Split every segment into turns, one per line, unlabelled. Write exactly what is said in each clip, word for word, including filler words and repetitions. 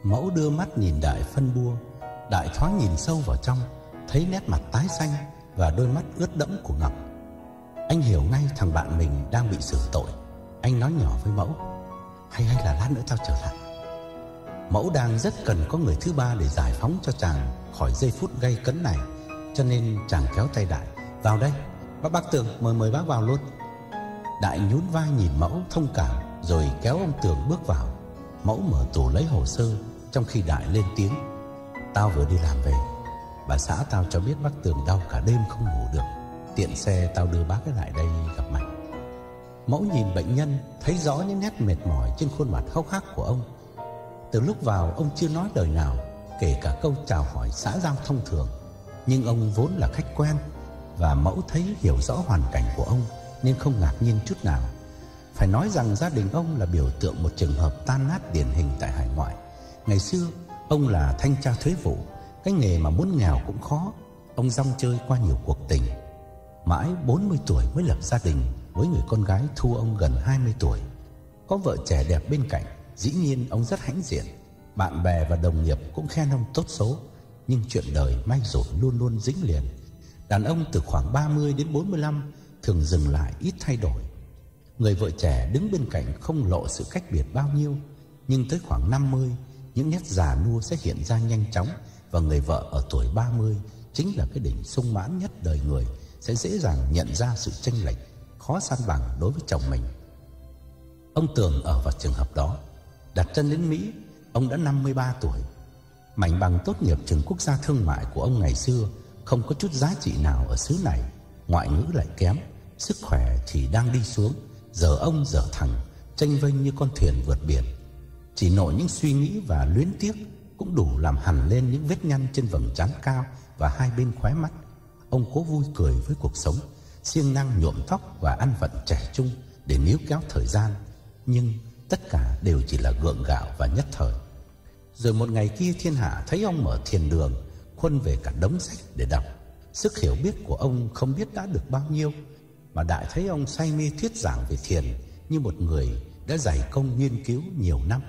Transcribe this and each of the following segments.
Mẫu đưa mắt nhìn Đại phân bua. Đại thoáng nhìn sâu vào trong, thấy nét mặt tái xanh và đôi mắt ướt đẫm của Ngọc. Anh hiểu ngay thằng bạn mình đang bị xử tội. Anh nói nhỏ với Mẫu: Hay hay là lát nữa tao trở lại. Mẫu đang rất cần có người thứ ba để giải phóng cho chàng khỏi giây phút gay cấn này, cho nên chàng kéo tay Đại: Vào đây, bác bác Tường, mời mời bác vào luôn. Đại nhún vai nhìn Mẫu thông cảm, rồi kéo ông Tường bước vào. Mẫu mở tủ lấy hồ sơ, trong khi Đại lên tiếng: Tao vừa đi làm về, bà xã tao cho biết bác Tường đau cả đêm không ngủ được. Tiện xe tao đưa bác ấy lại đây gặp mày. Mẫu nhìn bệnh nhân, thấy rõ những nét mệt mỏi trên khuôn mặt hốc hác của ông. Từ lúc vào ông chưa nói lời nào, kể cả câu chào hỏi xã giao thông thường. Nhưng ông vốn là khách quen, và Mẫu thấy hiểu rõ hoàn cảnh của ông nên không ngạc nhiên chút nào. Phải nói rằng gia đình ông là biểu tượng một trường hợp tan nát điển hình tại hải ngoại. Ngày xưa ông là thanh tra thuế vụ, cái nghề mà muốn nghèo cũng khó. Ông dong chơi qua nhiều cuộc tình, mãi bốn mươi tuổi mới lập gia đình với người con gái thua ông gần hai mươi tuổi. Có vợ trẻ đẹp bên cạnh, dĩ nhiên ông rất hãnh diện. Bạn bè và đồng nghiệp cũng khen ông tốt số. Nhưng chuyện đời may rủi luôn luôn dính liền. Đàn ông từ khoảng ba mươi đến bốn mươi lăm thường dừng lại ít thay đổi. Người vợ trẻ đứng bên cạnh không lộ sự cách biệt bao nhiêu, nhưng tới khoảng năm mươi, những nét già nua sẽ hiện ra nhanh chóng. Và người vợ ở tuổi ba mươi chính là cái đỉnh sung mãn nhất đời người, sẽ dễ dàng nhận ra sự chênh lệch khó san bằng đối với chồng mình. Ông Tường ở vào trường hợp đó. Đặt chân đến Mỹ, ông đã năm mươi ba tuổi. Mảnh bằng tốt nghiệp trường quốc gia thương mại của ông ngày xưa không có chút giá trị nào ở xứ này. Ngoại ngữ lại kém, sức khỏe thì đang đi xuống. Giờ ông dở thằng, chênh vênh như con thuyền vượt biển. Chỉ nổi những suy nghĩ và luyến tiếc cũng đủ làm hằn lên những vết nhăn trên vầng trán cao và hai bên khóe mắt. Ông cố vui cười với cuộc sống, siêng năng nhuộm tóc và ăn vận trẻ trung để níu kéo thời gian. Nhưng tất cả đều chỉ là gượng gạo và nhất thời. Rồi một ngày kia thiên hạ thấy ông mở thiền đường, khuân về cả đống sách để đọc. Sức hiểu biết của ông không biết đã được bao nhiêu, mà Đại thấy ông say mê thuyết giảng về thiền như một người đã dày công nghiên cứu nhiều năm.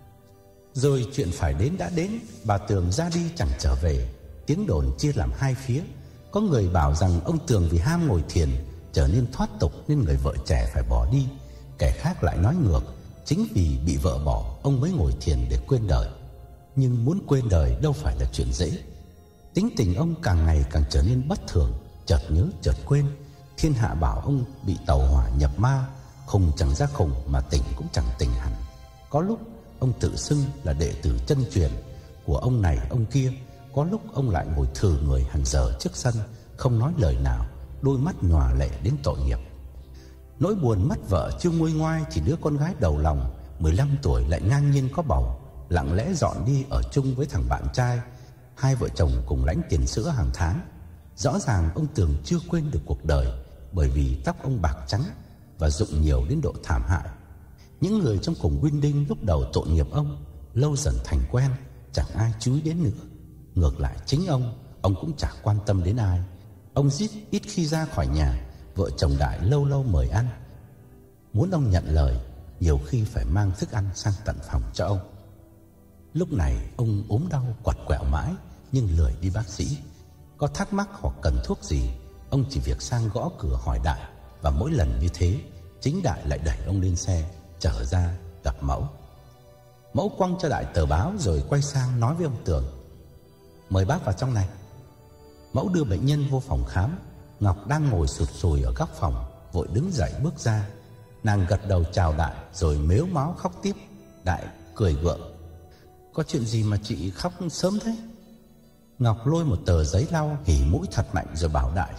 Rồi chuyện phải đến đã đến. Bà Tường ra đi chẳng trở về. Tiếng đồn chia làm hai phía. Có người bảo rằng ông Tường vì ham ngồi thiền trở nên thoát tục nên người vợ trẻ phải bỏ đi. Kẻ khác lại nói ngược, chính vì bị vợ bỏ ông mới ngồi thiền để quên đời. Nhưng muốn quên đời đâu phải là chuyện dễ. Tính tình ông càng ngày càng trở nên bất thường, chợt nhớ chợt quên. Thiên hạ bảo ông bị tàu hỏa nhập ma, khùng chẳng ra khùng mà tỉnh cũng chẳng tỉnh hẳn. Có lúc ông tự xưng là đệ tử chân truyền của ông này ông kia. Có lúc ông lại ngồi thừ người hàng giờ trước sân, không nói lời nào, đôi mắt nhòa lệ đến tội nghiệp. Nỗi buồn mất vợ chưa nguôi ngoai thì đứa con gái đầu lòng mười lăm tuổi lại ngang nhiên có bầu, lặng lẽ dọn đi ở chung với thằng bạn trai. Hai vợ chồng cùng lãnh tiền sữa hàng tháng. Rõ ràng ông Tường chưa quên được cuộc đời, bởi vì tóc ông bạc trắng và rụng nhiều đến độ thảm hại. Những người trong cùng huynh đinh lúc đầu tội nghiệp ông, lâu dần thành quen, chẳng ai chú ý đến nữa. Ngược lại chính ông, ông cũng chẳng quan tâm đến ai. Ông ít, ít khi ra khỏi nhà. Vợ chồng Đại lâu lâu mời ăn. Muốn ông nhận lời, nhiều khi phải mang thức ăn sang tận phòng cho ông. Lúc này ông ốm đau quặt quẹo mãi, nhưng lười đi bác sĩ. Có thắc mắc hoặc cần thuốc gì, ông chỉ việc sang gõ cửa hỏi Đại. Và mỗi lần như thế, chính Đại lại đẩy ông lên xe, trở ra gặp Mẫu. Mẫu quăng cho Đại tờ báo rồi quay sang nói với ông Tường: Mời bác vào trong này. Mẫu đưa bệnh nhân vô phòng khám. Ngọc đang ngồi sụt sùi ở góc phòng, vội đứng dậy bước ra. Nàng gật đầu chào Đại rồi mếu máo khóc tiếp. Đại cười gượng: Có chuyện gì mà chị khóc sớm thế? Ngọc lôi một tờ giấy lau, hỉ mũi thật mạnh rồi bảo Đại: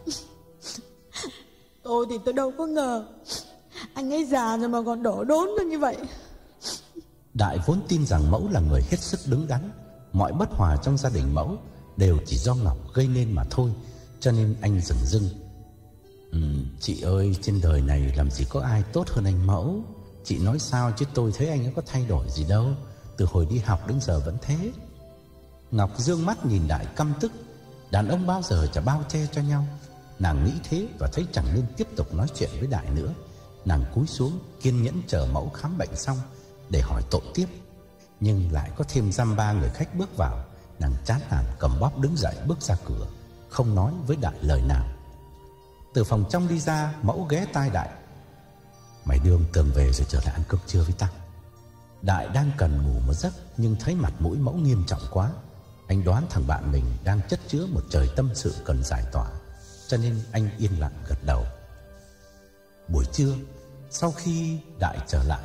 Tôi thì tôi đâu có ngờ anh ấy già rồi mà còn đổ đốn ra như vậy.
Đại vốn tin rằng Mẫu là người hết sức đứng đắn. Mọi bất hòa trong gia đình Mẫu đều chỉ do Ngọc gây nên mà thôi, cho nên anh dửng dưng: ừ, Chị ơi, trên đời này làm gì có ai tốt hơn anh Mẫu. Chị nói sao chứ tôi thấy anh ấy có thay đổi gì đâu. Từ hồi đi học đến giờ vẫn thế. Ngọc dương mắt nhìn Đại căm tức. Đàn ông bao giờ chả bao che cho nhau. Nàng nghĩ thế và thấy chẳng nên tiếp tục nói chuyện với Đại nữa. Nàng cúi xuống kiên nhẫn chờ Mẫu khám bệnh xong để hỏi tội tiếp. Nhưng lại có thêm dăm ba người khách bước vào. Nàng chán nản cầm bóp đứng dậy bước ra cửa, không nói với Đại lời nào. Từ phòng trong đi ra, Mẫu ghé tai Đại: "Mày đưa ông Tường về rồi trở lại ăn cơm trưa với tao." Đại đang cần ngủ một giấc, nhưng thấy mặt mũi Mẫu nghiêm trọng quá. Anh đoán thằng bạn mình đang chất chứa một trời tâm sự cần giải tỏa, cho nên anh yên lặng gật đầu. Buổi trưa, sau khi Đại trở lại,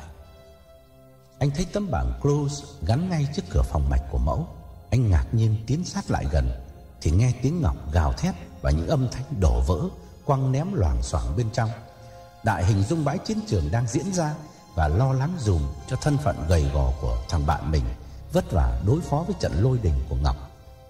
anh thấy tấm bảng close gắn ngay trước cửa phòng mạch của Mẫu. Anh ngạc nhiên tiến sát lại gần thì nghe tiếng Ngọc gào thét và những âm thanh đổ vỡ quăng ném loảng xoảng bên trong. Đại hình dung bãi chiến trường đang diễn ra và lo lắng dùm cho thân phận gầy gò của thằng bạn mình vất vả đối phó với trận lôi đình của Ngọc.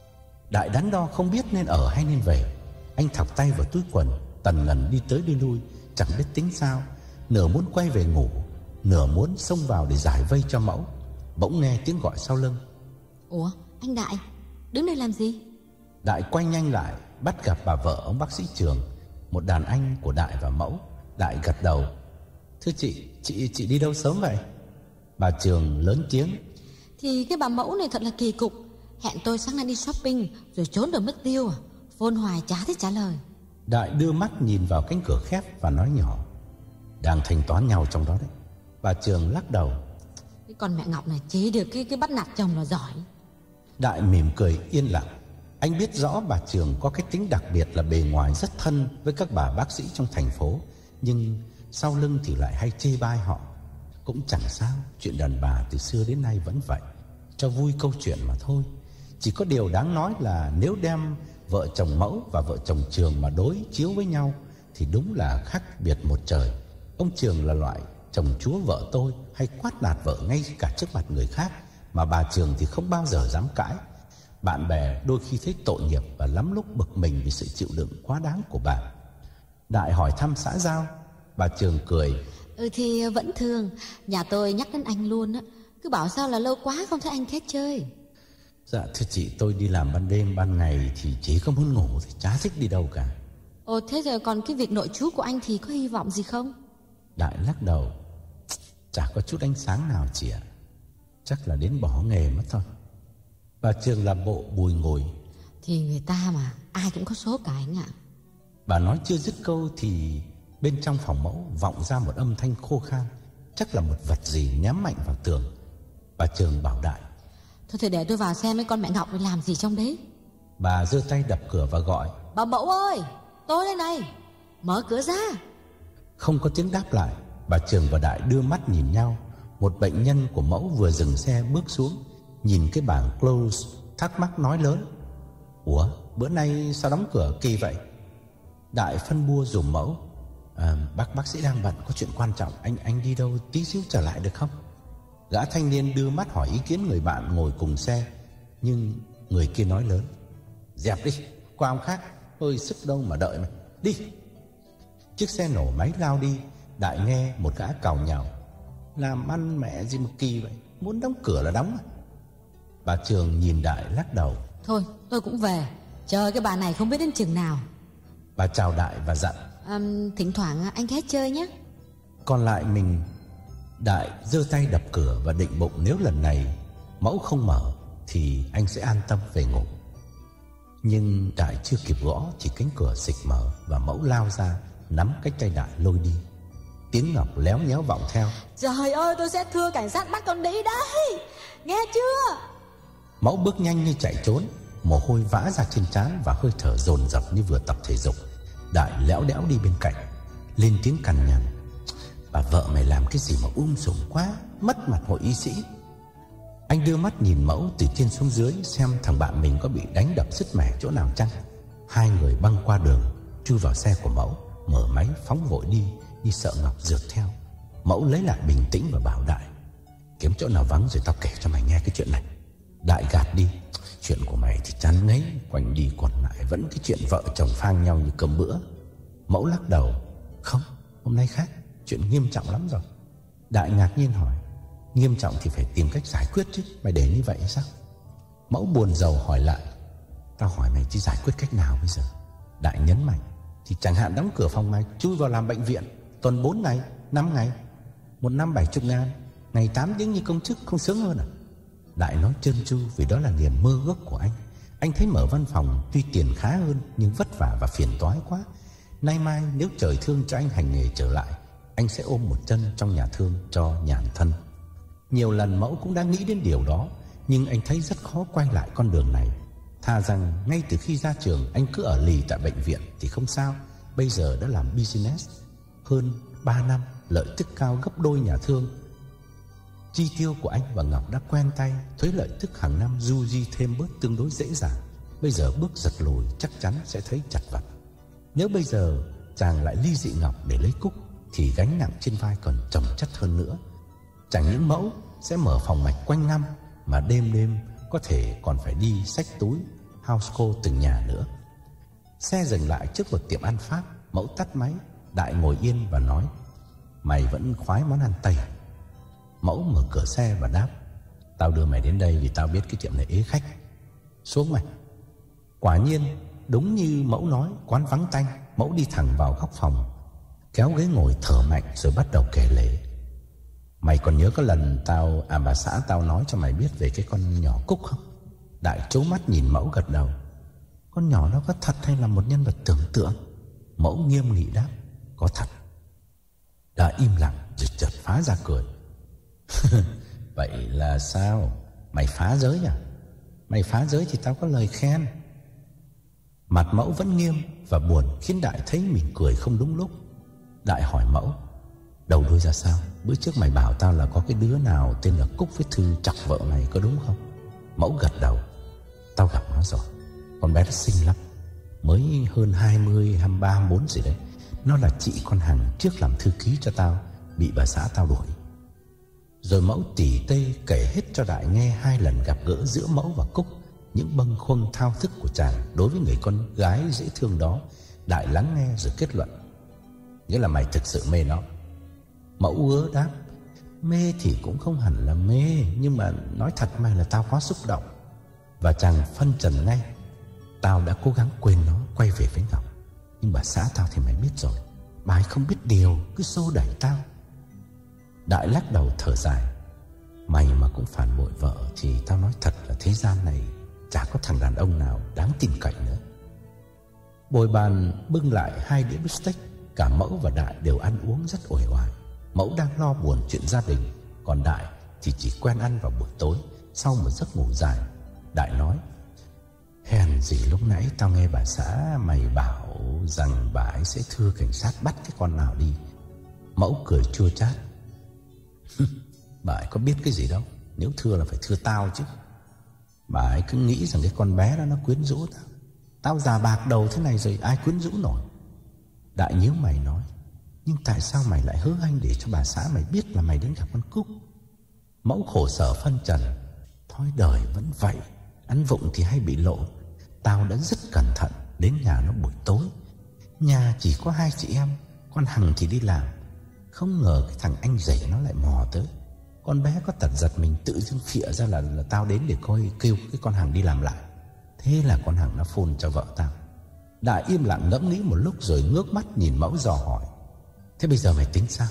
Đại đắn đo không biết nên ở hay nên về. Anh thọc tay vào túi quần, tần ngần đi tới đi lui, chẳng biết tính sao, nửa muốn quay về ngủ, nửa muốn xông vào để giải vây cho Mẫu. Bỗng nghe tiếng gọi sau lưng:
"Ủa, anh Đại, đứng đây làm gì?"
Đại quay nhanh lại, bắt gặp bà vợ ông bác sĩ Trường, một đàn anh của Đại và Mẫu. Đại gật đầu: "Thưa chị, chị chị đi đâu sớm vậy?" Bà Trường lớn tiếng:
"Thì cái bà Mẫu này thật là kỳ cục. Hẹn tôi sáng nay đi shopping rồi trốn được mất tiêu à? Phone hoài chả thấy trả lời."
Đại đưa mắt nhìn vào cánh cửa khép và nói nhỏ: "Đang thanh toán nhau trong đó đấy." Bà Trường lắc đầu:
"Cái con mẹ Ngọc này chế được cái cái bắt nạt chồng là giỏi."
Đại mỉm cười yên lặng. Anh biết rõ bà Trường có cái tính đặc biệt là bề ngoài rất thân với các bà bác sĩ trong thành phố, nhưng sau lưng thì lại hay chê bai họ. Cũng chẳng sao, chuyện đàn bà từ xưa đến nay vẫn vậy, cho vui câu chuyện mà thôi. Chỉ có điều đáng nói là nếu đem vợ chồng Mẫu và vợ chồng Trường mà đối chiếu với nhau thì đúng là khác biệt một trời. Ông Trường là loại chồng chúa vợ tôi, hay quát nạt vợ ngay cả trước mặt người khác, mà bà Trường thì không bao giờ dám cãi. Bạn bè đôi khi thấy tội nghiệp và lắm lúc bực mình vì sự chịu đựng quá đáng của bà. Đại hỏi thăm xã giao. Bà Trường cười:
"Ừ thì vẫn thường. Nhà tôi nhắc đến anh luôn á. Cứ bảo sao là lâu quá không thấy anh kết chơi."
"Dạ thưa chị, tôi đi làm ban đêm, ban ngày thì chỉ có muốn ngủ thì chả thích đi đâu cả."
"Ồ, thế rồi còn cái việc nội trú của anh thì có hy vọng gì không?"
Đại lắc đầu: "Chả có chút ánh sáng nào chị ạ. Chắc là đến bỏ nghề mất thôi." Bà Trường làm bộ bùi ngùi:
"Thì người ta mà, ai cũng có số cả anh ạ."
Bà nói chưa dứt câu thì bên trong phòng Mẫu vọng ra một âm thanh khô khan, chắc là một vật gì nhắm mạnh vào tường. Bà Trường bảo Đại:
"Thôi thì để tôi vào xem mấy con mẹ Ngọc làm gì trong đấy."
Bà giơ tay đập cửa và gọi:
"Bà Mẫu ơi, tôi đây này, mở cửa ra."
Không có tiếng đáp lại. Bà Trường và Đại đưa mắt nhìn nhau. Một bệnh nhân của Mẫu vừa dừng xe bước xuống, nhìn cái bảng close, thắc mắc nói lớn: "Ủa, bữa nay sao đóng cửa kỳ vậy?" Đại phân bua dùm Mẫu: à, bác bác sĩ đang bận, có chuyện quan trọng, anh anh đi đâu tí xíu trở lại được không?" Gã thanh niên đưa mắt hỏi ý kiến người bạn ngồi cùng xe, nhưng người kia nói lớn: "Dẹp đi, qua ông khác, hơi sức đâu mà đợi mày, đi." Chiếc xe nổ máy lao đi. Đại nghe một gã càu nhàu: "Làm ăn mẹ gì mà kỳ vậy, muốn đóng cửa là đóng à?" Bà Trường nhìn Đại lắc đầu:
"Thôi tôi cũng về, chờ cái bà này không biết đến chừng nào."
Bà chào Đại và dặn:
à, "Thỉnh thoảng anh ghé chơi nhé."
Còn lại mình. Đại giơ tay đập cửa và định bụng nếu lần này Mẫu không mở thì anh sẽ an tâm về ngủ. Nhưng Đại chưa kịp gõ thì cánh cửa xịch mở và Mẫu lao ra, nắm cánh tay Đại lôi đi. Tiếng Ngọc léo nhéo vọng theo:
"Trời ơi, tôi sẽ thưa cảnh sát bắt con đi đấy, nghe chưa?"
Mẫu bước nhanh như chạy trốn, mồ hôi vã ra trên trán và hơi thở dồn dập như vừa tập thể dục. Đại lẽo đẽo đi bên cạnh, lên tiếng cằn nhằn: "Bà vợ mày làm cái gì mà um sùm quá, mất mặt hội y sĩ." Anh đưa mắt nhìn Mẫu từ trên xuống dưới, xem thằng bạn mình có bị đánh đập sứt mẻ chỗ nào chăng. Hai người băng qua đường, chui vào xe của Mẫu, mở máy phóng vội đi như sợ Ngọc rượt theo. Mẫu lấy lại bình tĩnh và bảo Đại: "Kiếm chỗ nào vắng rồi tao kể cho mày nghe cái chuyện này." Đại gạt đi: "Chuyện của mày thì chán ngấy, quanh đi quẩn lại vẫn cái chuyện vợ chồng phang nhau như cơm bữa." Mẫu lắc đầu: "Không, hôm nay khác, chuyện nghiêm trọng lắm rồi." Đại ngạc nhiên hỏi: "Nghiêm trọng thì phải tìm cách giải quyết chứ, mày để như vậy hay sao?" Mẫu buồn rầu hỏi lại: "Tao hỏi mày chứ giải quyết cách nào bây giờ?" Đại nhấn mạnh: "Thì chẳng hạn đóng cửa phòng mày, chui vào làm bệnh viện, tuần bốn ngày, năm ngày, một năm bảy chục ngàn, ngày tám tiếng như công chức, không sướng hơn à?" Đại nói trơn tru vì đó là niềm mơ ước của anh. Anh thấy mở văn phòng tuy tiền khá hơn nhưng vất vả và phiền toái quá. Nay mai nếu trời thương cho anh hành nghề trở lại, anh sẽ ôm một chân trong nhà thương cho nhàn thân. Nhiều lần Mẫu cũng đã nghĩ đến điều đó, nhưng anh thấy rất khó quay lại con đường này. Thà rằng ngay từ khi ra trường anh cứ ở lì tại bệnh viện thì không sao. Bây giờ đã làm business hơn ba năm, lợi tức cao gấp đôi nhà thương. Chi tiêu của anh và Ngọc đã quen tay, thuế lợi tức hàng năm du di thêm bớt tương đối dễ dàng. Bây giờ bước giật lùi chắc chắn sẽ thấy chật vật. Nếu bây giờ chàng lại ly dị Ngọc để lấy Cúc thì gánh nặng trên vai còn chồng chất hơn nữa. Chẳng những Mẫu sẽ mở phòng mạch quanh năm, mà đêm đêm có thể còn phải đi xách túi house call từng nhà nữa. Xe dừng lại trước một tiệm ăn Pháp. Mẫu tắt máy. Đại ngồi yên và nói: "Mày vẫn khoái món ăn Tây." Mẫu mở cửa xe và đáp: "Tao đưa mày đến đây vì tao biết cái tiệm này ế khách. Xuống mày." Quả nhiên đúng như Mẫu nói, quán vắng tanh. Mẫu đi thẳng vào góc phòng, kéo ghế ngồi thở mạnh rồi bắt đầu kể lể: "Mày còn nhớ có lần tao à bà xã tao nói cho mày biết về cái con nhỏ Cúc không?" Đại trố mắt nhìn Mẫu gật đầu. "Con nhỏ nó có thật hay là một nhân vật tưởng tượng?" Mẫu nghiêm nghị đáp: "Có thật." Đại im lặng rồi chợt phá ra cười. "Vậy là sao? Mày phá giới à? Mày phá giới thì tao có lời khen." Mặt Mẫu vẫn nghiêm và buồn khiến Đại thấy mình cười không đúng lúc. Đại hỏi Mẫu: "Đầu đuôi ra sao? Bữa trước mày bảo tao là có cái đứa nào tên là Cúc với Thư chọc vợ mày, có đúng không?" Mẫu gật đầu: "Tao gặp nó rồi. Con bé nó xinh lắm, mới hơn hai mươi, hai mươi ba, hai mươi bốn gì đấy. Nó là chị con Hằng trước làm thư ký cho tao, bị bà xã tao đuổi." Rồi Mẫu tỉ tê kể hết cho Đại nghe hai lần gặp gỡ giữa Mẫu và Cúc, những bâng khuâng thao thức của chàng đối với người con gái dễ thương đó. Đại lắng nghe rồi kết luận: "Nghĩa là mày thực sự mê nó?" Mẫu ứa đáp: "Mê thì cũng không hẳn là mê, nhưng mà nói thật mày là tao quá xúc động." Và chàng phân trần ngay: "Tao đã cố gắng quên nó, quay về với Ngọc. Nhưng bà xã tao thì mày biết rồi, bà ấy không biết điều, cứ xô đẩy tao." Đại lắc đầu thở dài: "Mày mà cũng phản bội vợ thì tao nói thật là thế gian này chả có thằng đàn ông nào đáng tin cậy nữa." Bồi bàn bưng lại hai đĩa bít-tếch. Cả Mẫu và Đại đều ăn uống rất uể oải. Mẫu đang lo buồn chuyện gia đình, còn Đại thì chỉ quen ăn vào buổi tối sau một giấc ngủ dài. Đại nói: "Hèn gì lúc nãy tao nghe bà xã mày bảo rằng bà ấy sẽ thưa cảnh sát bắt cái con nào đi." Mẫu cười chua chát: "Bà ấy có biết cái gì đâu, nếu thưa là phải thưa tao chứ. Bà ấy cứ nghĩ rằng cái con bé đó nó quyến rũ tao. Tao già bạc đầu thế này rồi ai quyến rũ nổi." Đại nhíu mày nói: "Nhưng tại sao mày lại hứa anh để cho bà xã mày biết là mày đến gặp con Cúc?" Mẫu khổ sở phân trần: "Thôi đời vẫn vậy, ăn vụng thì hay bị lộ. Tao đã rất cẩn thận đến nhà nó buổi tối. Nhà chỉ có hai chị em, con Hằng thì đi làm. Không ngờ cái thằng anh rể nó lại mò tới. Con bé có tật giật mình tự dưng phịa ra là, là tao đến để coi kêu cái con Hằng đi làm lại. Thế là con Hằng nó phone cho vợ tao." Đại im lặng ngẫm nghĩ một lúc rồi ngước mắt nhìn Mẫu dò hỏi: "Thế bây giờ mày tính sao?"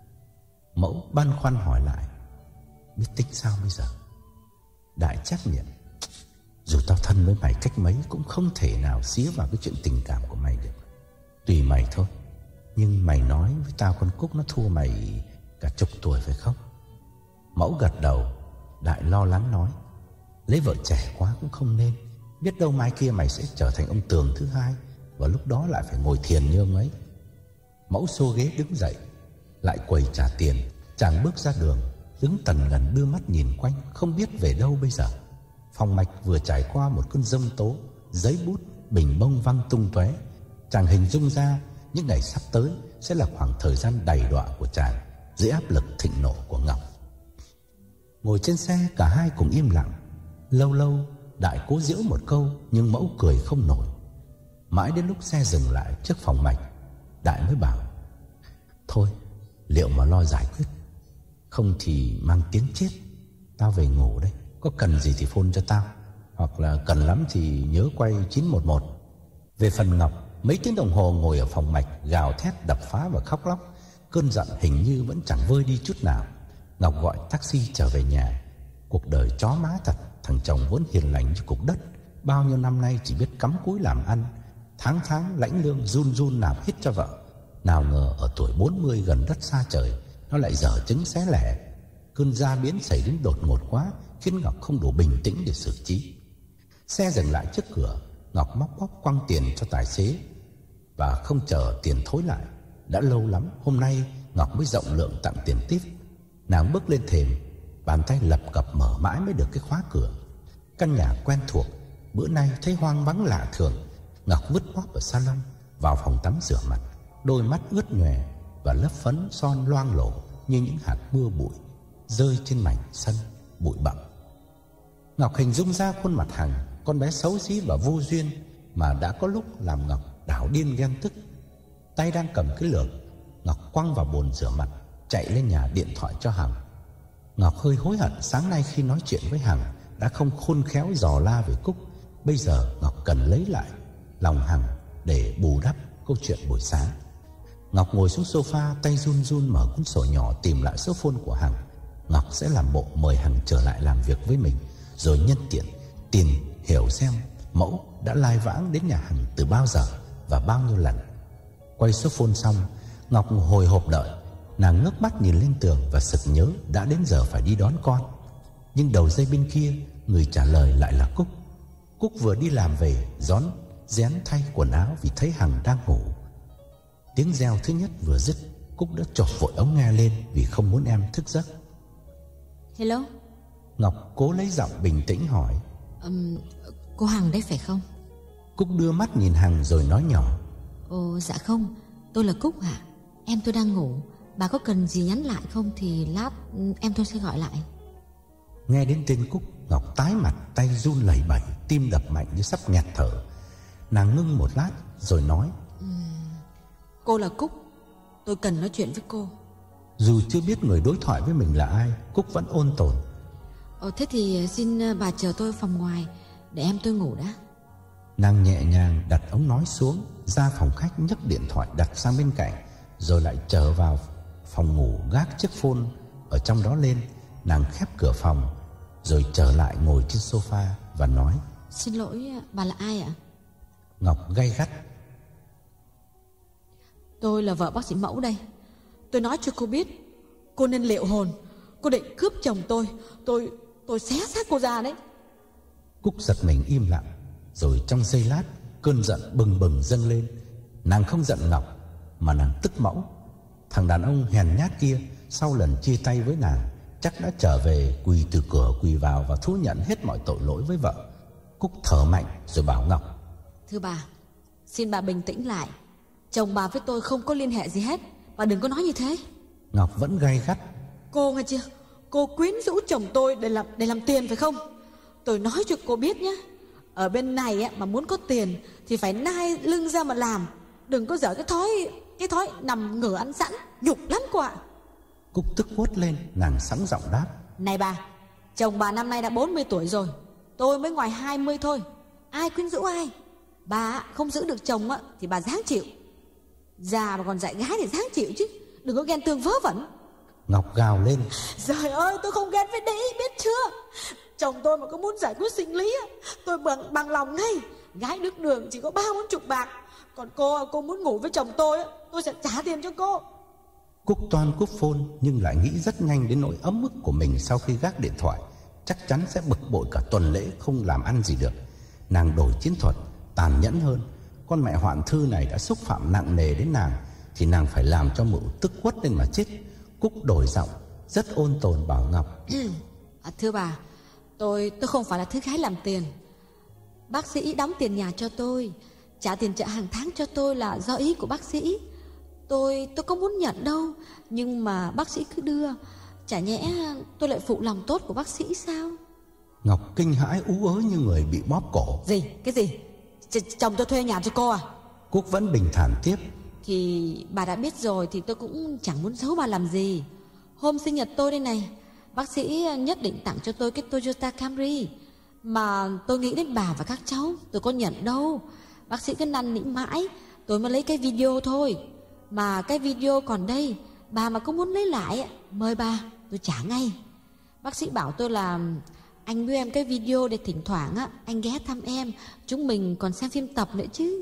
Mẫu băn khoăn hỏi lại: "Biết tính sao bây giờ?" Đại chép miệng: "Dù tao thân với mày cách mấy cũng không thể nào xía vào cái chuyện tình cảm của mày được. Tùy mày thôi. Nhưng mày nói với tao con Cúc nó thua mày cả chục tuổi phải không?" Mẫu gật đầu. Đại lo lắng nói: "Lấy vợ trẻ quá cũng không nên. Biết đâu mai kia mày sẽ trở thành ông Tường thứ hai, và lúc đó lại phải ngồi thiền như ông ấy." Mẫu xô ghế đứng dậy, lại quầy trả tiền. Chàng bước ra đường, đứng tần ngần đưa mắt nhìn quanh, không biết về đâu bây giờ. Phòng mạch vừa trải qua một cơn giông tố, giấy bút, bình bông văng tung tóe. Chàng hình dung ra những ngày sắp tới sẽ là khoảng thời gian đầy đọa của chàng dưới áp lực thịnh nộ của Ngọc. Ngồi trên xe cả hai cùng im lặng. Lâu lâu Đại cố giễu một câu nhưng Mẫu cười không nổi. Mãi đến lúc xe dừng lại trước phòng mạch, Đại mới bảo: "Thôi, liệu mà lo giải quyết, không thì mang tiếng chết. Tao về ngủ đây, có cần gì thì phone cho tao, hoặc là cần lắm thì nhớ quay chín một một." Về phần Ngọc, mấy tiếng đồng hồ ngồi ở phòng mạch gào thét đập phá và khóc lóc. Cơn giận hình như vẫn chẳng vơi đi chút nào. Ngọc gọi taxi trở về nhà. Cuộc đời chó má thật. Thằng chồng vốn hiền lành như cục đất, bao nhiêu năm nay chỉ biết cắm cúi làm ăn, tháng tháng lãnh lương run run nạp hết cho vợ. Nào ngờ ở tuổi bốn mươi gần đất xa trời, nó lại dở trứng xé lẻ. Cơn gia biến xảy đến đột ngột quá, khiến Ngọc không đủ bình tĩnh để xử trí. Xe dừng lại trước cửa, Ngọc móc bóp quăng tiền cho tài xế và không chờ tiền thối lại. Đã lâu lắm hôm nay Ngọc mới rộng lượng tặng tiền tip. Nàng bước lên thềm, bàn tay lập cập mở mãi mới được cái khóa cửa. Căn nhà quen thuộc, bữa nay thấy hoang vắng lạ thường. Ngọc vứt bóp ở salon, vào phòng tắm rửa mặt. Đôi mắt ướt nhòe và lớp phấn son loang lổ như những hạt mưa bụi rơi trên mảnh sân bụi bặm. Ngọc hình dung ra khuôn mặt Hằng, con bé xấu xí và vô duyên mà đã có lúc làm Ngọc đảo điên ghen tức. Tay đang cầm cái lược, Ngọc quăng vào bồn rửa mặt, chạy lên nhà điện thoại cho Hằng. Ngọc hơi hối hận sáng nay khi nói chuyện với Hằng đã không khôn khéo dò la về Cúc. Bây giờ Ngọc cần lấy lại lòng Hằng để bù đắp câu chuyện buổi sáng. Ngọc ngồi xuống sofa, tay run run mở cuốn sổ nhỏ tìm lại số phone của Hằng. Ngọc sẽ làm bộ mời Hằng trở lại làm việc với mình, rồi nhân tiện tìm hiểu xem mẫu đã lai vãng đến nhà Hằng từ bao giờ và bao nhiêu lần. Quay số phone xong, Ngọc hồi hộp đợi. Nàng ngước mắt nhìn lên tường và sực nhớ đã đến giờ phải đi đón con. Nhưng đầu dây bên kia, người trả lời lại là Cúc. Cúc vừa đi làm về, rón rén thay quần áo vì thấy Hằng đang ngủ. Tiếng reo thứ nhất vừa dứt, Cúc đã chộp vội ống nghe lên vì không muốn em thức giấc.
Hello.
Ngọc cố lấy giọng bình tĩnh hỏi.
um, Cô Hằng đấy phải không?
Cúc đưa mắt nhìn Hằng rồi nói nhỏ.
Ồ dạ không, tôi là Cúc ạ. Em tôi đang ngủ. Bà có cần gì nhắn lại không thì lát em tôi sẽ gọi lại.
Nghe đến tên Cúc, Ngọc tái mặt, tay run lẩy bẩy, tim đập mạnh như sắp nghẹt thở. Nàng ngưng một lát rồi nói.
uhm, Cô là Cúc, tôi cần nói chuyện với cô.
Dù chưa biết người đối thoại với mình là ai, Cúc vẫn ôn tồn.
Ồ thế thì xin bà chờ tôi phòng ngoài để em tôi ngủ đã.
Nàng nhẹ nhàng đặt ống nói xuống, ra phòng khách nhấc điện thoại đặt sang bên cạnh, rồi lại trở vào phòng ngủ gác chiếc phone ở trong đó lên. Nàng khép cửa phòng rồi trở lại ngồi trên sofa và nói.
Xin lỗi, bà là ai ạ?
Ngọc gay gắt.
Tôi là vợ bác sĩ Mẫu đây. Tôi nói cho cô biết, cô nên liệu hồn. Cô định cướp chồng tôi. Tôi tôi xé xác cô ra đấy.
Cúc giật mình im lặng. Rồi trong giây lát, cơn giận bừng bừng dâng lên. Nàng không giận Ngọc mà nàng tức Mẫu. Thằng đàn ông hèn nhát kia sau lần chia tay với nàng chắc đã trở về, quỳ từ cửa quỳ vào và thú nhận hết mọi tội lỗi với vợ. Cúc thở mạnh rồi bảo Ngọc.
Thưa bà, xin bà bình tĩnh lại. Chồng bà với tôi không có liên hệ gì hết. Bà đừng có nói như thế.
Ngọc vẫn gay gắt.
Cô nghe chưa? Cô quyến rũ chồng tôi để làm để làm tiền phải không? Tôi nói cho cô biết nhé, ở bên này á, mà muốn có tiền thì phải nai lưng ra mà làm. Đừng có dở cái thói Cái thói nằm ngửa ăn sẵn. Nhục lắm cô ạ.
Cúc tức quất lên. Nàng sẵn giọng đáp.
Này bà, chồng bà năm nay đã bốn mươi tuổi rồi, tôi mới ngoài hai mươi thôi. Ai quyến rũ ai? Bà không giữ được chồng á thì bà ráng chịu. Già mà còn dạy gái thì ráng chịu chứ, đừng có ghen tương vớ vẩn.
Ngọc gào lên.
Trời ơi, tôi không ghen với Đĩ, biết chưa? Chồng tôi mà có muốn giải quyết sinh lý á, tôi bằng, bằng lòng ngay. Gái nước đường chỉ có ba bốn chục bạc. Còn cô, cô muốn ngủ với chồng tôi á, tôi sẽ trả tiền cho cô.
Cúc toan cúp phone nhưng lại nghĩ rất nhanh đến nỗi ấm ức của mình sau khi gác điện thoại. Chắc chắn sẽ bực bội cả tuần lễ không làm ăn gì được. Nàng đổi chiến thuật, tàn nhẫn hơn. Con mẹ hoạn thư này đã xúc phạm nặng nề đến nàng thì nàng phải làm cho Mụ tức quất lên mà chết. Cúc đổi giọng rất ôn tồn bảo Ngọc.
à, Thưa bà, Tôi tôi không phải là thứ gái làm tiền. Bác sĩ đóng tiền nhà cho tôi, trả tiền trợ hàng tháng cho tôi là do ý của bác sĩ. Tôi tôi có muốn nhận đâu, nhưng mà bác sĩ cứ đưa. Chả nhẽ tôi lại phụ lòng tốt của bác sĩ sao?
Ngọc kinh hãi ú ớ như người bị bóp cổ.
Gì? Cái gì? Ch- chồng tôi thuê nhà cho cô à?
Cúc vẫn bình thản tiếp.
Thì bà đã biết rồi thì tôi cũng chẳng muốn giấu bà làm gì. Hôm sinh nhật tôi đây này, bác sĩ nhất định tặng cho tôi cái Toyota Camry. Mà tôi nghĩ đến bà và các cháu, tôi có nhận đâu. Bác sĩ cứ năn nỉ mãi, tôi mới lấy cái video thôi. Mà cái video còn đây, bà mà có muốn lấy lại, mời bà, tôi trả ngay. Bác sĩ bảo tôi là anh đưa em cái video để thỉnh thoảng á anh ghé thăm em, chúng mình còn xem phim tập nữa chứ.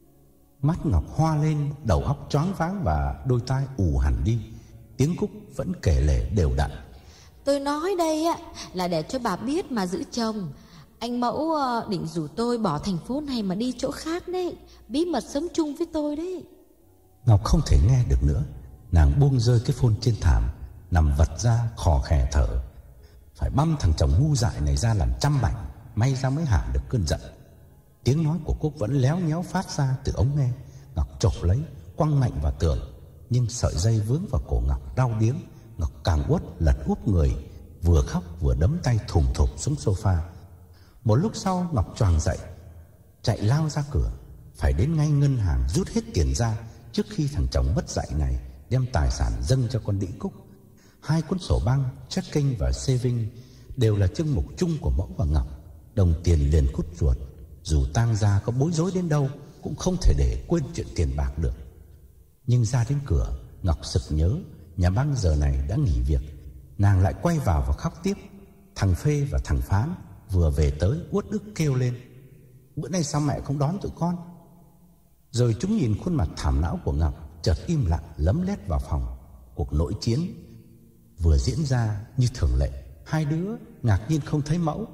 Mắt Ngọc hoa lên, đầu óc choáng váng và đôi tai ù hẳn đi. Tiếng Cúc vẫn kể lể đều đặn.
Tôi nói đây á là để cho bà biết mà giữ chồng. Anh Mẫu định rủ tôi bỏ thành phố này mà đi chỗ khác đấy, bí mật sống chung với tôi đấy.
Ngọc không thể nghe được nữa. Nàng buông rơi cái phone trên thảm, nằm vật ra khò khè thở. Phải băm thằng chồng ngu dại này ra làm trăm mảnh, may ra mới hạ được cơn giận. Tiếng nói của Cúc vẫn léo nhéo phát ra từ ống nghe. Ngọc chộp lấy, quăng mạnh vào tường, nhưng sợi dây vướng vào cổ Ngọc đau điếng. Ngọc càng uất lật úp người, vừa khóc vừa đấm tay thùm thụp xuống sofa. Một lúc sau Ngọc choàng dậy, chạy lao ra cửa, phải đến ngay ngân hàng rút hết tiền ra trước khi thằng chồng mất dạy này đem tài sản dâng cho con đĩ Cúc. Hai cuốn sổ băng, checking và saving đều là chương mục chung của Mẫu và Ngọc. Đồng tiền liền cút ruột, dù tang gia có bối rối đến đâu cũng không thể để quên chuyện tiền bạc được. Nhưng ra đến cửa, Ngọc sực nhớ nhà băng giờ này đã nghỉ việc. Nàng lại quay vào và khóc tiếp. Thằng Phê và thằng Phán vừa về tới uất ức kêu lên: bữa nay sao mẹ không đón tụi con? Rồi chúng nhìn khuôn mặt thảm não của Ngọc, chợt im lặng lấm lét vào phòng. Cuộc nội chiến vừa diễn ra như thường lệ. Hai đứa ngạc nhiên không thấy Mẫu,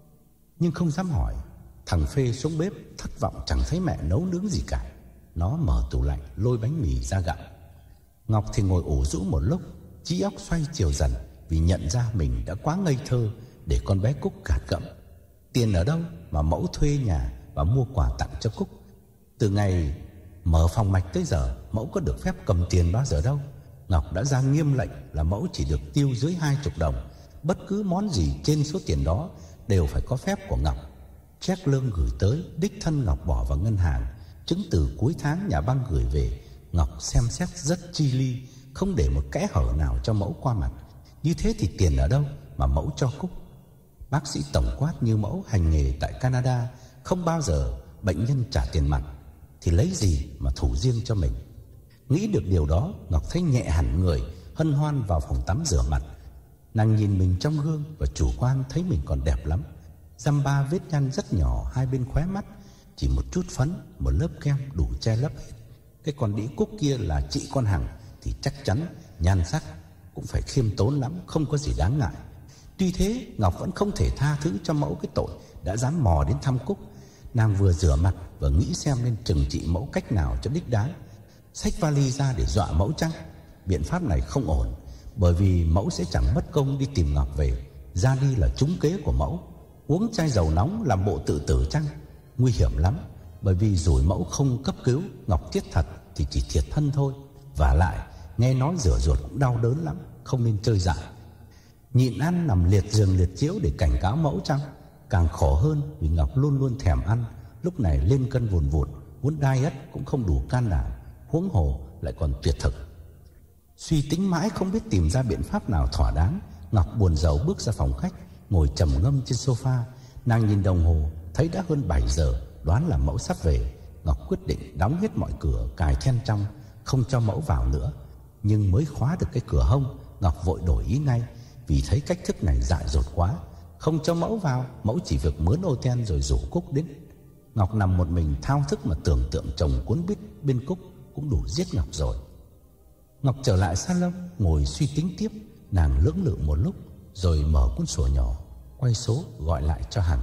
nhưng không dám hỏi. Thằng Phê xuống bếp thất vọng chẳng thấy mẹ nấu nướng gì cả. Nó mở tủ lạnh lôi bánh mì ra gặm. Ngọc thì ngồi ủ rũ một lúc, trí óc xoay chiều dần vì nhận ra mình đã quá ngây thơ để con bé Cúc gạt gẫm. Tiền ở đâu mà Mẫu thuê nhà và mua quà tặng cho Cúc? Từ ngày mở phòng mạch tới giờ, Mẫu có được phép cầm tiền bao giờ đâu. Ngọc đã ra nghiêm lệnh là Mẫu chỉ được tiêu dưới hai chục đồng. Bất cứ món gì trên số tiền đó đều phải có phép của Ngọc. Check lương gửi tới, đích thân Ngọc bỏ vào ngân hàng. Chứng từ cuối tháng nhà băng gửi về, Ngọc xem xét rất chi li, không để một kẽ hở nào cho Mẫu qua mặt. Như thế thì tiền ở đâu mà Mẫu cho Cúc? Bác sĩ tổng quát như Mẫu hành nghề tại Canada, không bao giờ bệnh nhân trả tiền mặt, thì lấy gì mà thủ riêng cho mình? Nghĩ được điều đó, Ngọc thấy nhẹ hẳn người, hân hoan vào phòng tắm rửa mặt. Nàng nhìn mình trong gương và chủ quan thấy mình còn đẹp lắm. Dăm ba vết nhăn rất nhỏ hai bên khóe mắt, chỉ một chút phấn, một lớp kem đủ che lấp hết. Cái con đĩ Cúc kia là chị con Hằng thì chắc chắn nhan sắc cũng phải khiêm tốn lắm, không có gì đáng ngại. Tuy thế, Ngọc vẫn không thể tha thứ cho Mẫu cái tội đã dám mò đến thăm Cúc. Nàng vừa rửa mặt và nghĩ xem nên trừng trị Mẫu cách nào cho đích đáng. Xách vali ra để dọa Mẫu chăng? Biện pháp này không ổn, bởi vì Mẫu sẽ chẳng mất công đi tìm Ngọc về. Ra đi là trúng kế của Mẫu. Uống chai dầu nóng làm bộ tự tử chăng? Nguy hiểm lắm, bởi vì rồi Mẫu không cấp cứu, Ngọc chết thật thì chỉ thiệt thân thôi. Và lại nghe nói rửa ruột cũng đau đớn lắm, không nên chơi dại. Nhịn ăn nằm liệt giường liệt chiếu để cảnh cáo Mẫu chăng? Càng khổ hơn vì Ngọc luôn luôn thèm ăn. Lúc này lên cân vùn vụt, muốn diet cũng không đủ can đảm, huống hồ lại còn tuyệt thực. Suy tính mãi không biết tìm ra biện pháp nào thỏa đáng, Ngọc buồn rầu bước ra phòng khách, ngồi trầm ngâm trên sofa. Nàng nhìn đồng hồ, thấy đã hơn bảy giờ, đoán là Mẫu sắp về. Ngọc quyết định đóng hết mọi cửa, cài then trong, không cho Mẫu vào nữa. Nhưng mới khóa được cái cửa hông, Ngọc vội đổi ý ngay, vì thấy cách thức này dại dột quá. Không cho Mẫu vào, Mẫu chỉ việc mướn ô ten rồi rủ Cúc đến. Ngọc nằm một mình thao thức mà tưởng tượng chồng cuốn bít bên Cúc cũng đủ giết Ngọc rồi. Ngọc trở lại salon, ngồi suy tính tiếp. Nàng lưỡng lự một lúc, rồi mở cuốn sổ nhỏ, quay số gọi lại cho Hằng.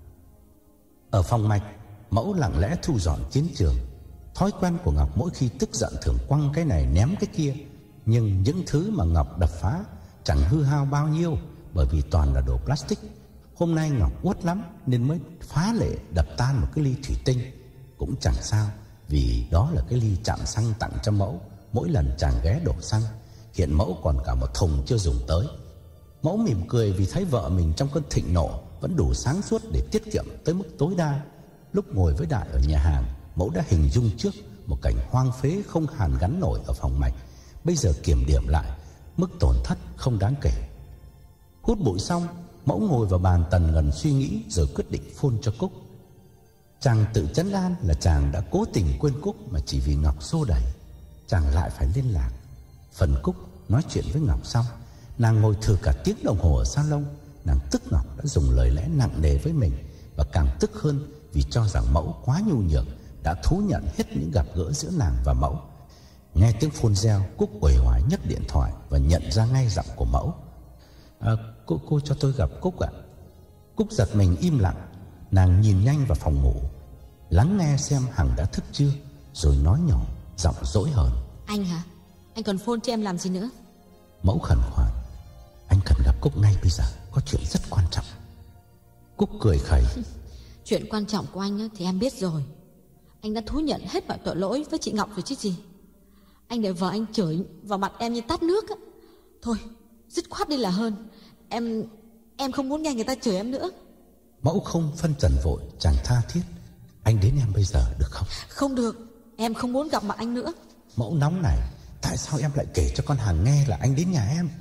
Ở phòng mạch, Mẫu lặng lẽ thu dọn chiến trường. Thói quen của Ngọc mỗi khi tức giận thường quăng cái này ném cái kia. Nhưng những thứ mà Ngọc đập phá chẳng hư hao bao nhiêu, bởi vì toàn là đồ plastic. Hôm nay Ngọc uất lắm nên mới phá lệ đập tan một cái ly thủy tinh. Cũng chẳng sao, vì đó là cái ly chạm xăng tặng cho Mẫu mỗi lần chàng ghé đổ xăng. Hiện Mẫu còn cả một thùng chưa dùng tới. Mẫu mỉm cười vì thấy vợ mình trong cơn thịnh nộ vẫn đủ sáng suốt để tiết kiệm tới mức tối đa. Lúc ngồi với Đại ở nhà hàng, Mẫu đã hình dung trước một cảnh hoang phế không hàn gắn nổi ở phòng mạch. Bây giờ kiểm điểm lại, mức tổn thất không đáng kể. Hút bụi xong, Mẫu ngồi vào bàn tần ngần suy nghĩ rồi quyết định phone cho Cúc. Chàng tự trấn an là chàng đã cố tình quên Cúc mà chỉ vì Ngọc xô đẩy. Chàng lại phải liên lạc. Phần Cúc nói chuyện với Ngọc xong, Nàng ngồi thử cả tiếng đồng hồ ở salon. Nàng tức Ngọc đã dùng lời lẽ nặng nề với mình, và càng tức hơn vì cho rằng Mẫu quá nhu nhược, đã thú nhận hết những gặp gỡ giữa nàng và Mẫu. Nghe tiếng phone reo, Cúc uể oải nhấc điện thoại và nhận ra ngay giọng của Mẫu. à, cô, cô cho tôi gặp Cúc ạ. Cúc giật mình im lặng. Nàng nhìn nhanh vào phòng ngủ, lắng nghe xem Hằng đã thức chưa, rồi nói nhỏ, giọng dỗi hờn.
Anh hả? Anh còn phone cho em làm gì nữa?
Mẫu khẩn khoản. Anh cần gặp Cúc ngay bây giờ, có chuyện rất quan trọng. Cúc cười khẩy.
Chuyện quan trọng của anh thì em biết rồi. Anh đã thú nhận hết mọi tội lỗi với chị Ngọc rồi chứ gì. Anh để vợ anh chửi vào mặt em như tát nước á. Thôi, dứt khoát đi là hơn. Em Em không muốn nghe người ta chửi em nữa.
Mẫu không phân trần vội, chàng tha thiết. Anh đến em bây giờ được không?
Không được, em không muốn gặp mặt anh nữa.
Mẫu nóng này. Tại sao em lại kể cho con Hằng nghe là anh đến nhà em?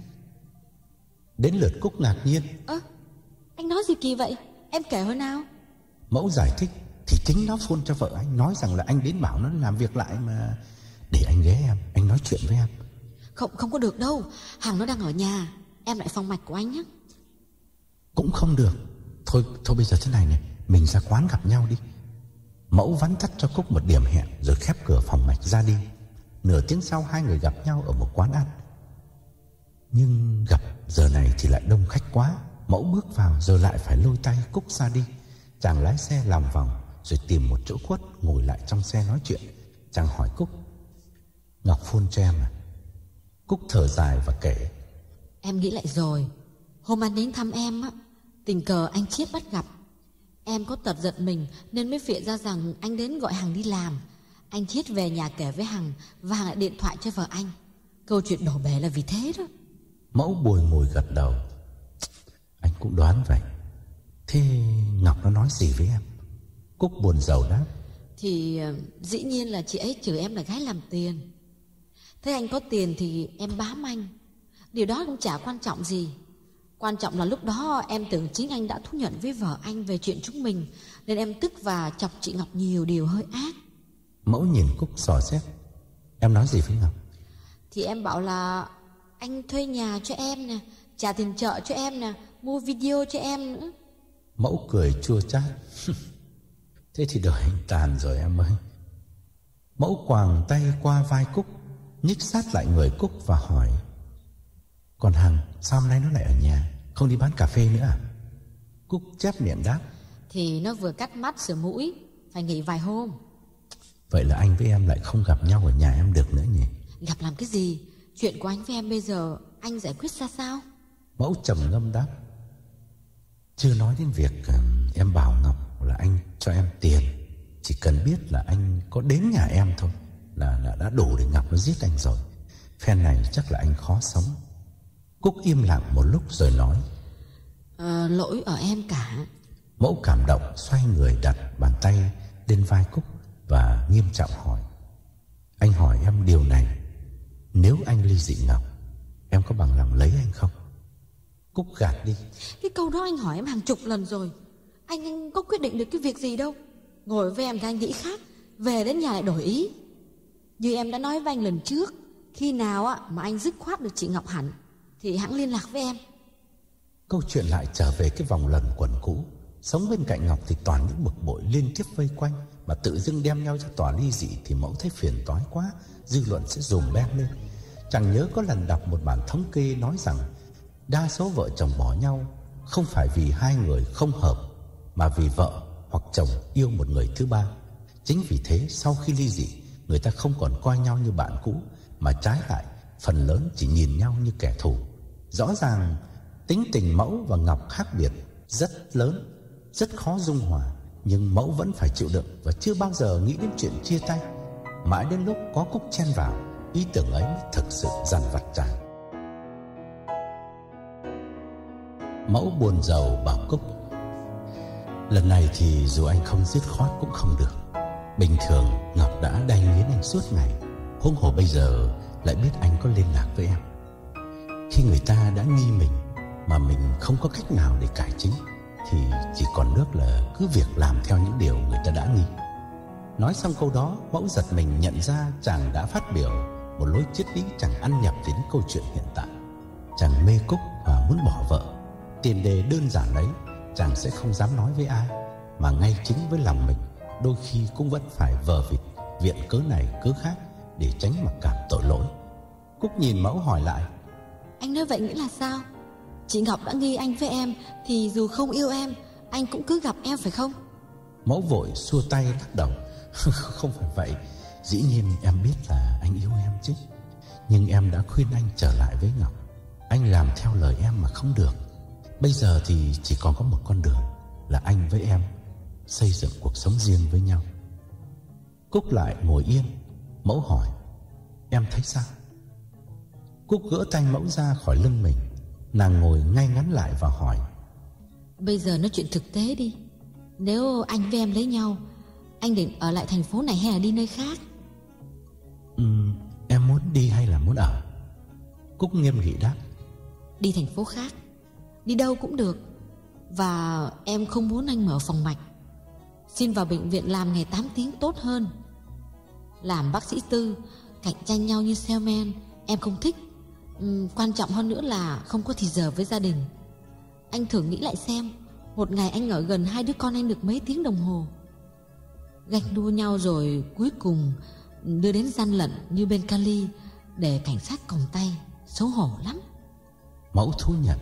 Đến lượt Cúc ngạc nhiên.
Ơ, à, anh nói gì kỳ vậy? Em kể hồi nào?
Mẫu giải thích. Thì chính nó phone cho vợ anh, nói rằng là anh đến bảo nó làm việc lại mà. Để anh ghé em, anh nói chuyện với em.
Không, không có được đâu. Hằng nó đang ở nhà, em lại phòng mạch của anh nhé.
Cũng không được. Thôi, thôi bây giờ thế này này, mình ra quán gặp nhau đi. Mẫu vắn tắt cho Cúc một điểm hẹn, rồi khép cửa phòng mạch ra đi. Nửa tiếng sau hai người gặp nhau ở một quán ăn. Nhưng gặp giờ này thì lại đông khách quá. Mẫu bước vào rồi lại phải lôi tay Cúc ra đi. Chàng lái xe lòng vòng, rồi tìm một chỗ khuất ngồi lại trong xe nói chuyện. Chàng hỏi Cúc. Ngọc phone cho em à? Cúc thở dài và kể.
Em nghĩ lại rồi. Hôm anh đến thăm em á, tình cờ anh Chiết bắt gặp. Em có tật giật mình nên mới phịa ra rằng anh đến gọi Hằng đi làm. Anh Chiết về nhà kể với Hằng, và Hằng lại điện thoại cho vợ anh. Câu chuyện đổ bể là vì thế đó.
Mẫu bùi ngùi gật đầu. Anh cũng đoán vậy. Thế Ngọc nó nói gì với em? Cúc buồn rầu đáp.
Thì dĩ nhiên là chị ấy chửi em là gái làm tiền. Thế anh có tiền thì em bám anh. Điều đó cũng chả quan trọng gì. Quan trọng là lúc đó em tưởng chính anh đã thú nhận với vợ anh về chuyện chúng mình, nên em tức và chọc chị Ngọc nhiều điều hơi ác.
Mẫu nhìn Cúc dò xét. Em nói gì với Ngọc?
Thì em bảo là anh thuê nhà cho em nè, trả tiền chợ cho em nè, mua video cho em nữa.
Mẫu cười chua chát. Thế thì đời anh tàn rồi em ơi. Mẫu quàng tay qua vai Cúc, nhích sát lại người Cúc và hỏi. Còn Hằng, sao hôm nay nó lại ở nhà, không đi bán cà phê nữa à? Cúc chép miệng đáp.
Thì nó vừa cắt mắt sửa mũi, phải nghỉ vài hôm.
Vậy là anh với em lại không gặp nhau ở nhà em được nữa nhỉ?
Gặp làm cái gì? Chuyện của anh với em bây giờ anh giải quyết ra sao?
Mẫu trầm ngâm đáp. Chưa nói đến việc uh, em bảo Ngọc là anh cho em tiền. Chỉ cần biết là anh có đến nhà em thôi là, là đã đủ để Ngọc nó giết anh rồi. Phen này chắc là anh khó sống. Cúc im lặng một lúc rồi nói.
à, Lỗi ở em cả.
Mẫu cảm động xoay người đặt bàn tay lên vai Cúc và nghiêm trọng hỏi. Anh hỏi em điều này. Nếu anh ly dị Ngọc, em có bằng lòng lấy anh không? Cúc gạt đi.
Cái câu đó anh hỏi em hàng chục lần rồi. Anh, anh có quyết định được cái việc gì đâu. Ngồi với em thì anh nghĩ khác, về đến nhà lại đổi ý. Như em đã nói với anh lần trước, khi nào á mà anh dứt khoát được chị Ngọc hẳn thì hẵng liên lạc với em.
Câu chuyện lại trở về cái vòng lần quẩn cũ. Sống bên cạnh Ngọc thì toàn những bực bội liên tiếp vây quanh, mà tự dưng đem nhau ra tòa ly dị thì Mẫu thấy phiền toái quá, dư luận sẽ dùm beng lên. Chẳng nhớ có lần đọc một bản thống kê nói rằng đa số vợ chồng bỏ nhau không phải vì hai người không hợp, mà vì vợ hoặc chồng yêu một người thứ ba. Chính vì thế sau khi ly dị, người ta không còn coi nhau như bạn cũ, mà trái lại phần lớn chỉ nhìn nhau như kẻ thù. Rõ ràng tính tình Mẫu và Ngọc khác biệt rất lớn, rất khó dung hòa, nhưng Mẫu vẫn phải chịu đựng và chưa bao giờ nghĩ đến chuyện chia tay. Mãi đến lúc có Cúc chen vào, ý tưởng ấy mới thực sự dằn vặt chàng. Mẫu buồn rầu bảo Cúc. Lần này thì dù anh không dứt khoát cũng không được. Bình thường Ngọc đã đay nghiến anh suốt ngày, huống hồ bây giờ lại biết anh có liên lạc với em. Khi người ta đã nghi mình mà mình không có cách nào để cải chính, thì chỉ còn nước là cứ việc làm theo những điều người ta đã nghi. Nói xong câu đó, Mẫu giật mình nhận ra chàng đã phát biểu một lối triết lý chẳng ăn nhập đến câu chuyện hiện tại. Chàng mê Cúc và muốn bỏ vợ. Tiền đề đơn giản đấy chàng sẽ không dám nói với ai, mà ngay chính với lòng mình đôi khi cũng vẫn phải vờ vịt viện cớ này cớ khác để tránh mặc cảm tội lỗi. Cúc nhìn Mẫu hỏi lại:
Anh nói vậy nghĩa là sao? Chị Ngọc đã nghi anh với em thì dù không yêu em, anh cũng cứ gặp em phải không?
Mẫu vội xua tay lắc đầu: Không phải vậy. Dĩ nhiên em biết là anh yêu em chứ. Nhưng em đã khuyên anh trở lại với Ngọc. Anh làm theo lời em mà không được. Bây giờ thì chỉ còn có một con đường, là anh với em xây dựng cuộc sống riêng với nhau. Cúc lại ngồi yên. Mẫu hỏi: Em thấy sao? Cúc gỡ tay Mẫu ra khỏi lưng mình. Nàng ngồi ngay ngắn lại và hỏi:
Bây giờ nói chuyện thực tế đi. Nếu anh với em lấy nhau, anh định ở lại thành phố này hay là đi nơi khác?
ừ, Em muốn đi hay là muốn ở? Cúc nghiêm nghị đáp:
Đi thành phố khác. Đi đâu cũng được. Và em không muốn anh mở phòng mạch. Xin vào bệnh viện làm ngày tám tiếng tốt hơn. Làm bác sĩ tư, cạnh tranh nhau như salesman, em không thích. uhm, Quan trọng hơn nữa là không có thì giờ với gia đình. Anh thử nghĩ lại xem, một ngày anh ở gần hai đứa con anh được mấy tiếng đồng hồ. Ganh đua nhau rồi cuối cùng đưa đến gian lận như bên Cali, để cảnh sát còng tay. Xấu hổ lắm.
Mẫu thú nhận: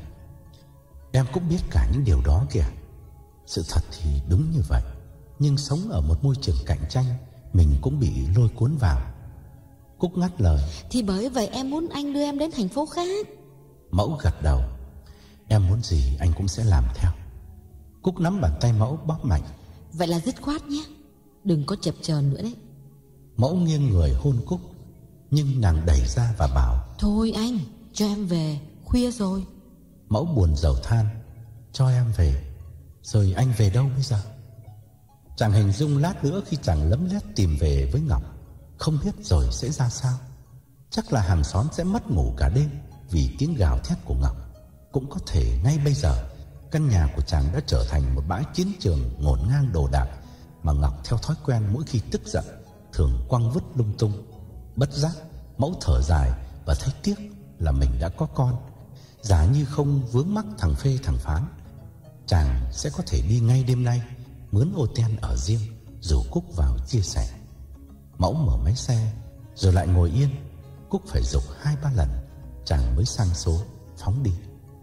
Em cũng biết cả những điều đó kìa. Sự thật thì đúng như vậy. Nhưng sống ở một môi trường cạnh tranh, mình cũng bị lôi cuốn vào. Cúc ngắt lời:
Thì bởi vậy em muốn anh đưa em đến thành phố khác.
Mẫu gật đầu: Em muốn gì anh cũng sẽ làm theo. Cúc nắm bàn tay Mẫu bóp mạnh:
Vậy là dứt khoát nhé, đừng có chập chờn nữa đấy.
Mẫu nghiêng người hôn Cúc, nhưng nàng đẩy ra và bảo:
Thôi anh, cho em về, khuya rồi.
Mẫu buồn rầu than: Cho em về. Rồi anh về đâu bây giờ? Chàng hình dung lát nữa khi chàng lấm lét tìm về với Ngọc, không biết rồi sẽ ra sao. Chắc là hàng xóm sẽ mất ngủ cả đêm vì tiếng gào thét của Ngọc. Cũng có thể ngay bây giờ căn nhà của chàng đã trở thành một bãi chiến trường ngổn ngang đồ đạc, mà Ngọc theo thói quen mỗi khi tức giận thường quăng vứt lung tung. Bất giác Mẫu thở dài và thấy tiếc là mình đã có con. Giả như không vướng mắc thằng phê thằng phán, chàng sẽ có thể đi ngay đêm nay, mướn ô ten ở riêng, rủ Cúc vào chia sẻ. Mẫu mở máy xe rồi lại ngồi yên. Cúc phải giục hai ba lần chàng mới sang số phóng đi.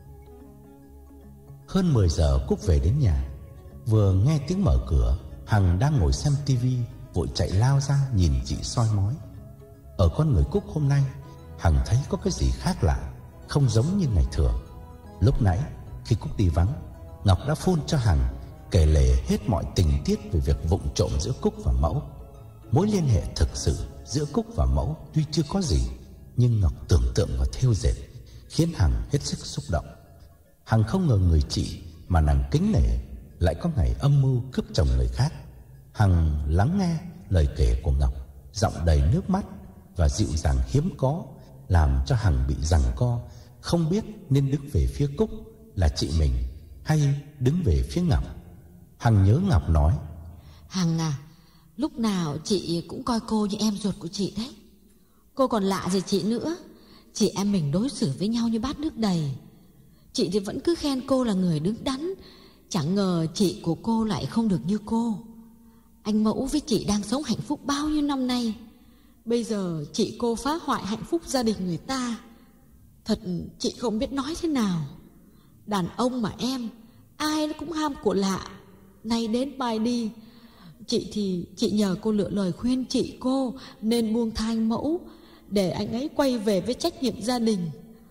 Hơn mười giờ Cúc về đến nhà. Vừa nghe tiếng mở cửa, Hằng đang ngồi xem tivi vội chạy lao ra nhìn chị soi mói. Ở con người Cúc hôm nay, Hằng thấy có cái gì khác lạ, không giống như ngày thường. Lúc nãy khi Cúc đi vắng, Ngọc đã phone cho Hằng kể lể hết mọi tình tiết về việc vụng trộm giữa Cúc và Mẫu. Mối liên hệ thực sự giữa Cúc và Mẫu tuy chưa có gì, nhưng Ngọc tưởng tượng và thêu dệt khiến Hằng hết sức xúc động. Hằng không ngờ người chị mà nàng kính nể lại có ngày âm mưu cướp chồng người khác. Hằng lắng nghe lời kể của Ngọc, giọng đầy nước mắt và dịu dàng hiếm có, làm cho Hằng bị giằng co, không biết nên đứng về phía Cúc là chị mình hay đứng về phía Ngọc. Hằng nhớ Ngọc nói:
Hằng à, lúc nào chị cũng coi cô như em ruột của chị đấy. Cô còn lạ gì chị nữa. Chị em mình đối xử với nhau như bát nước đầy. Chị thì vẫn cứ khen cô là người đứng đắn, chẳng ngờ chị của cô lại không được như cô. Anh Mẫu với chị đang sống hạnh phúc bao nhiêu năm nay, bây giờ chị cô phá hoại hạnh phúc gia đình người ta. Thật chị không biết nói thế nào. Đàn ông mà em, ai nó cũng ham của lạ, nay đến mai đi. Chị thì chị nhờ cô lựa lời khuyên chị cô nên buông tha anh Mẫu, để anh ấy quay về với trách nhiệm gia đình.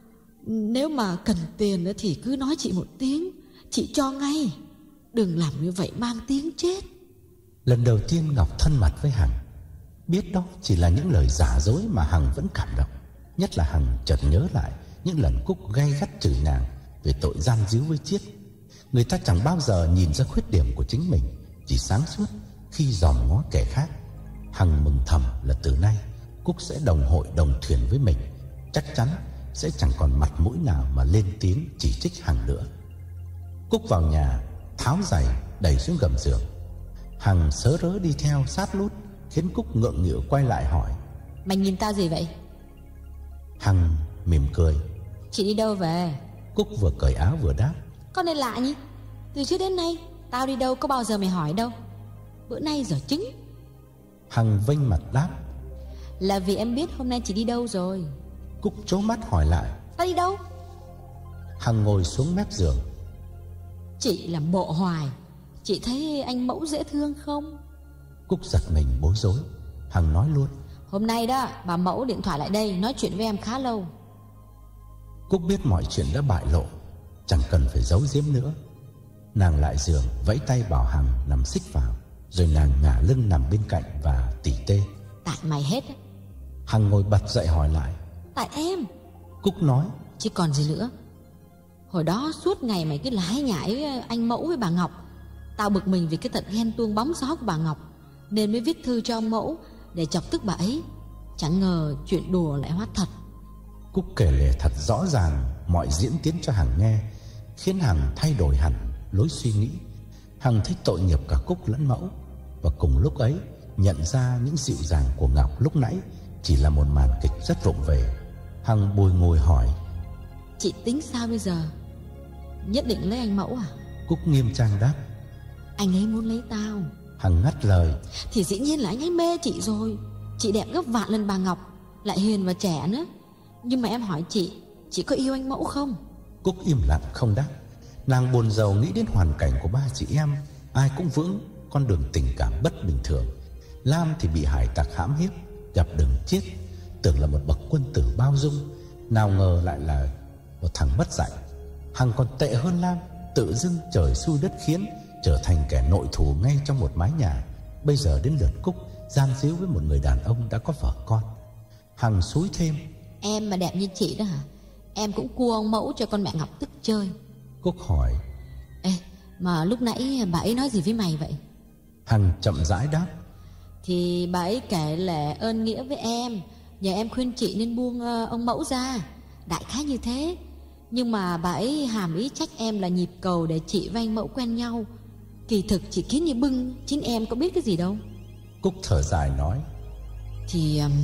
Nếu mà cần tiền thì cứ nói chị một tiếng, chị cho ngay. Đừng làm như vậy mang tiếng chết.
Lần đầu tiên Ngọc thân mật với Hằng, biết đó chỉ là những lời giả dối mà Hằng vẫn cảm động. Nhất là Hằng chợt nhớ lại những lần Cúc gay gắt chửi nàng về tội gian díu với Chiết. Người ta chẳng bao giờ nhìn ra khuyết điểm của chính mình, chỉ sáng suốt khi dòm ngó kẻ khác. Hằng mừng thầm là từ nay Cúc sẽ đồng hội đồng thuyền với mình, chắc chắn sẽ chẳng còn mặt mũi nào mà lên tiếng chỉ trích Hằng nữa. Cúc vào nhà, tháo giày đẩy xuống gầm giường. Hằng sớ rớ đi theo sát lút, khiến Cúc ngượng nghịu quay lại hỏi:
Mày nhìn ta gì vậy?
Hằng mỉm cười:
Chị đi đâu về?
Cúc vừa cởi áo vừa đáp.
Con này lạ nhỉ? Từ trước đến nay tao đi đâu có bao giờ mày hỏi đâu. Bữa nay giờ chứng.
Hằng vênh mặt đáp.
Là vì em biết hôm nay chị đi đâu rồi.
Cúc trố mắt hỏi lại.
Tao đi đâu?
Hằng ngồi xuống mép giường.
Chị làm bộ hoài. Chị thấy anh Mẫu dễ thương không?
Cúc giật mình bối rối. Hằng nói luôn.
Hôm nay đó bà Mẫu điện thoại lại đây nói chuyện với em khá lâu.
Cúc biết mọi chuyện đã bại lộ, chẳng cần phải giấu giếm nữa. Nàng lại giường vẫy tay bảo Hằng nằm xích vào, rồi nàng ngả lưng nằm bên cạnh và tỉ tê.
Tại mày hết á.
Hằng ngồi bật dậy hỏi lại.
Tại em.
Cúc nói.
Chứ còn gì nữa. Hồi đó suốt ngày mày cứ lái nhải với anh Mẫu với bà Ngọc. Tao bực mình vì cái tật ghen tuông bóng gió của bà Ngọc, nên mới viết thư cho ông Mẫu để chọc tức bà ấy. Chẳng ngờ chuyện đùa lại hóa thật.
Cúc kể lể thật rõ ràng mọi diễn tiến cho Hằng nghe, khiến Hằng thay đổi hẳn lối suy nghĩ. Hằng thấy tội nghiệp cả Cúc lẫn Mẫu, và cùng lúc ấy nhận ra những dịu dàng của Ngọc lúc nãy chỉ là một màn kịch rất vụng về. Hằng bồi ngồi hỏi.
Chị tính sao bây giờ? Nhất định lấy anh Mẫu à?
Cúc nghiêm trang đáp.
Anh ấy muốn lấy tao.
Hằng ngắt lời.
Thì dĩ nhiên là anh ấy mê chị rồi. Chị đẹp gấp vạn lần bà Ngọc, lại hiền và trẻ nữa. Nhưng mà em hỏi chị, chị có yêu anh Mẫu không?
Cúc im lặng không đáp. Nàng buồn rầu nghĩ đến hoàn cảnh của ba chị em, ai cũng vướng con đường tình cảm bất bình thường. Lam thì bị hải tặc hãm hiếp, gặp đường chết, tưởng là một bậc quân tử bao dung, nào ngờ lại là một thằng mất dạy. Hằng còn tệ hơn Lam, tự dưng trời xui đất khiến, trở thành kẻ nội thù ngay trong một mái nhà. Bây giờ đến lượt Cúc gian díu với một người đàn ông đã có vợ con. Hằng xúi thêm.
Em mà đẹp như chị đó hả? Em cũng cua ông Mẫu cho con mẹ Ngọc tức chơi.
Cúc hỏi.
Ê, mà lúc nãy bà ấy nói gì với mày vậy?
Hằng chậm rãi đáp.
Thì bà ấy kể lể ơn nghĩa với em, nhờ em khuyên chị nên buông uh, ông Mẫu ra. Đại khái như thế. Nhưng mà bà ấy hàm ý trách em là nhịp cầu để chị và anh Mẫu quen nhau. Kỳ thực chị kiến như bưng, chính em có biết cái gì đâu.
Cúc thở dài nói.
Thì um,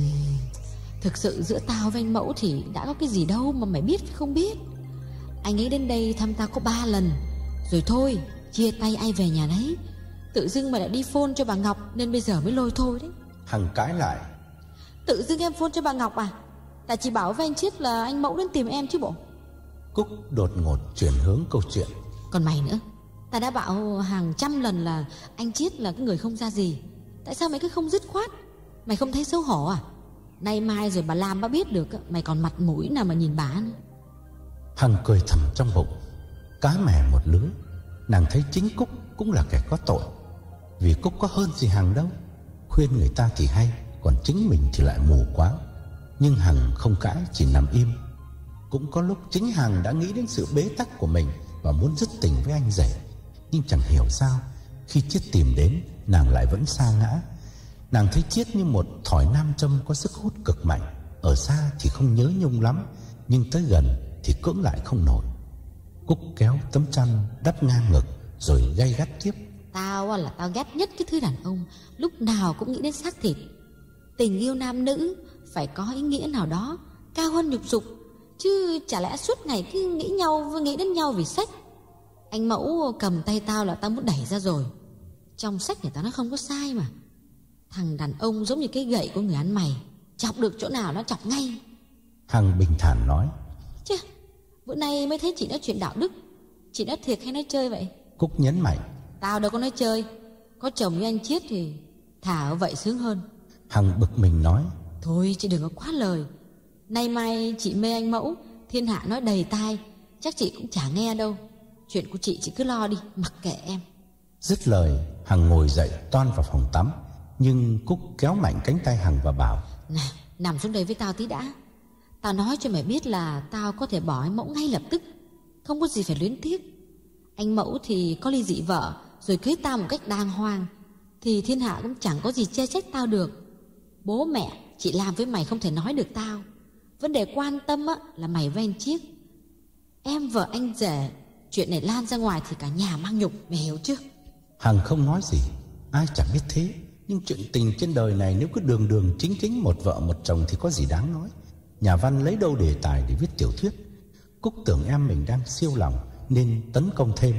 thực sự giữa tao với anh Mẫu thì đã có cái gì đâu mà mày biết không biết. Anh ấy đến đây thăm tao có ba lần, rồi thôi, chia tay ai về nhà đấy. Tự dưng mà lại đi phone cho bà Ngọc, nên bây giờ mới lôi thôi đấy.
Hằng cãi lại.
Tự dưng em phone cho bà Ngọc à? Tại chị bảo với anh Chiết là anh Mẫu đến tìm em chứ bộ.
Cúc đột ngột chuyển hướng câu chuyện.
Còn mày nữa, ta đã bảo hàng trăm lần là anh Chiết là cái người không ra gì. Tại sao mày cứ không dứt khoát? Mày không thấy xấu hổ à? Nay mai rồi bà Lam bà biết được, mày còn mặt mũi nào mà nhìn bà nữa.
Hằng cười thầm trong bụng. Cá mè một lứa. Nàng thấy chính Cúc cũng là kẻ có tội, vì Cúc có hơn gì Hằng đâu. Khuyên người ta thì hay, còn chính mình thì lại mù quáng. Nhưng Hằng không cãi, chỉ nằm im. Cũng có lúc chính Hằng đã nghĩ đến sự bế tắc của mình và muốn dứt tình với anh rể. Nhưng chẳng hiểu sao khi Chiết tìm đến, nàng lại vẫn sa ngã. Nàng thấy Chiết như một thỏi nam châm có sức hút cực mạnh. Ở xa thì không nhớ nhung lắm, nhưng tới gần thì cưỡng lại không nổi. Cúc kéo tấm chăn đắp ngang ngực rồi gay gắt tiếp.
Tao là tao ghét nhất cái thứ đàn ông lúc nào cũng nghĩ đến xác thịt. Tình yêu nam nữ phải có ý nghĩa nào đó cao hơn nhục dục, chứ chả lẽ suốt ngày cứ nghĩ nhau nghĩ đến nhau vì sách. Anh Mẫu cầm tay tao là tao muốn đẩy ra rồi. Trong sách người ta nói không có sai mà. Thằng đàn ông giống như cái gậy của người ăn mày, chọc được chỗ nào nó chọc ngay.
Hằng bình thản nói.
Chứ bữa nay mới thấy chị nói chuyện đạo đức. Chị nói thiệt hay nói chơi vậy?
Cúc nhấn mạnh.
Tao đâu có nói chơi. Có chồng như anh Chiết thì thả ở vậy sướng hơn.
Hằng bực mình nói.
Thôi chị đừng có quá lời. Nay mai chị mê anh Mẫu, thiên hạ nói đầy tai, chắc chị cũng chả nghe đâu. Chuyện của chị chị cứ lo đi, mặc kệ em.
Dứt lời, Hằng ngồi dậy toan vào phòng tắm. Nhưng Cúc kéo mạnh cánh tay Hằng và bảo.
Nào, nằm xuống đây với tao tí đã. Tao nói cho mày biết là tao có thể bỏ anh Mẫu ngay lập tức, không có gì phải luyến tiếc. Anh Mẫu thì có ly dị vợ rồi cưới tao một cách đàng hoàng, thì thiên hạ cũng chẳng có gì chê trách tao được. Bố mẹ chị làm với mày không thể nói được tao. Vấn đề quan tâm á, là mày với anh Chiết. Em vợ anh rể, chuyện này lan ra ngoài thì cả nhà mang nhục, mày hiểu chưa?
Hằng không nói gì. Ai chẳng biết thế. Nhưng chuyện tình trên đời này nếu cứ đường đường chính chính một vợ một chồng thì có gì đáng nói. Nhà văn lấy đâu đề tài để viết tiểu thuyết. Cúc tưởng em mình đang siêu lòng nên tấn công thêm.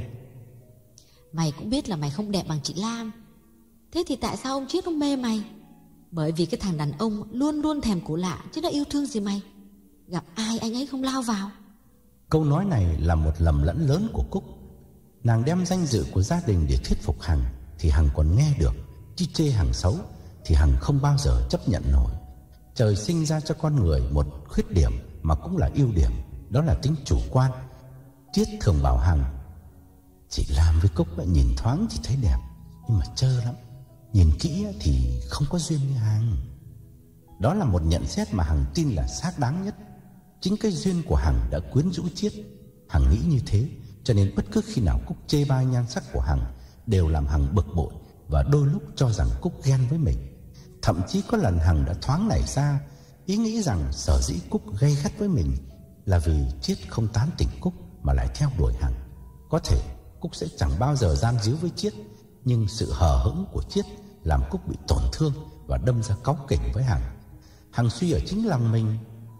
Mày cũng biết là mày không đẹp bằng chị Lam. Thế thì tại sao ông Chiết ông mê mày? Bởi vì cái thằng đàn ông luôn luôn thèm của lạ, chứ nó yêu thương gì mày. Gặp ai anh ấy không lao vào.
Câu nói này là một lầm lẫn lớn của Cúc. Nàng đem danh dự của gia đình để thuyết phục Hằng thì Hằng còn nghe được, chứ chê Hằng xấu thì Hằng không bao giờ chấp nhận nổi. Trời sinh ra cho con người một khuyết điểm mà cũng là ưu điểm, đó là tính chủ quan. Triết thường bảo Hằng: chị Lam với Cúc lại nhìn thoáng thì thấy đẹp, nhưng mà trơ lắm, nhìn kỹ thì không có duyên như Hằng. Đó là một nhận xét mà Hằng tin là xác đáng nhất. Chính cái duyên của Hằng đã quyến rũ Triết. Hằng nghĩ như thế, cho nên bất cứ khi nào Cúc chê bai nhan sắc của Hằng đều làm Hằng bực bội, và đôi lúc cho rằng Cúc ghen với mình. Thậm chí có lần Hằng đã thoáng nảy ra ý nghĩ rằng sở dĩ Cúc gay gắt với mình là vì Triết không tán tỉnh Cúc mà lại theo đuổi Hằng. Có thể Cúc sẽ chẳng bao giờ gian díu với Triết, nhưng sự hờ hững của Triết làm Cúc bị tổn thương và đâm ra cáu kỉnh với Hằng. Hằng suy ở chính lòng mình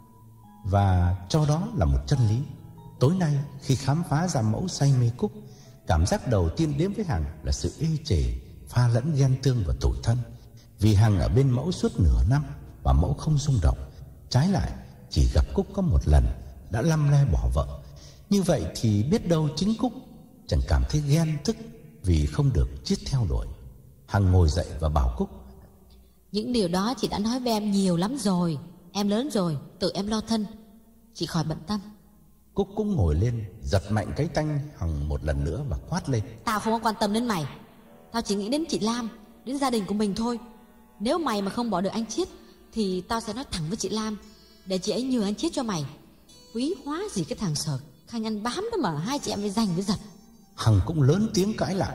và cho đó là một chân lý. Tối nay khi khám phá ra mẫu say mê Cúc, cảm giác đầu tiên đến với Hằng là sự ê chề pha lẫn ghen tương và tủi thân. Vì Hằng ở bên mẫu suốt nửa năm và mẫu không rung động. Trái lại, chỉ gặp Cúc có một lần đã lăm le bỏ vợ. Như vậy thì biết đâu chính Cúc chẳng cảm thấy ghen tức vì không được Triết theo đuổi. Hằng ngồi dậy và bảo Cúc:
những điều đó chị đã nói với em nhiều lắm rồi. Em lớn rồi, tự em lo thân, chị khỏi bận tâm.
Cúc cũng ngồi lên, giật mạnh cái tanh Hằng một lần nữa và quát lên:
tao không có quan tâm đến mày. Tao chỉ nghĩ đến chị Lam, đến gia đình của mình thôi. Nếu mày mà không bỏ được anh Triết thì tao sẽ nói thẳng với chị Lam để chị ấy nhường anh Triết cho mày. Quý hóa gì cái thằng Sở Khanh ăn bám đó mà hai chị em mới giành với giật.
Hằng cũng lớn tiếng cãi lại: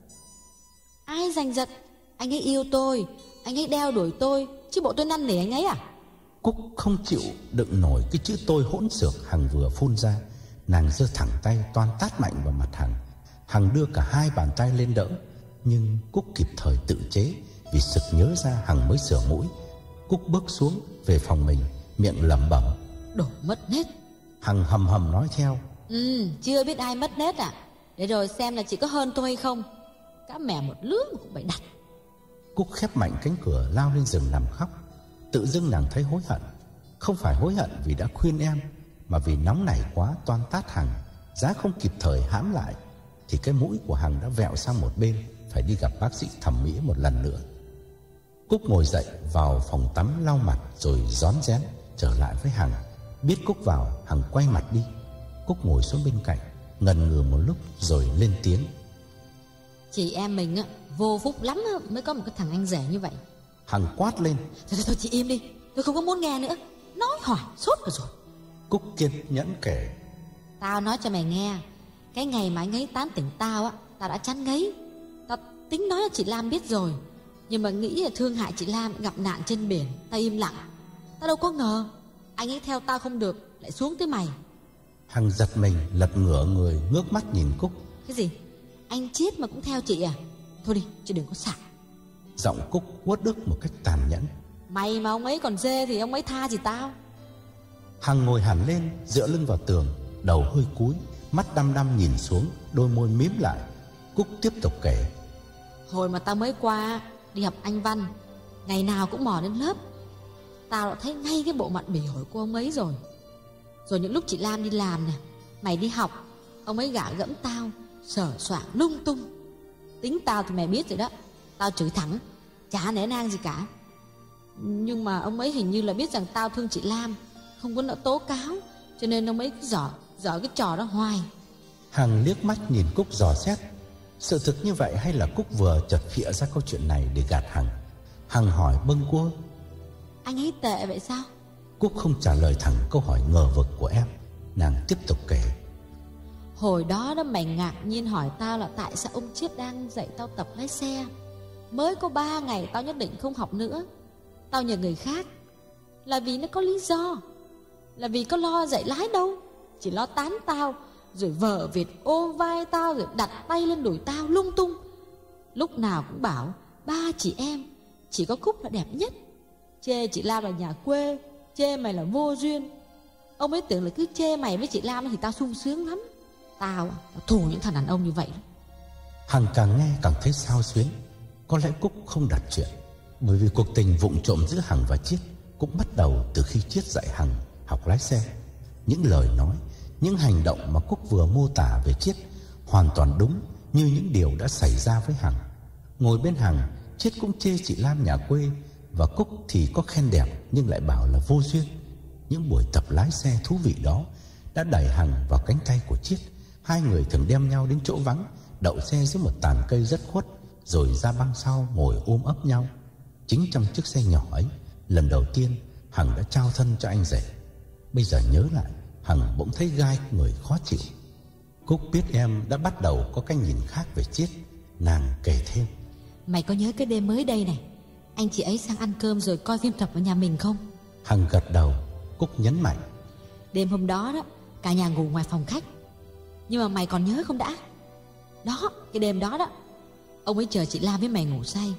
ai giành giật? Anh ấy yêu tôi, anh ấy đeo đuổi tôi, chứ bộ tôi năn nỉ anh ấy à?
Cúc không chịu đựng nổi cái chữ tôi hỗn xược Hằng vừa phun ra. Nàng giơ thẳng tay toan tát mạnh vào mặt Hằng. Hằng đưa cả hai bàn tay lên đỡ, nhưng Cúc kịp thời tự chế. Vì sực nhớ ra Hằng mới sửa mũi. Cúc bước xuống về phòng mình, miệng lẩm bẩm:
đồ mất nết.
Hằng hầm hầm nói theo:
Ừ, chưa biết ai mất nết à? Để rồi xem là chị có hơn tôi hay không. Cá mè một lứa mà cũng phải đặt.
Cúc khép mạnh cánh cửa lao lên giường nằm khóc. Tự dưng nàng thấy hối hận. Không phải hối hận vì đã khuyên em, mà vì nóng nảy quá toan tát Hằng. Giá không kịp thời hãm lại thì cái mũi của Hằng đã vẹo sang một bên, phải đi gặp bác sĩ thẩm mỹ một lần nữa. Cúc ngồi dậy vào phòng tắm lau mặt rồi rón rén trở lại với Hằng. Biết Cúc vào, Hằng quay mặt đi. Cúc ngồi xuống bên cạnh, ngần ngừ một lúc rồi lên tiếng:
chị em mình á, vô phúc lắm á, mới có một cái thằng anh rể như vậy.
Hằng quát lên:
Thôi, thôi, thôi chị im đi, tôi không có muốn nghe nữa. Nói hỏi suốt rồi rồi.
Cúc kiên nhẫn kể:
tao nói cho mày nghe, cái ngày mà anh ấy tán tỉnh tao á, tao đã chán ngấy. Tao tính nói cho chị Lam biết rồi, nhưng mà nghĩ là thương hại chị Lam gặp nạn trên biển, tao im lặng. Tao đâu có ngờ anh ấy theo tao không được lại xuống tới mày.
Hằng giật mình, lật ngửa người ngước mắt nhìn Cúc.
Cái gì? Anh Triết mà cũng theo chị à? Thôi đi, chị đừng có xạo.
Giọng Cúc uất ức một cách tàn nhẫn:
mày mà ông ấy còn dê thì ông ấy tha gì tao.
Hằng ngồi hẳn lên, dựa lưng vào tường, đầu hơi cúi, mắt đăm đăm nhìn xuống, đôi môi mím lại. Cúc tiếp tục kể:
hồi mà tao mới qua đi học Anh văn, ngày nào cũng mò đến lớp, tao đã thấy ngay cái bộ mặt bỉ ổi của ông ấy rồi. Rồi những lúc chị Lam đi làm nè, mày đi học, ông ấy gạ gẫm tao, sờ soạng lung tung. Tính tao thì mày biết rồi đó, tao chửi thẳng, chả nể nang gì cả. Nhưng mà ông ấy hình như là biết rằng tao thương chị Lam, không có nỡ tố cáo, cho nên ông ấy cứ giở giở cái trò đó hoài.
Hằng liếc mắt nhìn Cúc dò xét. Sự thực như vậy hay là Cúc vừa chợt phịa ra câu chuyện này để gạt Hằng? Hằng hỏi bâng quơ:
anh ấy tệ vậy sao?
Cúc không trả lời thẳng câu hỏi ngờ vực của em. Nàng tiếp tục kể:
hồi đó đó mày ngạc nhiên hỏi tao là tại sao ông Triết đang dạy tao tập lái xe. Mới có ba ngày tao nhất định không học nữa, tao nhờ người khác. Là vì nó có lý do, là vì có lo dạy lái đâu, chỉ lo tán tao, rồi vợ Việt ôm vai tao, rồi đặt tay lên đùi tao lung tung. Lúc nào cũng bảo ba chị em chỉ có Cúc là đẹp nhất, chê chị Lam là nhà quê, chê mày là vô duyên. Ông ấy tưởng là cứ chê mày với chị Lam thì tao sung sướng lắm. Tao à, tao thù những thằng đàn ông như vậy lắm.
Hằng càng nghe càng thấy xao xuyến. Có lẽ Cúc không đặt chuyện, bởi vì cuộc tình vụng trộm giữa Hằng và Chiết cũng bắt đầu từ khi Chiết dạy Hằng học lái xe. Những lời nói, những hành động mà Cúc vừa mô tả về Chiết hoàn toàn đúng như những điều đã xảy ra với Hằng. Ngồi bên Hằng, Chiết cũng chê chị Lam nhà quê, và Cúc thì có khen đẹp nhưng lại bảo là vô duyên. Những buổi tập lái xe thú vị đó đã đẩy Hằng vào cánh tay của Chiết. Hai người thường đem nhau đến chỗ vắng, đậu xe dưới một tàn cây rất khuất, rồi ra băng sau ngồi ôm ấp nhau. Chính trong chiếc xe nhỏ ấy, lần đầu tiên Hằng đã trao thân cho anh rể. Bây giờ nhớ lại, Hằng bỗng thấy gai người khó chịu. Cúc biết em đã bắt đầu có cái nhìn khác về Chiết. Nàng kể thêm:
Mày có nhớ cái đêm mới đây này, anh chị ấy sang ăn cơm rồi coi phim tập ở nhà mình không?
Hằng gật đầu. Cúc nhấn mạnh:
Đêm hôm đó đó, cả nhà ngủ ngoài phòng khách. Nhưng mà mày còn nhớ không đã? Đó, cái đêm đó đó, ông ấy chờ chị Lam với mày ngủ say,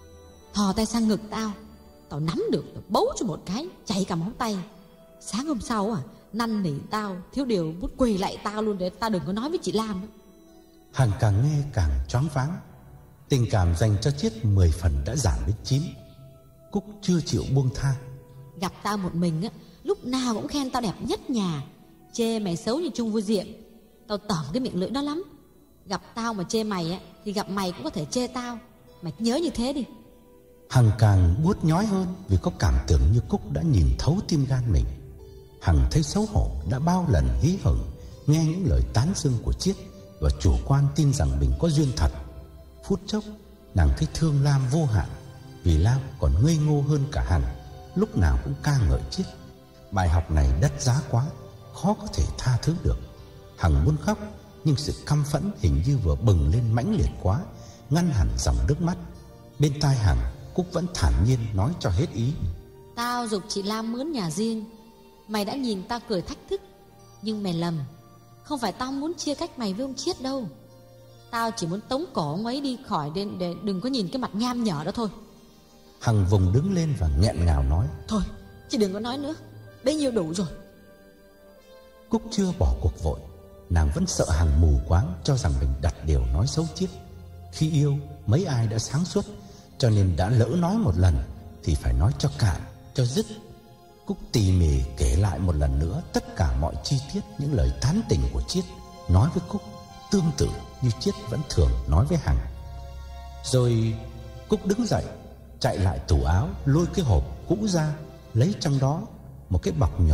thò tay sang ngực tao. Tao nắm được, tao bấu cho một cái, chảy cả móng tay. Sáng hôm sau à, năn nỉ tao, thiếu điều bút quỳ lại tao luôn để tao đừng có nói với chị Lam.
Hằng càng nghe càng choáng váng. Tình cảm dành cho Chiết mười phần đã giảm đến chín. Cúc chưa chịu buông tha.
Gặp tao một mình á, lúc nào cũng khen tao đẹp nhất nhà, chê mày xấu như Trung Vô Diệm. Tao tởm cái miệng lưỡi đó lắm. Gặp tao mà chê mày á, thì gặp mày cũng có thể chê tao. Mày nhớ như thế đi.
Hằng càng buốt nhói hơn vì có cảm tưởng như Cúc đã nhìn thấu tim gan mình. Hằng thấy xấu hổ đã bao lần hí hửng nghe những lời tán dương của Chiết và chủ quan tin rằng mình có duyên thật. Phút chốc nàng thấy thương Lam vô hạn, vì Lam còn ngây ngô hơn cả Hằng, lúc nào cũng ca ngợi Chiết. Bài học này đắt giá quá, khó có thể tha thứ được. Hằng muốn khóc, nhưng sự căm phẫn hình như vừa bừng lên mãnh liệt quá, ngăn hẳn dòng nước mắt. Bên tai Hằng, Cúc vẫn thản nhiên nói cho hết ý:
Tao giục chị Lam mướn nhà riêng, mày đã nhìn tao cười thách thức. Nhưng mày lầm, không phải tao muốn chia cách mày với ông Chiết đâu. Tao chỉ muốn tống cổ ông ấy đi khỏi để, để đừng có nhìn cái mặt nham nhở đó thôi.
Hằng vùng đứng lên và nghẹn ngào nói:
Thôi, chị đừng có nói nữa, bấy nhiêu đủ rồi.
Cúc chưa bỏ cuộc vội. Nàng vẫn sợ Hằng mù quáng cho rằng mình đặt điều nói xấu Chiết. Khi yêu, mấy ai đã sáng suốt, cho nên đã lỡ nói một lần thì phải nói cho cạn, cho dứt. Cúc tỉ mỉ kể lại một lần nữa tất cả mọi chi tiết những lời tán tỉnh của Chiết nói với Cúc, tương tự như Chiết vẫn thường nói với Hằng. Rồi Cúc đứng dậy, chạy lại tủ áo, lôi cái hộp cũ ra, lấy trong đó một cái bọc nhỏ,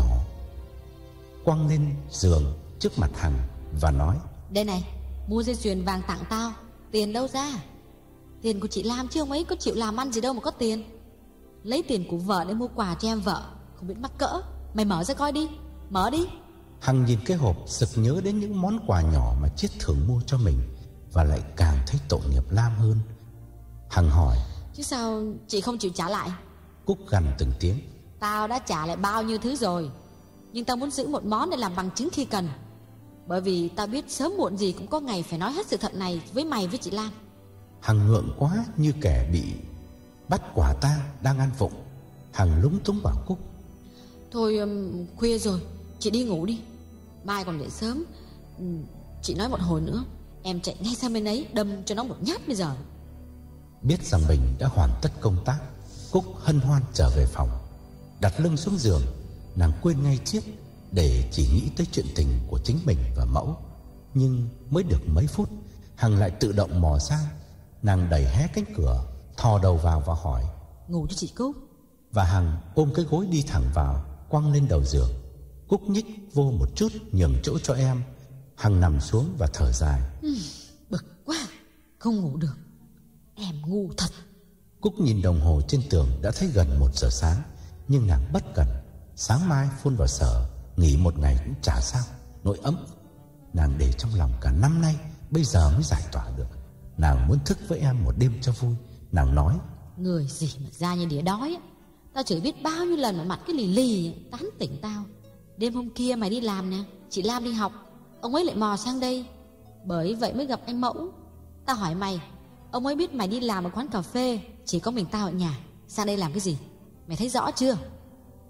quăng lên giường trước mặt Hằng và nói:
Đây này, mua dây chuyền vàng tặng tao. Tiền đâu ra? Tiền của chị Lam chứ ông ấy có chịu làm ăn gì đâu mà có tiền. Lấy tiền của vợ để mua quà cho em vợ, không biết mắc cỡ. Mày mở ra coi đi, mở đi.
Hằng nhìn cái hộp, sực nhớ đến những món quà nhỏ mà Chiết thường mua cho mình, và lại càng thấy tội nghiệp Lam hơn. Hằng hỏi:
Chứ sao chị không chịu trả lại?
Cúc gằn từng tiếng:
Tao đã trả lại bao nhiêu thứ rồi, nhưng tao muốn giữ một món để làm bằng chứng khi cần. Bởi vì tao biết sớm muộn gì cũng có ngày phải nói hết sự thật này với mày với chị Lam.
Hằng ngượng quá, như kẻ bị bắt quả tang đang ăn vụng. Hằng lúng túng bảo Cúc:
Thôi um, khuya rồi, chị đi ngủ đi, mai còn dậy sớm. um, Chị nói một hồi nữa em chạy ngay sang bên ấy đâm cho nó một nhát bây giờ.
Biết rằng mình đã hoàn tất công tác, Cúc hân hoan trở về phòng. Đặt lưng xuống giường, nàng quên ngay Chiết để chỉ nghĩ tới chuyện tình của chính mình và mẫu. Nhưng mới được mấy phút, Hằng lại tự động mò sang. Nàng đẩy hé cánh cửa, thò đầu vào và hỏi:
Ngủ cho chị Cúc.
Và Hằng ôm cái gối đi thẳng vào, quăng lên đầu giường. Cúc nhích vô một chút nhường chỗ cho em. Hằng nằm xuống và thở dài:
ừ, Bực quá, không ngủ được. Em ngu thật.
Cúc nhìn đồng hồ trên tường, đã thấy gần một giờ sáng. Nhưng nàng bất cẩn, sáng mai phun vào sở, nghỉ một ngày cũng chả sao. Nỗi ấm nàng để trong lòng cả năm nay, bây giờ mới giải tỏa được. Nàng muốn thức với em một đêm cho vui. Nàng nói:
Người gì mà da như đĩa đói. Tao chỉ biết bao nhiêu lần mà mặt cái lì lì tán tỉnh tao. Đêm hôm kia mày đi làm nè, chị Lam đi học, ông ấy lại mò sang đây. Bởi vậy mới gặp anh Mẫu. Tao hỏi mày, ông ấy biết mày đi làm ở quán cà phê, chỉ có mình tao ở nhà, sang đây làm cái gì? Mày thấy rõ chưa?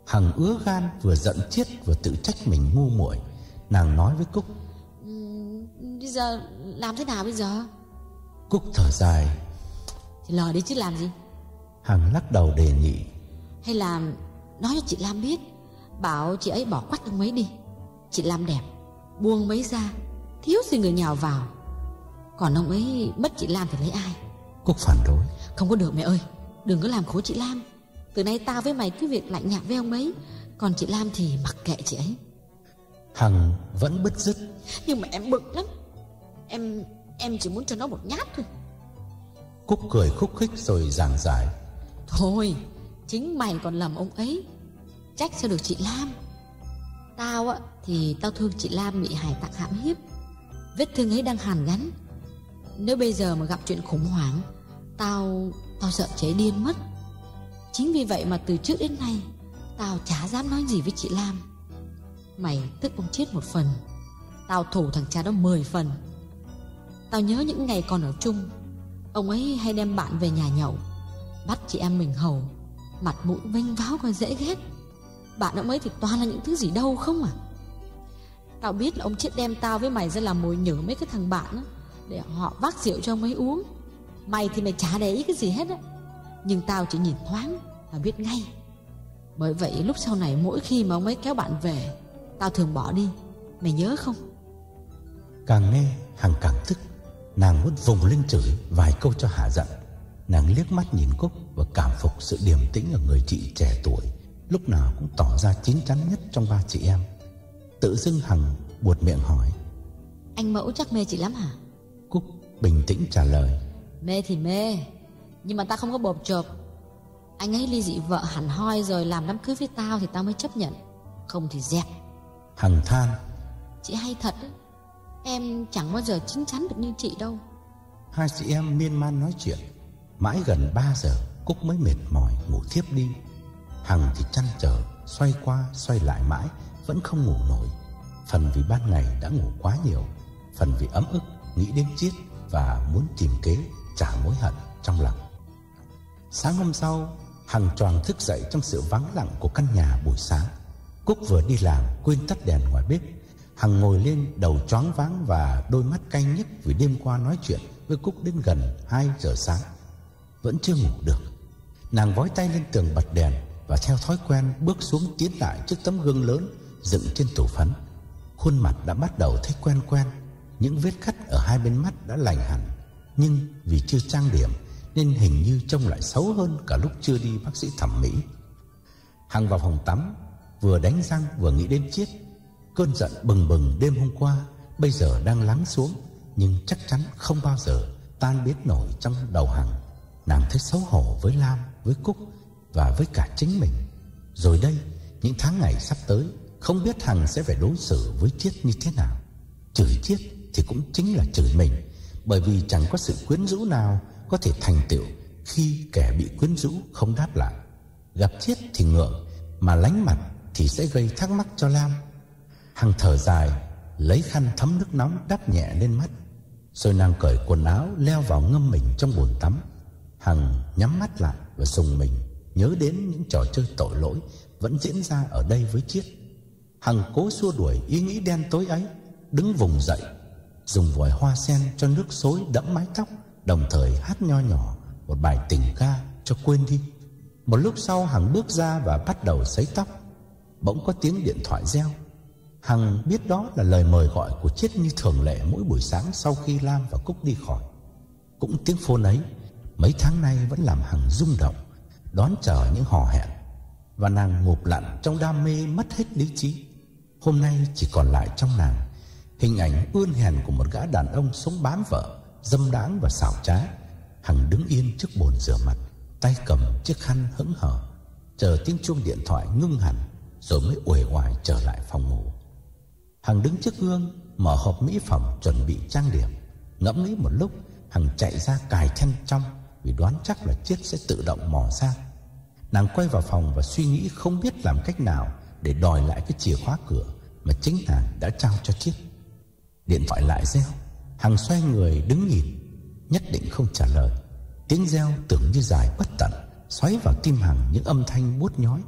Hằng ứa gan, vừa giận Chiết vừa tự trách mình ngu muội. Nàng nói với Cúc:
ừ, Bây giờ làm thế nào bây giờ?
Cúc thở dài:
Thì lờ đi chứ làm gì.
Hằng lắc đầu đề nghị:
Hay là nói cho chị Lam biết, bảo chị ấy bỏ quách ông ấy đi. Chị Lam đẹp, buông ông ấy ra, thiếu gì người nhào vào. Còn ông ấy mất chị Lam thì lấy ai?
Cúc phản đối:
Không có được mẹ ơi, đừng có làm khổ chị Lam. Từ nay tao với mày cứ việc lạnh nhạt với ông ấy, còn chị Lam thì mặc kệ chị ấy.
Hằng vẫn bứt rứt:
Nhưng mà em bực lắm. Em em chỉ muốn cho nó một nhát thôi.
Cúc cười khúc khích rồi giảng giải:
Thôi, chính mày còn lầm ông ấy, trách sao được chị Lam. Tao á thì tao thương chị Lam bị hải tặc hãm hiếp, vết thương ấy đang hàn gắn. Nếu bây giờ mà gặp chuyện khủng hoảng, Tao Tao sợ chị ấy điên mất. Chính vì vậy mà từ trước đến nay tao chả dám nói gì với chị Lam. Mày tức ông Chiết một phần, tao thủ thằng cha đó mười phần. Tao nhớ những ngày còn ở chung, ông ấy hay đem bạn về nhà nhậu, bắt chị em mình hầu, mặt mũi vênh váo còn dễ ghét. Bạn ông ấy thì toàn là những thứ gì đâu không à. Tao biết là ông Chiết đem tao với mày ra làm mồi nhử mấy cái thằng bạn á, để họ vác rượu cho ông ấy uống. Mày thì mày chả để ý cái gì hết á, nhưng tao chỉ nhìn thoáng là biết ngay. Bởi vậy lúc sau này mỗi khi mà ông ấy kéo bạn về, tao thường bỏ đi. Mày nhớ không?
Càng nghe Hằng càng tức. Nàng muốn vùng lên chửi vài câu cho hả giận. Nàng liếc mắt nhìn Cúc và cảm phục sự điềm tĩnh ở người chị trẻ tuổi, lúc nào cũng tỏ ra chín chắn nhất trong ba chị em. Tự dưng Hằng buột miệng hỏi:
Anh Mẫu chắc mê chị lắm hả?
Cúc bình tĩnh trả lời:
Mê thì mê, nhưng mà tao không có bộp chộp. Anh ấy ly dị vợ hẳn hoi rồi làm đám cưới với tao thì tao mới chấp nhận, không thì dẹp.
Hằng than:
Chị hay thật ấy. Em chẳng bao giờ chín chắn được như chị đâu.
Hai chị em miên man nói chuyện mãi gần ba giờ, Cúc mới mệt mỏi ngủ thiếp đi. Hằng thì trăn trở xoay qua xoay lại mãi vẫn không ngủ nổi. Phần vì ban ngày đã ngủ quá nhiều, phần vì ấm ức nghĩ đến Chiết và muốn tìm kế trả mối hận trong lòng. Sáng hôm sau, Hằng choàng thức dậy trong sự vắng lặng của căn nhà buổi sáng. Cúc vừa đi làm quên tắt đèn ngoài bếp. Hằng ngồi lên đầu choáng váng và đôi mắt cay nhức vì đêm qua nói chuyện với Cúc đến gần hai giờ sáng. Vẫn chưa ngủ được. Nàng vói tay lên tường bật đèn và theo thói quen bước xuống tiến lại trước tấm gương lớn dựng trên tủ phấn. Khuôn mặt đã bắt đầu thấy quen quen. Những vết cắt ở hai bên mắt đã lành hẳn, nhưng vì chưa trang điểm nên hình như trông lại xấu hơn cả lúc chưa đi bác sĩ thẩm mỹ. Hằng vào phòng tắm, vừa đánh răng vừa nghĩ đến Chiết. Cơn giận bừng bừng đêm hôm qua bây giờ đang lắng xuống, nhưng chắc chắn không bao giờ tan biến nổi trong đầu Hằng. Nàng thấy xấu hổ với Lam, với Cúc và với cả chính mình. Rồi đây, những tháng ngày sắp tới, không biết Hằng sẽ phải đối xử với Chiết như thế nào. Chửi Chiết thì cũng chính là chửi mình, bởi vì chẳng có sự quyến rũ nào có thể thành tựu khi kẻ bị quyến rũ không đáp lại. Gặp Chiết thì ngượng, mà lánh mặt thì sẽ gây thắc mắc cho Lam. Hằng thở dài, lấy khăn thấm nước nóng đắp nhẹ lên mắt, rồi nàng cởi quần áo leo vào ngâm mình trong bồn tắm. Hằng nhắm mắt lại và rùng mình nhớ đến những trò chơi tội lỗi vẫn diễn ra ở đây với Chiết. Hằng cố xua đuổi ý nghĩ đen tối ấy, đứng vùng dậy, dùng vòi hoa sen cho nước xối đẫm mái tóc, đồng thời hát nho nhỏ một bài tình ca cho quên đi. Một lúc sau Hằng bước ra và bắt đầu sấy tóc. Bỗng có tiếng điện thoại reo. Hằng biết đó là lời mời gọi của Chiết như thường lệ mỗi buổi sáng sau khi Lam và Cúc đi khỏi. Cũng tiếng phone ấy mấy tháng nay vẫn làm Hằng rung động, đón chờ những hò hẹn, và nàng ngụp lặn trong đam mê mất hết lý trí. Hôm nay chỉ còn lại trong nàng hình ảnh ươn hèn của một gã đàn ông sống bám vợ, dâm đãng và xảo trá. Hằng đứng yên trước bồn rửa mặt, tay cầm chiếc khăn hững hờ, chờ tiếng chuông điện thoại ngưng hẳn, rồi mới uể oải trở lại phòng ngủ. Hằng đứng trước gương, mở hộp mỹ phẩm chuẩn bị trang điểm. Ngẫm nghĩ một lúc, Hằng chạy ra cài then trong, vì đoán chắc là Chiết sẽ tự động mò ra. Nàng quay vào phòng và suy nghĩ không biết làm cách nào để đòi lại cái chìa khóa cửa mà chính nàng đã trao cho Chiết. Điện thoại lại reo. Hằng xoay người đứng nhìn, nhất định không trả lời. Tiếng reo tưởng như dài bất tận, xoáy vào tim Hằng những âm thanh buốt nhói.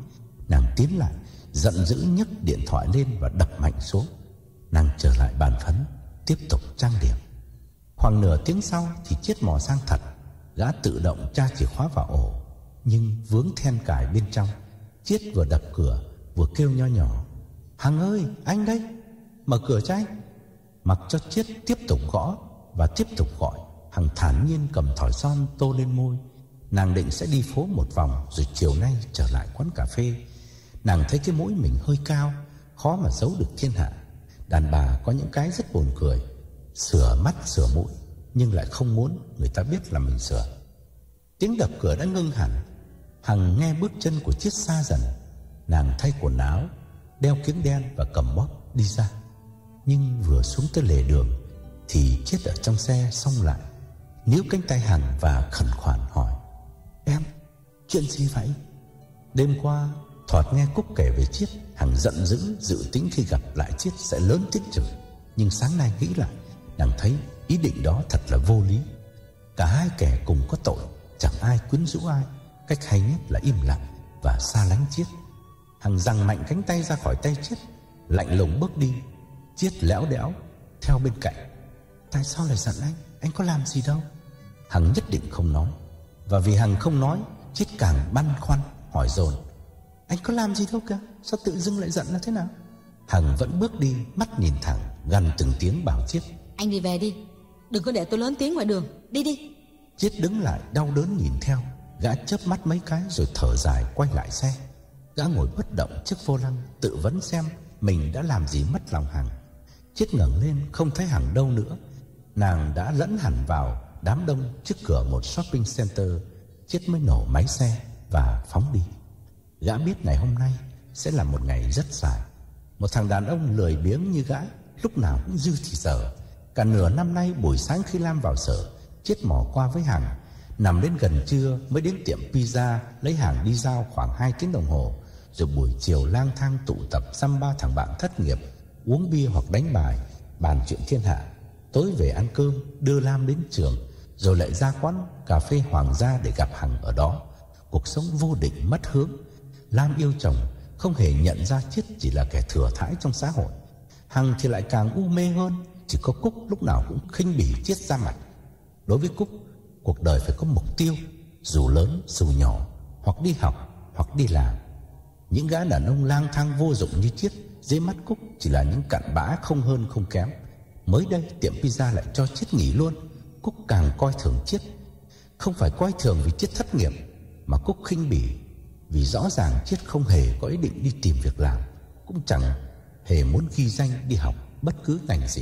Nàng tiến lại, giận dữ nhấc điện thoại lên và đập mạnh xuống. Nàng trở lại bàn phấn, tiếp tục trang điểm. Khoảng nửa tiếng sau thì Chiết mò sang thật. Gã tự động tra chìa khóa vào ổ, nhưng vướng then cài bên trong. Chiết vừa đập cửa vừa kêu nho nhỏ: "Hằng ơi, anh đây, mở cửa cho anh." Mặc cho Chiết tiếp tục gõ và tiếp tục gọi, Hằng thản nhiên cầm thỏi son tô lên môi. Nàng định sẽ đi phố một vòng rồi chiều nay trở lại quán cà phê. Nàng thấy cái mũi mình hơi cao, khó mà giấu được thiên hạ. Đàn bà có những cái rất buồn cười, sửa mắt sửa mũi nhưng lại không muốn người ta biết là mình sửa. Tiếng đập cửa đã ngưng hẳn. Hằng nghe bước chân của Chiết xa dần. Nàng thay quần áo, đeo kiếng đen và cầm bóp đi ra. Nhưng vừa xuống tới lề đường thì Chiết ở trong xe xông lại, níu cánh tay Hằng và khẩn khoản hỏi: "Em, chuyện gì vậy?" Đêm qua Thoạt nghe Cúc kể về Chiết, Hằng giận dữ, dự tính khi gặp lại Chiết sẽ lớn tiếng chửi. Nhưng sáng nay nghĩ lại, nàng thấy ý định đó thật là vô lý. Cả hai kẻ cùng có tội, chẳng ai quyến rũ ai. Cách hay nhất là im lặng và xa lánh Chiết. Hằng giằng mạnh cánh tay ra khỏi tay Chiết, lạnh lùng bước đi. Chiết léo đẽo theo bên cạnh. "Tại sao lại giận anh? Anh có làm gì đâu." Hằng nhất định không nói. Và vì Hằng không nói, Chiết càng băn khoăn hỏi dồn: "Anh có làm gì đâu kìa, sao tự dưng lại giận là thế nào?" Hằng vẫn bước đi, mắt nhìn thẳng, gằn từng tiếng bảo Chiết:
"Anh đi về đi, đừng có để tôi lớn tiếng ngoài đường, đi đi."
Chiết đứng lại đau đớn nhìn theo. Gã chớp mắt mấy cái rồi thở dài quay lại xe. Gã ngồi bất động trước vô lăng, tự vấn xem mình đã làm gì mất lòng Hằng. Chiết ngẩng lên không thấy Hằng đâu nữa. Nàng đã lẫn hẳn vào đám đông trước cửa một shopping center. Chiết mới nổ máy xe và phóng đi. Gã biết ngày hôm nay sẽ là một ngày rất dài. Một thằng đàn ông lười biếng như gã lúc nào cũng dư thì giờ. Cả nửa năm nay buổi sáng khi Lam vào sở, Chiết mò qua với Hằng. Nằm đến gần trưa mới đến tiệm pizza lấy hàng đi giao khoảng hai tiếng đồng hồ. Rồi buổi chiều lang thang tụ tập dăm ba thằng bạn thất nghiệp, uống bia hoặc đánh bài, bàn chuyện thiên hạ. Tối về ăn cơm, đưa Lam đến trường, rồi lại ra quán cà phê Hoàng gia để gặp Hằng ở đó. Cuộc sống vô định mất hướng. Lam yêu chồng, không hề nhận ra Chiết chỉ là kẻ thừa thãi trong xã hội. Hằng thì lại càng u mê hơn. Chỉ có Cúc lúc nào cũng khinh bỉ Chiết ra mặt. Đối với Cúc, cuộc đời phải có mục tiêu, dù lớn dù nhỏ, hoặc đi học hoặc đi làm. Những gã đàn ông lang thang vô dụng như Chiết dưới mắt Cúc chỉ là những cặn bã không hơn không kém. Mới đây tiệm pizza lại cho Chiết nghỉ luôn. Cúc càng coi thường Chiết. Không phải coi thường vì Chiết thất nghiệp, mà Cúc khinh bỉ vì rõ ràng Chiết không hề có ý định đi tìm việc làm, cũng chẳng hề muốn ghi danh đi học bất cứ ngành gì.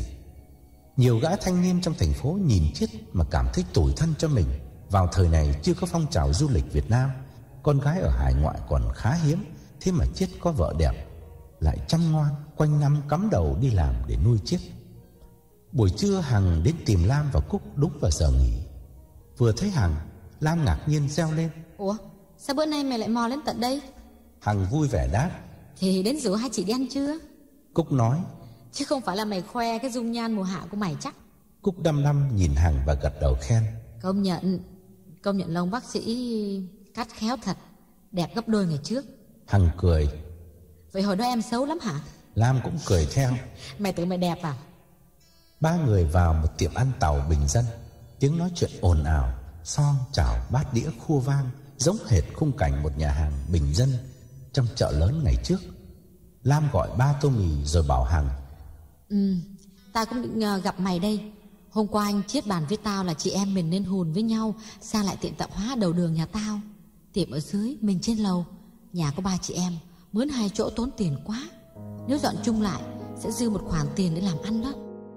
Nhiều gã thanh niên trong thành phố nhìn Chiết mà cảm thấy tủi thân cho mình. Vào thời này chưa có phong trào du lịch Việt Nam, con gái ở hải ngoại còn khá hiếm. Thế mà Chiết có vợ đẹp, lại chăm ngoan, quanh năm cắm đầu đi làm để nuôi Chiết. Buổi trưa Hằng đến tìm Lam và Cúc đúng vào giờ nghỉ. Vừa thấy Hằng, Lam ngạc nhiên reo lên:
"Ủa, sao bữa nay mày lại mò lên tận đây?"
Hằng vui vẻ đáp:
"Thì đến rủ hai chị đi ăn trưa."
Cúc nói:
"Chứ không phải là mày khoe cái dung nhan mùa hạ của mày chắc."
Cúc đăm đăm nhìn Hằng và gật đầu khen:
Công nhận, công nhận lông bác sĩ cắt khéo thật, đẹp gấp đôi ngày trước."
Hằng cười:
"Vậy hồi đó em xấu lắm hả?"
Lam cũng cười theo:
"Mày tưởng mày đẹp à?"
Ba người vào một tiệm ăn tàu bình dân. Tiếng nói chuyện ồn ào, son chảo bát đĩa khua vang, giống hệt khung cảnh một nhà hàng bình dân trong chợ lớn ngày trước. Lam gọi ba tô mì rồi bảo Hằng:
"Ừ, tao cũng định uh, gặp mày đây. Hôm qua anh Chiết bàn với tao là chị em mình nên hùn với nhau sang lại tiệm tạp hóa đầu đường nhà tao. Tiệm ở dưới, mình trên lầu. Nhà có ba chị em, mướn hai chỗ tốn tiền quá. Nếu dọn chung lại sẽ dư một khoản tiền để làm ăn đó."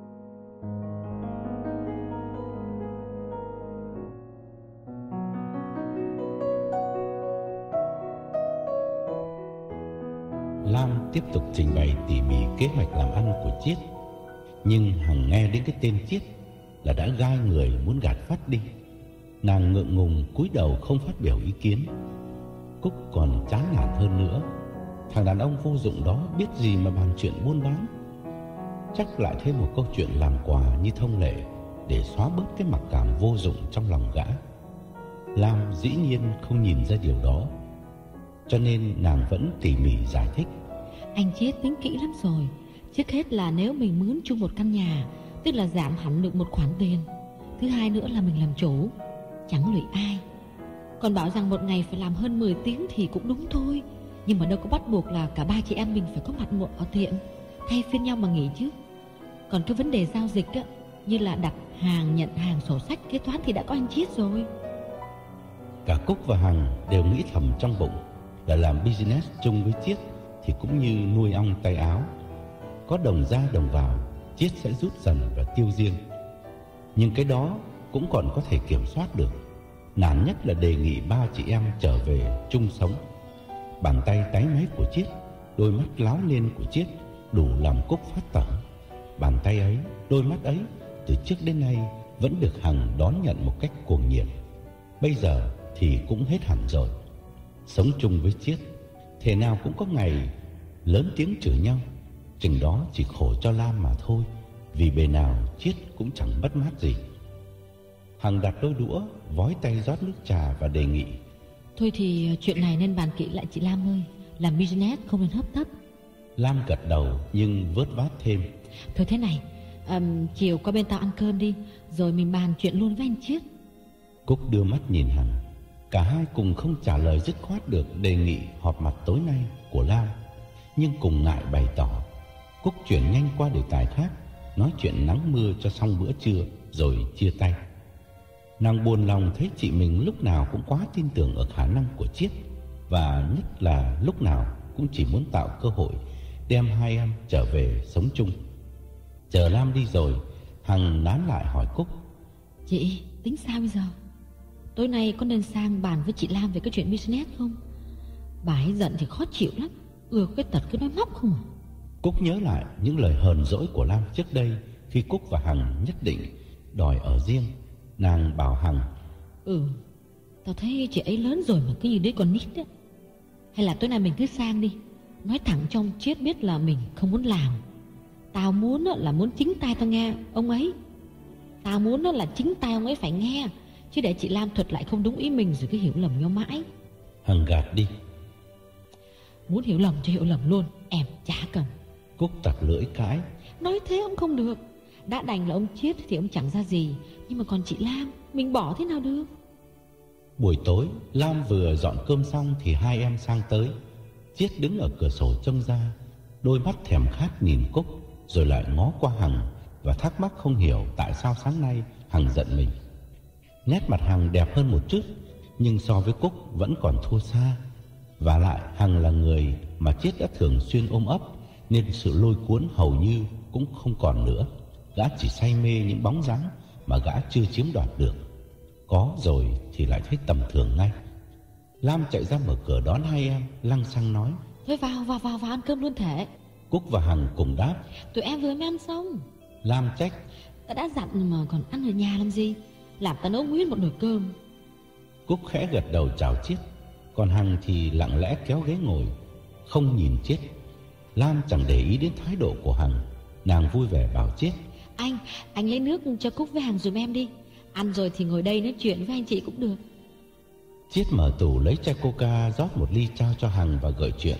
Lam tiếp tục trình bày tỉ mỉ kế hoạch làm ăn của Chiết. Nhưng Hằng nghe đến cái tên Chiết là đã gai người muốn gạt phát đi. Nàng ngượng ngùng cúi đầu không phát biểu ý kiến. Cúc còn chán nản hơn nữa. Thằng đàn ông vô dụng đó biết gì mà bàn chuyện buôn bán. Chắc lại thêm một câu chuyện làm quà như thông lệ để xóa bớt cái mặc cảm vô dụng trong lòng gã. Lam dĩ nhiên không nhìn ra điều đó. cho nên nàng vẫn tỉ mỉ giải thích.
Anh Chiết tính kỹ lắm rồi. Trước hết là nếu mình mướn chung một căn nhà, tức là giảm hẳn được một khoản tiền. Thứ hai nữa là mình làm chủ, chẳng lụy ai. Còn bảo rằng một ngày phải làm hơn mười tiếng thì cũng đúng thôi, nhưng mà đâu có bắt buộc là cả ba chị em mình phải có mặt một ở tiệm, thay phiên nhau mà nghỉ chứ. Còn cái vấn đề giao dịch á, như là đặt hàng, nhận hàng, sổ sách, kế toán thì đã có anh Chiết rồi.
Cả Cúc và Hằng đều nghĩ thầm trong bụng là làm business chung với Chiết thì cũng như nuôi ong tay áo, có đồng ra đồng vào, Chiết sẽ rút dần và tiêu riêng. Nhưng cái đó cũng còn có thể kiểm soát được. Nản nhất là đề nghị ba chị em trở về chung sống. Bàn tay tái máy của Chiết, đôi mắt láo lên của Chiết đủ làm Cúc phát tởm. Bàn tay ấy, đôi mắt ấy từ trước đến nay vẫn được Hằng đón nhận một cách cuồng nhiệt. Bây giờ thì cũng hết hẳn rồi. Sống chung với Chiết, thế nào cũng có ngày lớn tiếng chửi nhau. Chừng đó chỉ khổ cho Lam mà thôi, vì bề nào Chiết cũng chẳng mất mát gì. Hằng đặt đôi đũa, vói tay rót nước trà và đề nghị:
Thôi thì chuyện này nên bàn kỹ lại chị Lam ơi. Làm business không nên hấp tấp.
Lam gật đầu nhưng vớt vát thêm:
Thôi thế này, um, chiều qua bên tao ăn cơm đi, rồi mình bàn chuyện luôn với anh Chiết.
Cúc đưa mắt nhìn Hằng. Cả hai cùng không trả lời dứt khoát được đề nghị họp mặt tối nay của Lam, nhưng cùng ngại bày tỏ. Cúc chuyển nhanh qua đề tài khác, nói chuyện nắng mưa cho xong bữa trưa rồi chia tay. Nàng buồn lòng thấy chị mình lúc nào cũng quá tin tưởng ở khả năng của Chiết, và nhất là lúc nào cũng chỉ muốn tạo cơ hội đem hai em trở về sống chung. Chờ Lam đi rồi, Hằng nán lại hỏi Cúc:
Chị tính sao bây giờ? Tối nay có nên sang bàn với chị Lam về cái chuyện business không? Bà ấy giận thì khó chịu lắm, ưa cái tật cứ nói móc không à.
Cúc nhớ lại những lời hờn dỗi của Lam trước đây, khi Cúc và Hằng nhất định đòi ở riêng. Nàng bảo Hằng:
Ừ, tao thấy chị ấy lớn rồi mà cứ như đứa con nít á. Hay là tối nay mình cứ sang đi, nói thẳng cho ông Chiết biết là mình không muốn làm. Tao muốn là muốn chính tay tao nghe ông ấy. Tao muốn là chính tay ông ấy phải nghe, chứ để chị Lam thuật lại không đúng ý mình rồi cứ hiểu lầm nhau mãi.
Hằng gạt đi:
Muốn hiểu lầm cho hiểu lầm luôn, em chả cần.
Cúc tặc lưỡi cãi:
Nói thế ông không được. Đã đành là ông Chiết thì ông chẳng ra gì, nhưng mà còn chị Lam, mình bỏ thế nào được.
Buổi tối, Lam vừa dọn cơm xong thì hai em sang tới. Chiết đứng ở cửa sổ trông ra, đôi mắt thèm khát nhìn Cúc, rồi lại ngó qua Hằng và thắc mắc không hiểu tại sao sáng nay Hằng giận mình. Nét mặt Hằng đẹp hơn một chút, nhưng so với Cúc vẫn còn thua xa. Và lại Hằng là người mà Chiết đã thường xuyên ôm ấp, nên sự lôi cuốn hầu như cũng không còn nữa. Gã chỉ say mê những bóng dáng mà gã chưa chiếm đoạt được. Có rồi thì lại thấy tầm thường ngay. Lam chạy ra mở cửa đón hai em, lăng xăng nói:
Thôi vào, vào, vào, vào ăn cơm luôn thể.
Cúc và Hằng cùng đáp:
Tụi em vừa mới ăn xong.
Lam trách:
Ta đã dặn mà còn ăn ở nhà làm gì, làm ta nấu nguyên một nồi cơm.
Cúc khẽ gật đầu chào Chiết, còn Hằng thì lặng lẽ kéo ghế ngồi, không nhìn Chiết. Lam chẳng để ý đến thái độ của Hằng. Nàng vui vẻ bảo Chiết:
Anh, anh lấy nước cho Cúc với Hằng dùm em đi. Ăn rồi thì ngồi đây nói chuyện với anh chị cũng được.
Chiết mở tủ lấy chai coca rót một ly trao cho Hằng và gợi chuyện: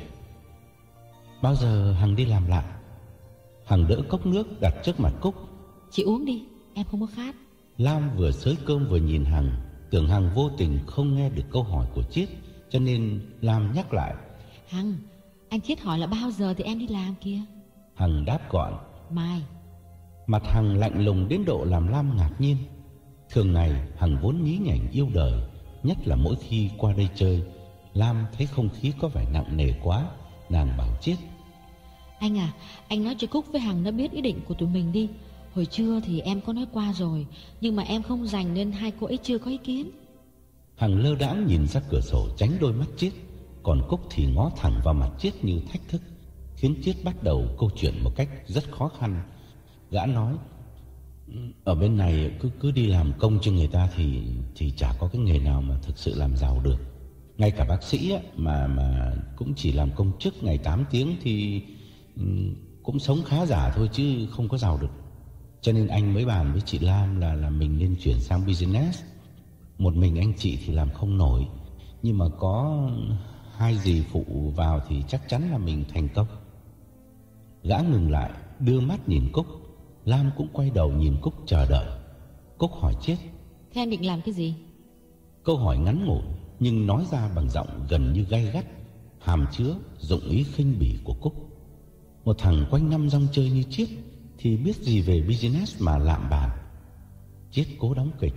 Bao giờ Hằng đi làm lại? Hằng đỡ cốc nước đặt trước mặt Cúc:
Chị uống đi, em không có khát.
Lam vừa xới cơm vừa nhìn Hằng, tưởng Hằng vô tình không nghe được câu hỏi của Chiết, cho nên Lam nhắc lại:
Hằng, anh Chiết hỏi là bao giờ thì em đi làm kia.
Hằng đáp gọn:
Mai.
Mặt Hằng lạnh lùng đến độ làm Lam ngạc nhiên. Thường ngày Hằng vốn nhí nhảnh yêu đời, nhất là mỗi khi qua đây chơi. Lam thấy không khí có vẻ nặng nề quá, nàng bảo Chiết:
Anh à, anh nói cho Cúc với Hằng nó biết ý định của tụi mình đi. Hồi trưa thì em có nói qua rồi, nhưng mà em không rành nên hai cô ấy chưa có ý kiến.
Hằng lơ đãng nhìn ra cửa sổ tránh đôi mắt Chiết, còn Cúc thì ngó thẳng vào mặt Chiết như thách thức, khiến Chiết bắt đầu câu chuyện một cách rất khó khăn. Gã nói: Ở bên này cứ cứ đi làm công cho người ta thì thì chả có cái nghề nào mà thực sự làm giàu được. Ngay cả bác sĩ á, mà mà cũng chỉ làm công chức ngày tám tiếng thì um, cũng sống khá giả thôi chứ không có giàu được. Cho nên anh mới bàn với chị Lam là là mình nên chuyển sang business. Một mình anh chị thì làm không nổi, nhưng mà có hai dì phụ vào thì chắc chắn là mình thành công. Gã ngừng lại, đưa mắt nhìn Cúc. Lam cũng quay đầu nhìn Cúc chờ đợi. Cúc hỏi Chiết:
Thế anh định làm cái gì?
Câu hỏi ngắn ngủi nhưng nói ra bằng giọng gần như gay gắt, hàm chứa dụng ý khinh bỉ của Cúc. Một thằng quanh năm rong chơi như Chiết thì biết gì về business mà lạm bàn. Chiết cố đóng kịch: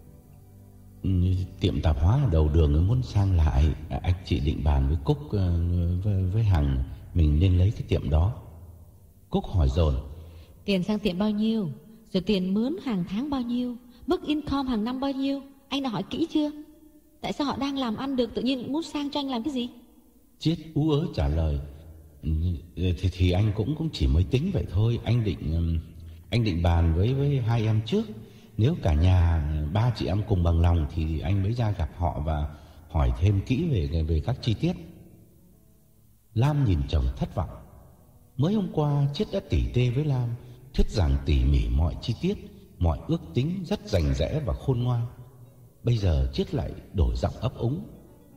Tiệm tạp hóa ở đầu đường muốn sang lại, anh chị định bàn với Cúc với, với Hằng mình nên lấy cái tiệm đó. Cúc hỏi dồn:
Tiền sang tiệm bao nhiêu? Rồi tiền mướn hàng tháng bao nhiêu? Mức income hàng năm bao nhiêu? Anh đã hỏi kỹ chưa? Tại sao họ đang làm ăn được tự nhiên muốn sang cho anh làm cái gì?
Chiết ú ớ trả lời: Thì, thì anh cũng cũng chỉ mới tính vậy thôi. Anh định anh định bàn với với hai em trước. Nếu cả nhà ba chị em cùng bằng lòng thì anh mới ra gặp họ và hỏi thêm kỹ về về các chi tiết. Lam nhìn chồng thất vọng. Mới hôm qua Chiết đã tỉ tê với Lam, thuyết giảng tỉ mỉ mọi chi tiết, mọi ước tính rất rành rẽ và khôn ngoan. Bây giờ Chiết lại đổi giọng ấp úng.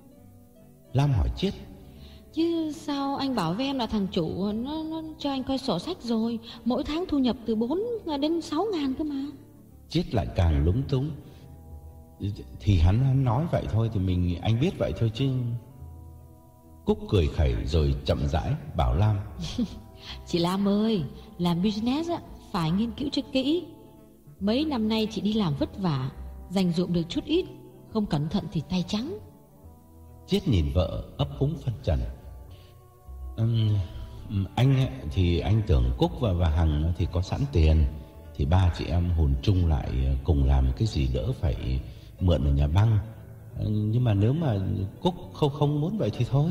Lam hỏi Chiết:
Chứ sao anh bảo với em là thằng chủ nó, nó cho anh coi sổ sách rồi, mỗi tháng thu nhập từ bốn đến sáu ngàn cơ mà.
Chiết lại càng lúng túng: Thì hắn, hắn nói vậy thôi thì mình anh biết vậy thôi chứ. Cúc cười khẩy rồi chậm rãi bảo Lam:
Chị Lam ơi, làm business á, phải nghiên cứu cho kỹ. Mấy năm nay chị đi làm vất vả, dành dụm được chút ít, không cẩn thận thì tay trắng.
Chiết nhìn vợ ấp úng phân trần: uhm, Anh thì anh tưởng Cúc và, và Hằng thì có sẵn tiền, thì ba chị em hùn chung lại cùng làm cái gì đỡ phải mượn ở nhà băng. Nhưng mà nếu mà Cúc không không muốn vậy thì thôi.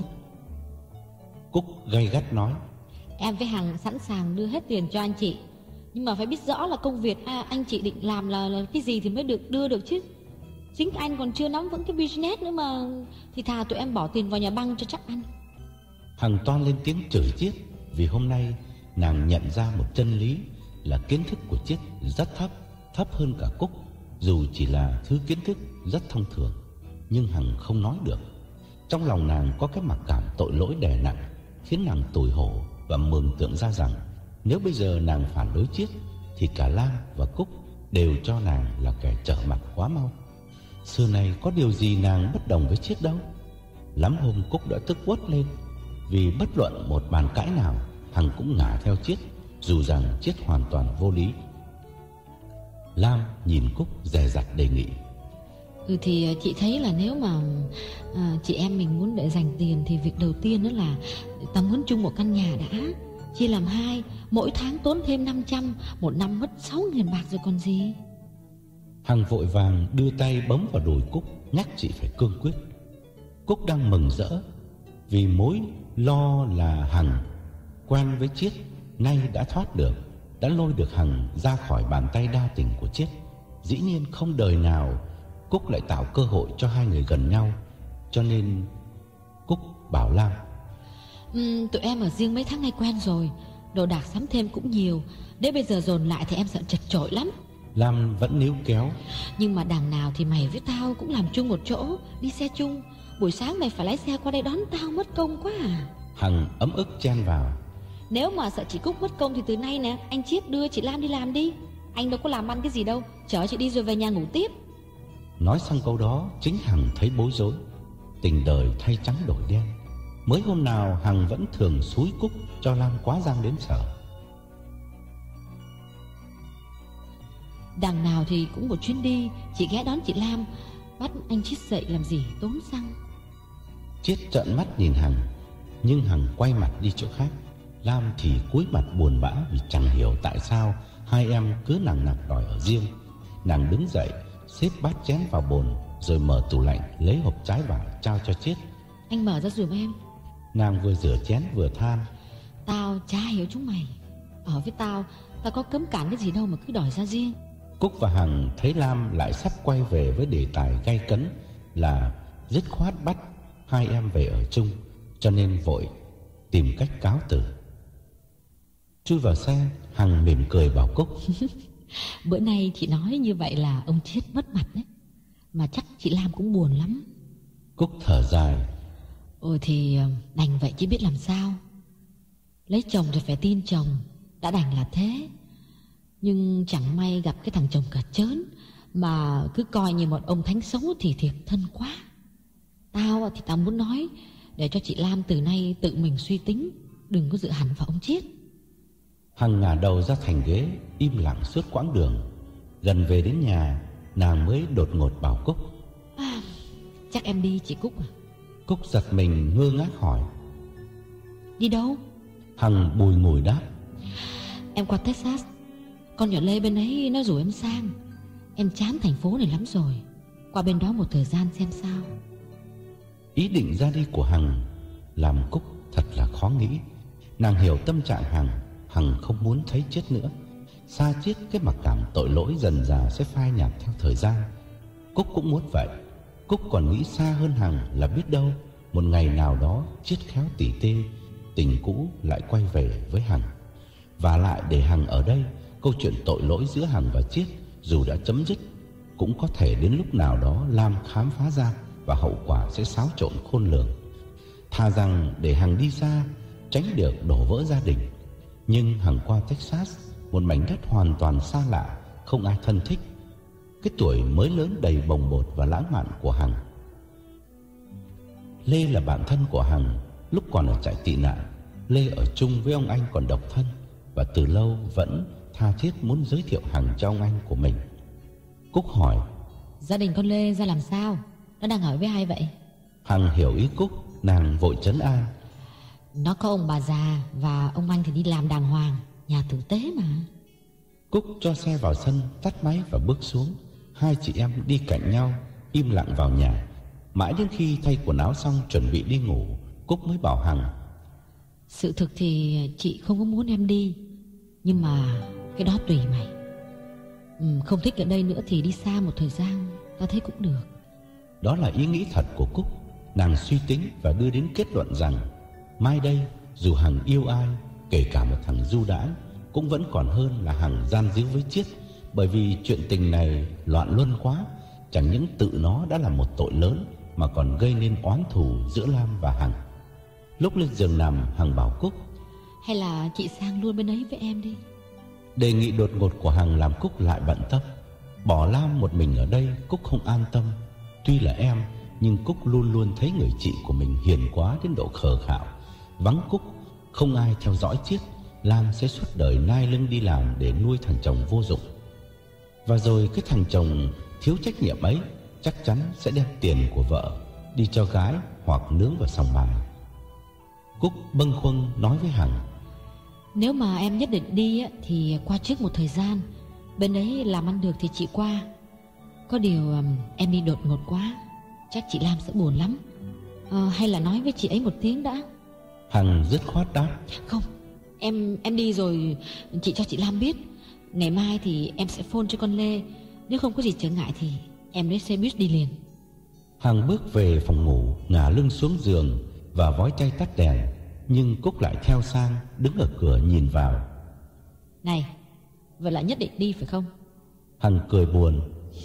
Cúc gay gắt nói:
Em với Hằng sẵn sàng đưa hết tiền cho anh chị, nhưng mà phải biết rõ là công việc à, anh chị định làm là, là cái gì thì mới được đưa được chứ. Chính anh còn chưa nắm vững cái business nữa mà, thì thà tụi em bỏ tiền vào nhà băng cho chắc ăn.
Hằng toan lên tiếng chửi Chiết, vì hôm nay nàng nhận ra một chân lý là kiến thức của Chiết rất thấp, thấp hơn cả Cúc, dù chỉ là thứ kiến thức rất thông thường. Nhưng Hằng không nói được. Trong lòng nàng có cái mặc cảm tội lỗi đè nặng, khiến nàng tủi hổ và mường tượng ra rằng nếu bây giờ nàng phản đối Chiết thì cả Lam và Cúc đều cho nàng là kẻ trở mặt quá mau. Xưa này có điều gì nàng bất đồng với Chiết đâu. Lắm hôm Cúc đã tức uất lên, vì bất luận một bàn cãi nào Hằng cũng ngả theo Chiết, dù rằng Chiết hoàn toàn vô lý. Lam nhìn Cúc dè dặt đề nghị:
Ừ thì chị thấy là nếu mà à, chị em mình muốn để dành tiền thì việc đầu tiên đó là ta muốn chung một căn nhà đã, chia làm hai, mỗi tháng tốn thêm năm trăm, một năm mất sáu nghìn bạc rồi còn gì.
Hằng vội vàng đưa tay bấm vào đùi Cúc, nhắc chị phải cương quyết. Cúc đang mừng rỡ vì mối lo là Hằng quen với Chiết nay đã thoát được, đã lôi được Hằng ra khỏi bàn tay đa tình của Chiết. Dĩ nhiên không đời nào Cúc lại tạo cơ hội cho hai người gần nhau, cho nên Cúc bảo Lam:
uhm, Tụi em ở riêng mấy tháng nay quen rồi, đồ đạc sắm thêm cũng nhiều, để bây giờ dồn lại thì em sợ chật chội lắm.
Lam vẫn níu kéo:
Nhưng mà đằng nào thì mày với tao cũng làm chung một chỗ, đi xe chung, buổi sáng mày phải lái xe qua đây đón tao mất công quá à.
Hằng ấm ức chen vào:
Nếu mà sợ chị Cúc mất công thì từ nay nè, anh Chiết đưa chị Lam đi làm đi. Anh đâu có làm ăn cái gì đâu, chở chị đi rồi về nhà ngủ tiếp.
Nói xong câu đó, chính Hằng thấy bối rối. Tình đời thay trắng đổi đen. Mới hôm nào Hằng vẫn thường xúi Cúc cho Lam quá giang đến sợ.
Đằng nào thì cũng một chuyến đi, chị ghé đón chị Lam, bắt anh Chiết dậy làm gì tốn xăng.
Chiết trợn mắt nhìn Hằng, nhưng Hằng quay mặt đi chỗ khác. Lam thì cúi mặt buồn bã vì chẳng hiểu tại sao hai em cứ nằng nặc đòi ở riêng. Nàng đứng dậy, xếp bát chén vào bồn, rồi mở tủ lạnh lấy hộp trái vải trao cho Chiết.
Anh mở ra giùm em.
Nàng vừa rửa chén vừa than:
Tao chả hiểu chúng mày, ở với tao, tao có cấm cản cái gì đâu mà cứ đòi ra riêng.
Cúc và Hằng thấy Lam lại sắp quay về với đề tài gay cấn là dứt khoát bắt hai em về ở chung, cho nên vội tìm cách cáo từ. Chui vào xe, Hằng mỉm cười bảo Cúc:
Bữa nay chị nói như vậy là ông Chiết mất mặt đấy, mà chắc chị Lam cũng buồn lắm.
Cúc thở dài:
Ôi thì đành vậy chứ biết làm sao. Lấy chồng thì phải tin chồng, đã đành là thế. Nhưng chẳng may gặp cái thằng chồng cả chớn mà cứ coi như một ông thánh xấu thì thiệt thân quá. Tao thì tao muốn nói để cho chị Lam từ nay tự mình suy tính, đừng có dựa hẳn vào ông Chiết.
Hằng ngả đầu ra thành ghế, im lặng suốt quãng đường. Gần về đến nhà, nàng mới đột ngột bảo Cúc:
à, Chắc em đi chị Cúc à?
Cúc giật mình ngơ ngác hỏi:
Đi đâu?
Hằng bùi ngùi đáp:
Em qua Texas. Con nhỏ Lê bên ấy nó rủ em sang. Em chán thành phố này lắm rồi, qua bên đó một thời gian xem sao.
Ý định ra đi của Hằng làm Cúc thật là khó nghĩ. Nàng hiểu tâm trạng Hằng. Hằng không muốn thấy Chiết nữa. Xa Chiết, cái mặc cảm tội lỗi dần dà sẽ phai nhạt theo thời gian. Cúc cũng muốn vậy. Cúc còn nghĩ xa hơn Hằng là biết đâu một ngày nào đó Chiết khéo tỉ tê, tình cũ lại quay về với Hằng. Và lại để Hằng ở đây, câu chuyện tội lỗi giữa Hằng và Chiết dù đã chấm dứt, cũng có thể đến lúc nào đó Lam khám phá ra, và hậu quả sẽ xáo trộn khôn lường. Thà rằng để Hằng đi xa, tránh được đổ vỡ gia đình. Nhưng Hằng qua Texas, một mảnh đất hoàn toàn xa lạ, không ai thân thích. Cái tuổi mới lớn đầy bồng bột và lãng mạn của Hằng. Lê là bạn thân của Hằng. Lúc còn ở trại tị nạn, Lê ở chung với ông anh còn độc thân, và từ lâu vẫn tha thiết muốn giới thiệu Hằng cho ông anh của mình. Cúc hỏi:
Gia đình con Lê ra làm sao? Nó đang ở với ai vậy?
Hằng hiểu ý Cúc, nàng vội trấn an:
Nó có ông bà già, và ông anh thì đi làm đàng hoàng, nhà tử tế mà.
Cúc cho xe vào sân, tắt máy và bước xuống. Hai chị em đi cạnh nhau, im lặng vào nhà. Mãi đến khi thay quần áo xong chuẩn bị đi ngủ, Cúc mới bảo Hằng:
Sự thực thì chị không có muốn em đi, nhưng mà cái đó tùy mày. ừ, Không thích ở đây nữa thì đi xa một thời gian, tao thấy cũng được.
Đó là ý nghĩ thật của Cúc. Nàng suy tính và đưa đến kết luận rằng mai đây, dù Hằng yêu ai, kể cả một thằng du đãng, cũng vẫn còn hơn là Hằng gian díu với Chiết. Bởi vì chuyện tình này loạn luân quá. Chẳng những tự nó đã là một tội lớn, mà còn gây nên oán thù giữa Lam và Hằng. Lúc lên giường nằm, Hằng bảo Cúc:
Hay là chị sang luôn bên ấy với em đi.
Đề nghị đột ngột của Hằng làm Cúc lại bận tâm. Bỏ Lam một mình ở đây, Cúc không an tâm. Tuy là em, nhưng Cúc luôn luôn thấy người chị của mình hiền quá đến độ khờ khạo. Vắng Cúc, không ai theo dõi Chiết, Lam sẽ suốt đời nai lưng đi làm để nuôi thằng chồng vô dụng. Và rồi cái thằng chồng thiếu trách nhiệm ấy chắc chắn sẽ đem tiền của vợ đi cho gái hoặc nướng vào sòng bài. Cúc bâng khuâng nói với Hằng:
Nếu mà em nhất định đi á, thì qua trước một thời gian. Bên ấy làm ăn được thì chị qua. Có điều em đi đột ngột quá, chắc chị Lam sẽ buồn lắm. à, Hay là nói với chị ấy một tiếng đã.
Hằng dứt khoát đáp:
Không, em em đi rồi chị cho chị Lam biết. Ngày mai thì em sẽ phone cho con Lê. Nếu không có gì trở ngại thì em lấy xe buýt đi liền.
Hằng bước về phòng ngủ, ngả lưng xuống giường và vói tay tắt đèn. Nhưng Cúc lại theo sang, đứng ở cửa nhìn vào.
Này, vậy là nhất định đi phải không?
Hằng cười buồn: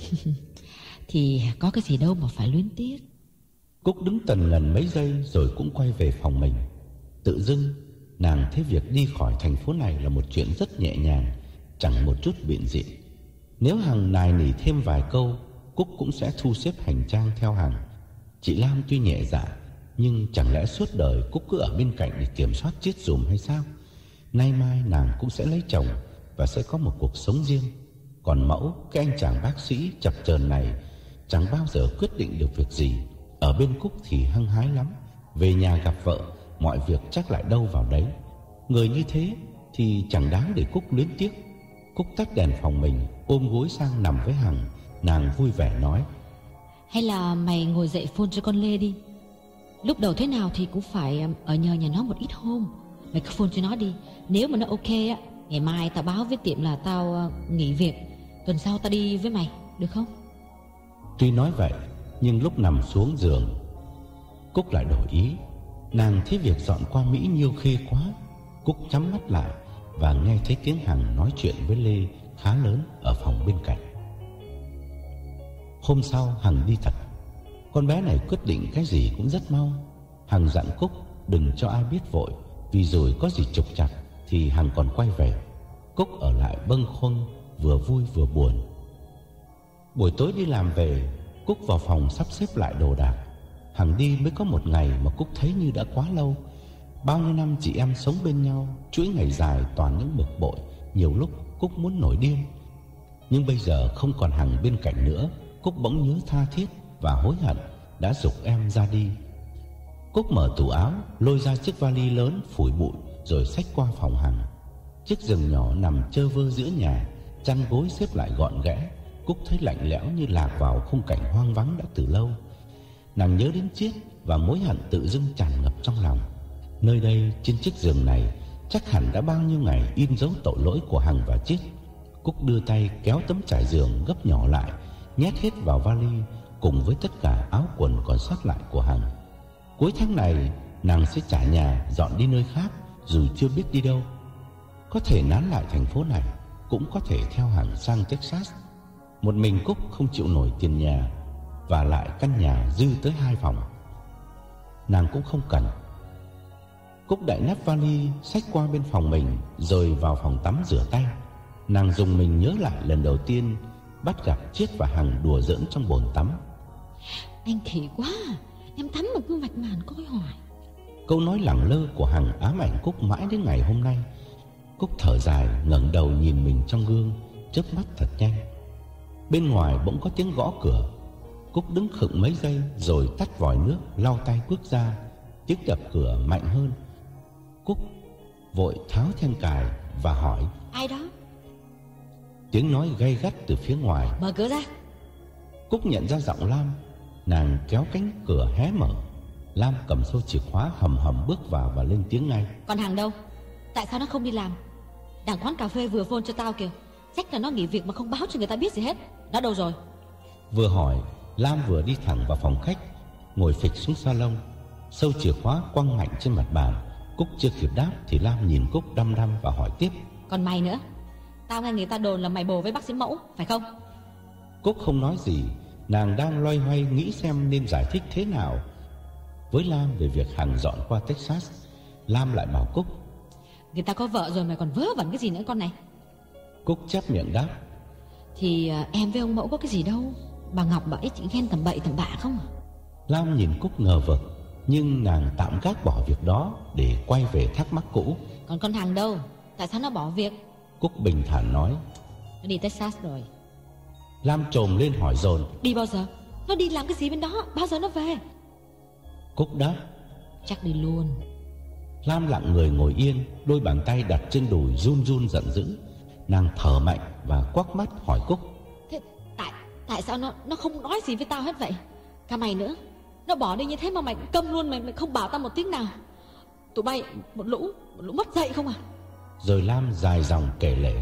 Thì có cái gì đâu mà phải luyến tiếc.
Cúc đứng tần ngần mấy giây rồi cũng quay về phòng mình. Tự dưng nàng thấy việc đi khỏi thành phố này là một chuyện rất nhẹ nhàng, chẳng một chút biện diện. Nếu Hằng nài nỉ thêm vài câu, Cúc cũng sẽ thu xếp hành trang theo Hằng. Chị Lam tuy nhẹ dạ, nhưng chẳng lẽ suốt đời Cúc cứ ở bên cạnh để kiểm soát Chiết dùm hay sao? Nay mai nàng cũng sẽ lấy chồng và sẽ có một cuộc sống riêng. Còn Mẫu, cái anh chàng bác sĩ chập chờn này, chẳng bao giờ quyết định được việc gì. Ở bên Cúc thì hăng hái lắm, về nhà gặp vợ, mọi việc chắc lại đâu vào đấy. Người như thế thì chẳng đáng để Cúc luyến tiếc. Cúc tắt đèn phòng mình, ôm gối sang nằm với Hằng. Nàng vui vẻ nói:
Hay là mày ngồi dậy phone cho con Lê đi. Lúc đầu thế nào thì cũng phải ở nhờ nhà nó một ít hôm. Mày cứ phone cho nó đi. Nếu mà nó ok á, ngày mai tao báo với tiệm là tao nghỉ việc, tuần sau tao đi với mày, được không?
Tuy nói vậy, nhưng lúc nằm xuống giường, Cúc lại đổi ý. Nàng thấy việc dọn qua Mỹ nhiêu khê quá. Cúc nhắm mắt lại và nghe thấy tiếng Hằng nói chuyện với Lê khá lớn ở phòng bên cạnh. Hôm sau Hằng đi thật. Con bé này quyết định cái gì cũng rất mau. Hằng dặn Cúc đừng cho ai biết vội, vì rồi có gì trục trặc thì Hằng còn quay về. Cúc ở lại bâng khuâng, vừa vui vừa buồn. Buổi tối đi làm về, Cúc vào phòng sắp xếp lại đồ đạc. Hằng đi mới có một ngày mà Cúc thấy như đã quá lâu. Bao nhiêu năm chị em sống bên nhau, chuỗi ngày dài toàn những bực bội. Nhiều lúc Cúc muốn nổi điên. Nhưng bây giờ không còn Hằng bên cạnh nữa, Cúc bỗng nhớ tha thiết và hối hận đã giục em ra đi. Cúc mở tủ áo, lôi ra chiếc vali lớn phủi bụi, rồi xách qua phòng Hằng. Chiếc giường nhỏ nằm chơ vơ giữa nhà, chăn gối xếp lại gọn gẽ. Cúc thấy lạnh lẽo như lạc vào khung cảnh hoang vắng đã từ lâu. Nàng nhớ đến Chiết và mối hận tự dưng tràn ngập trong lòng. Nơi đây, trên chiếc giường này, chắc hẳn đã bao nhiêu ngày in dấu tội lỗi của Hằng và Chiết. Cúc đưa tay kéo tấm trải giường gấp nhỏ lại, nhét hết vào vali cùng với tất cả áo quần còn sót lại của Hằng. Cuối tháng này, nàng sẽ trả nhà dọn đi nơi khác, dù chưa biết đi đâu. Có thể nán lại thành phố này, cũng có thể theo Hằng sang Texas. Một mình Cúc không chịu nổi tiền nhà, và lại căn nhà dư tới hai phòng. Nàng cũng không cần. Cúc đậy nắp vali, xách qua bên phòng mình, rồi vào phòng tắm rửa tay. Nàng dùng mình nhớ lại lần đầu tiên bắt gặp Chiết và Hằng đùa giỡn trong bồn tắm.
Anh khỉ quá, em tắm mà cứ vạch màn coi hoài.
Câu nói lẳng lơ của Hằng ám ảnh Cúc mãi đến ngày hôm nay. Cúc thở dài, ngẩng đầu nhìn mình trong gương, chớp mắt thật nhanh. Bên ngoài bỗng có tiếng gõ cửa. Cúc đứng khựng mấy giây rồi tắt vòi nước, lau tay bước ra. Tiếng đập cửa mạnh hơn. Cúc vội tháo then cài và hỏi:
Ai đó?
Tiếng nói gay gắt từ phía ngoài.
Mở cửa ra.
Cúc nhận ra giọng Lam. Nàng kéo cánh cửa hé mở. Lam cầm xô chìa khóa hầm hầm bước vào và lên tiếng ngay:
Còn Hằng đâu? Tại sao nó không đi làm? Đằng quán cà phê vừa phone cho tao kìa. Chắc là nó nghỉ việc mà không báo cho người ta biết gì hết. Nó đâu rồi?
Vừa hỏi, Lam vừa đi thẳng vào phòng khách, ngồi phịch xuống salon, xâu chìa khóa quăng mạnh trên mặt bàn. Cúc chưa kịp đáp thì Lam nhìn Cúc đăm đăm và hỏi tiếp:
Còn mày nữa? Tao nghe người ta đồn là mày bồ với bác sĩ Mẫu, phải không?
Cúc không nói gì. Nàng đang loay hoay nghĩ xem nên giải thích thế nào với Lam về việc Hằng dọn qua Texas. Lam lại bảo Cúc:
Người ta có vợ rồi mày còn vớ vẩn cái gì nữa con này?
Cúc chép miệng đáp:
Thì à, em với ông Mẫu có cái gì đâu. Bà Ngọc bà ấy chỉ ghen tầm bậy tầm bạ không à?
Lam nhìn Cúc ngờ vực, nhưng nàng tạm gác bỏ việc đó để quay về thắc mắc cũ.
Còn con Hằng đâu? Tại sao nó bỏ việc?
Cúc bình thản nói:
Nó đi Texas rồi.
Lam trồm lên hỏi dồn:
Đi bao giờ? Nó đi làm cái gì bên đó? Bao giờ nó về?
Cúc đáp:
Chắc đi luôn.
Lam lặng người ngồi yên, đôi bàn tay đặt trên đùi run run giận dữ. Nàng thở mạnh và quắc mắt hỏi Cúc:
Thế tại tại sao nó nó không nói gì với tao hết vậy? Cả mày nữa. Nó bỏ đi như thế mà mày cũng câm luôn, mày mày không bảo tao một tiếng nào. Tụi bay một lũ một lũ mất dạy không à?
Rồi Lam dài dòng kể lể: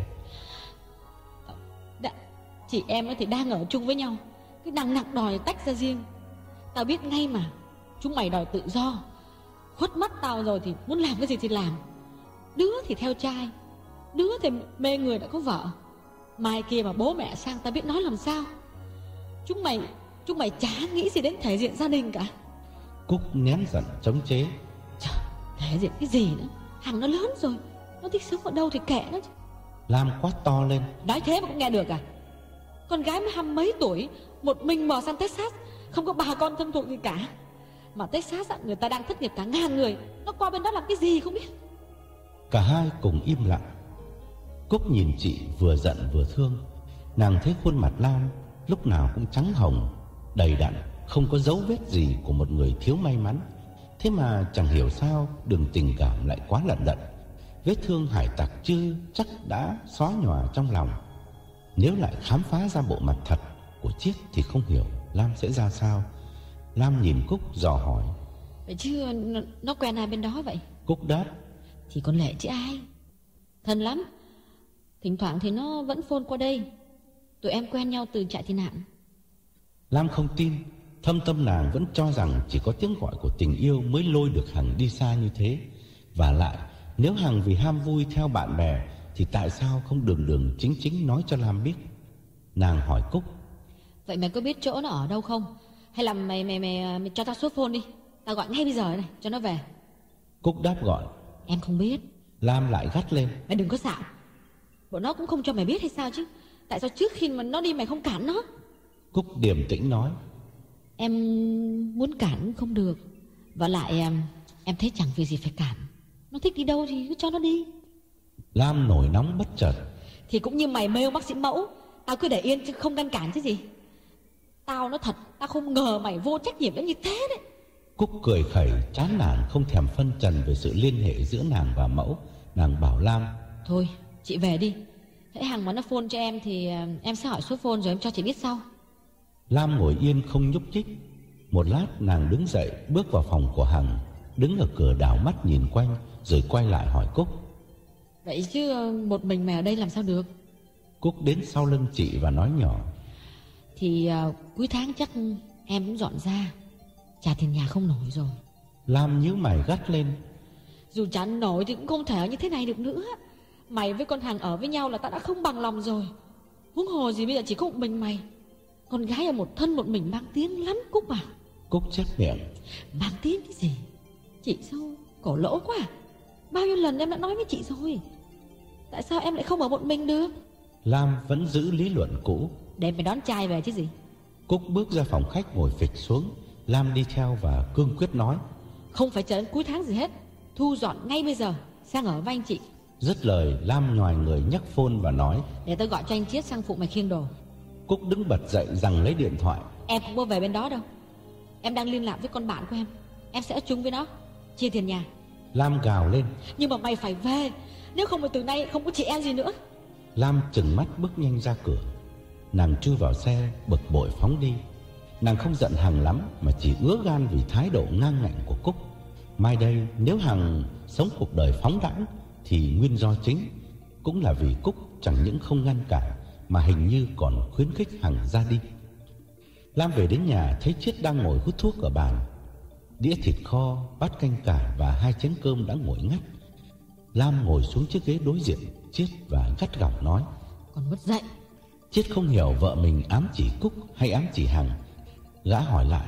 Đã, chị em ấy thì đang ở chung với nhau, cái đằng nặng đòi tách ra riêng. Tao biết ngay mà. Chúng mày đòi tự do, khuất mắt tao rồi thì muốn làm cái gì thì làm. Đứa thì theo trai, đứa thì mê người đã có vợ. Mai kia mà bố mẹ sang tao biết nói làm sao. Chúng mày Chúng mày chả nghĩ gì đến thể diện gia đình cả.
Cúc nén giận chống chế:
Trời, thể diện cái gì nữa? Hằng nó lớn rồi, nó thích sống ở đâu thì kệ nó chứ.
Lam quát to lên:
Nói thế mà cũng nghe được à? Con gái mới hăm mấy tuổi, một mình mò sang Texas, không có bà con thân thuộc gì cả. Mà Texas người ta đang thất nghiệp cả ngàn người, nó qua bên đó làm cái gì không biết.
Cả hai cùng im lặng. Cúc nhìn chị vừa giận vừa thương. Nàng thấy khuôn mặt Lam lúc nào cũng trắng hồng, đầy đặn, không có dấu vết gì của một người thiếu may mắn. Thế mà chẳng hiểu sao đường tình cảm lại quá lận đận. Vết thương hải tặc chưa chắc đã xóa nhòa trong lòng. Nếu lại khám phá ra bộ mặt thật của Chiết thì không hiểu Lam sẽ ra sao. Lam nhìn Cúc dò hỏi:
Vậy chứ nó, nó quen ai bên đó vậy?
Cúc đáp:
Thì con Lệ chứ ai. Thân lắm. Thỉnh thoảng thì nó vẫn phone qua đây. Tụi em quen nhau từ trại tị nạn.
Lam không tin. Thâm tâm nàng vẫn cho rằng chỉ có tiếng gọi của tình yêu mới lôi được Hằng đi xa như thế. Và lại, nếu Hằng vì ham vui theo bạn bè thì tại sao không đường đường chính chính nói cho Lam biết? Nàng hỏi Cúc:
Vậy mày có biết chỗ nó ở đâu không? Hay là mày mày mày, mày cho tao số phone đi, Tao gọi ngay bây giờ này cho nó về.
Cúc đáp gọi.
Em không biết.
Lam lại gắt lên.
Mày đừng có xạo. Bọn nó cũng không cho mày biết hay sao chứ? Tại sao trước khi mà nó đi mày không cản nó?
Cúc điềm tĩnh nói.
Em muốn cản cũng không được. Và lại em Em thấy chẳng việc gì phải cản. Nó thích đi đâu thì cứ cho nó đi.
Lam nổi nóng bất chợt.
Thì cũng như mày mê ông bác sĩ Mẫu, tao cứ để yên chứ không ngăn cản chứ gì. Tao nói thật, tao không ngờ mày vô trách nhiệm đến như thế đấy.
Cúc cười khẩy chán nản không thèm phân trần về sự liên hệ giữa nàng và Mẫu. Nàng bảo Lam.
Thôi chị về đi. Hễ Hằng mà nó phone cho em thì em sẽ hỏi số phone rồi em cho chị biết sau.
Lam ngồi yên không nhúc nhích. Một lát nàng đứng dậy bước vào phòng của Hằng, đứng ở cửa đảo mắt nhìn quanh rồi quay lại hỏi Cúc.
Vậy chứ một mình mày ở đây làm sao được?
Cúc đến sau lưng chị và nói nhỏ.
Thì uh, cuối tháng chắc em cũng dọn ra. Trả tiền nhà không nổi rồi.
Lam nhíu mày gắt lên.
Dù trả nổi thì cũng không thể ở như thế này được nữa. Mày với con Hằng ở với nhau là ta đã không bằng lòng rồi. Huống hồ gì bây giờ chỉ có một mình mày. Con gái ở một thân một mình mang tiếng lắm Cúc à.
Cúc chép miệng.
Mang tiếng cái gì? Chị sao cổ lỗ quá à? Bao nhiêu lần em đã nói với chị rồi. Tại sao em lại không ở một mình được?
Lam vẫn giữ lý luận cũ.
Để mày đón trai về chứ gì.
Cúc bước ra phòng khách ngồi phịch xuống. Lam đi theo và cương quyết nói.
Không phải chờ đến cuối tháng gì hết. Thu dọn ngay bây giờ sang ở với anh chị.
Dứt lời Lam nhòi người nhấc phone và nói.
Để tao gọi cho anh Chiết sang phụ mày khiêng đồ.
Cúc đứng bật dậy giằng lấy điện thoại.
Em không có về bên đó đâu. Em đang liên lạc với con bạn của em. Em sẽ ở chung với nó. Chia tiền nhà.
Lam gào lên.
Nhưng mà mày phải về. Nếu không thì từ nay không có chị em gì nữa.
Lam trừng mắt bước nhanh ra cửa. Nàng chui vào xe bực bội phóng đi. Nàng không giận Hằng lắm mà chỉ ứa gan vì thái độ ngang ngạnh của Cúc. Mai đây nếu Hằng sống cuộc đời phóng đãng thì nguyên do chính cũng là vì Cúc chẳng những không ngăn cản mà hình như còn khuyến khích Hằng ra đi. Lam về đến nhà thấy Chiết đang ngồi hút thuốc ở bàn. Đĩa thịt kho, bát canh cải và hai chén cơm đã nguội ngắt. Lam ngồi xuống chiếc ghế đối diện Chiết và gắt gỏng nói.
Còn mất dậy.
Chiết không hiểu vợ mình ám chỉ Cúc hay ám chỉ Hằng. Gã hỏi lại.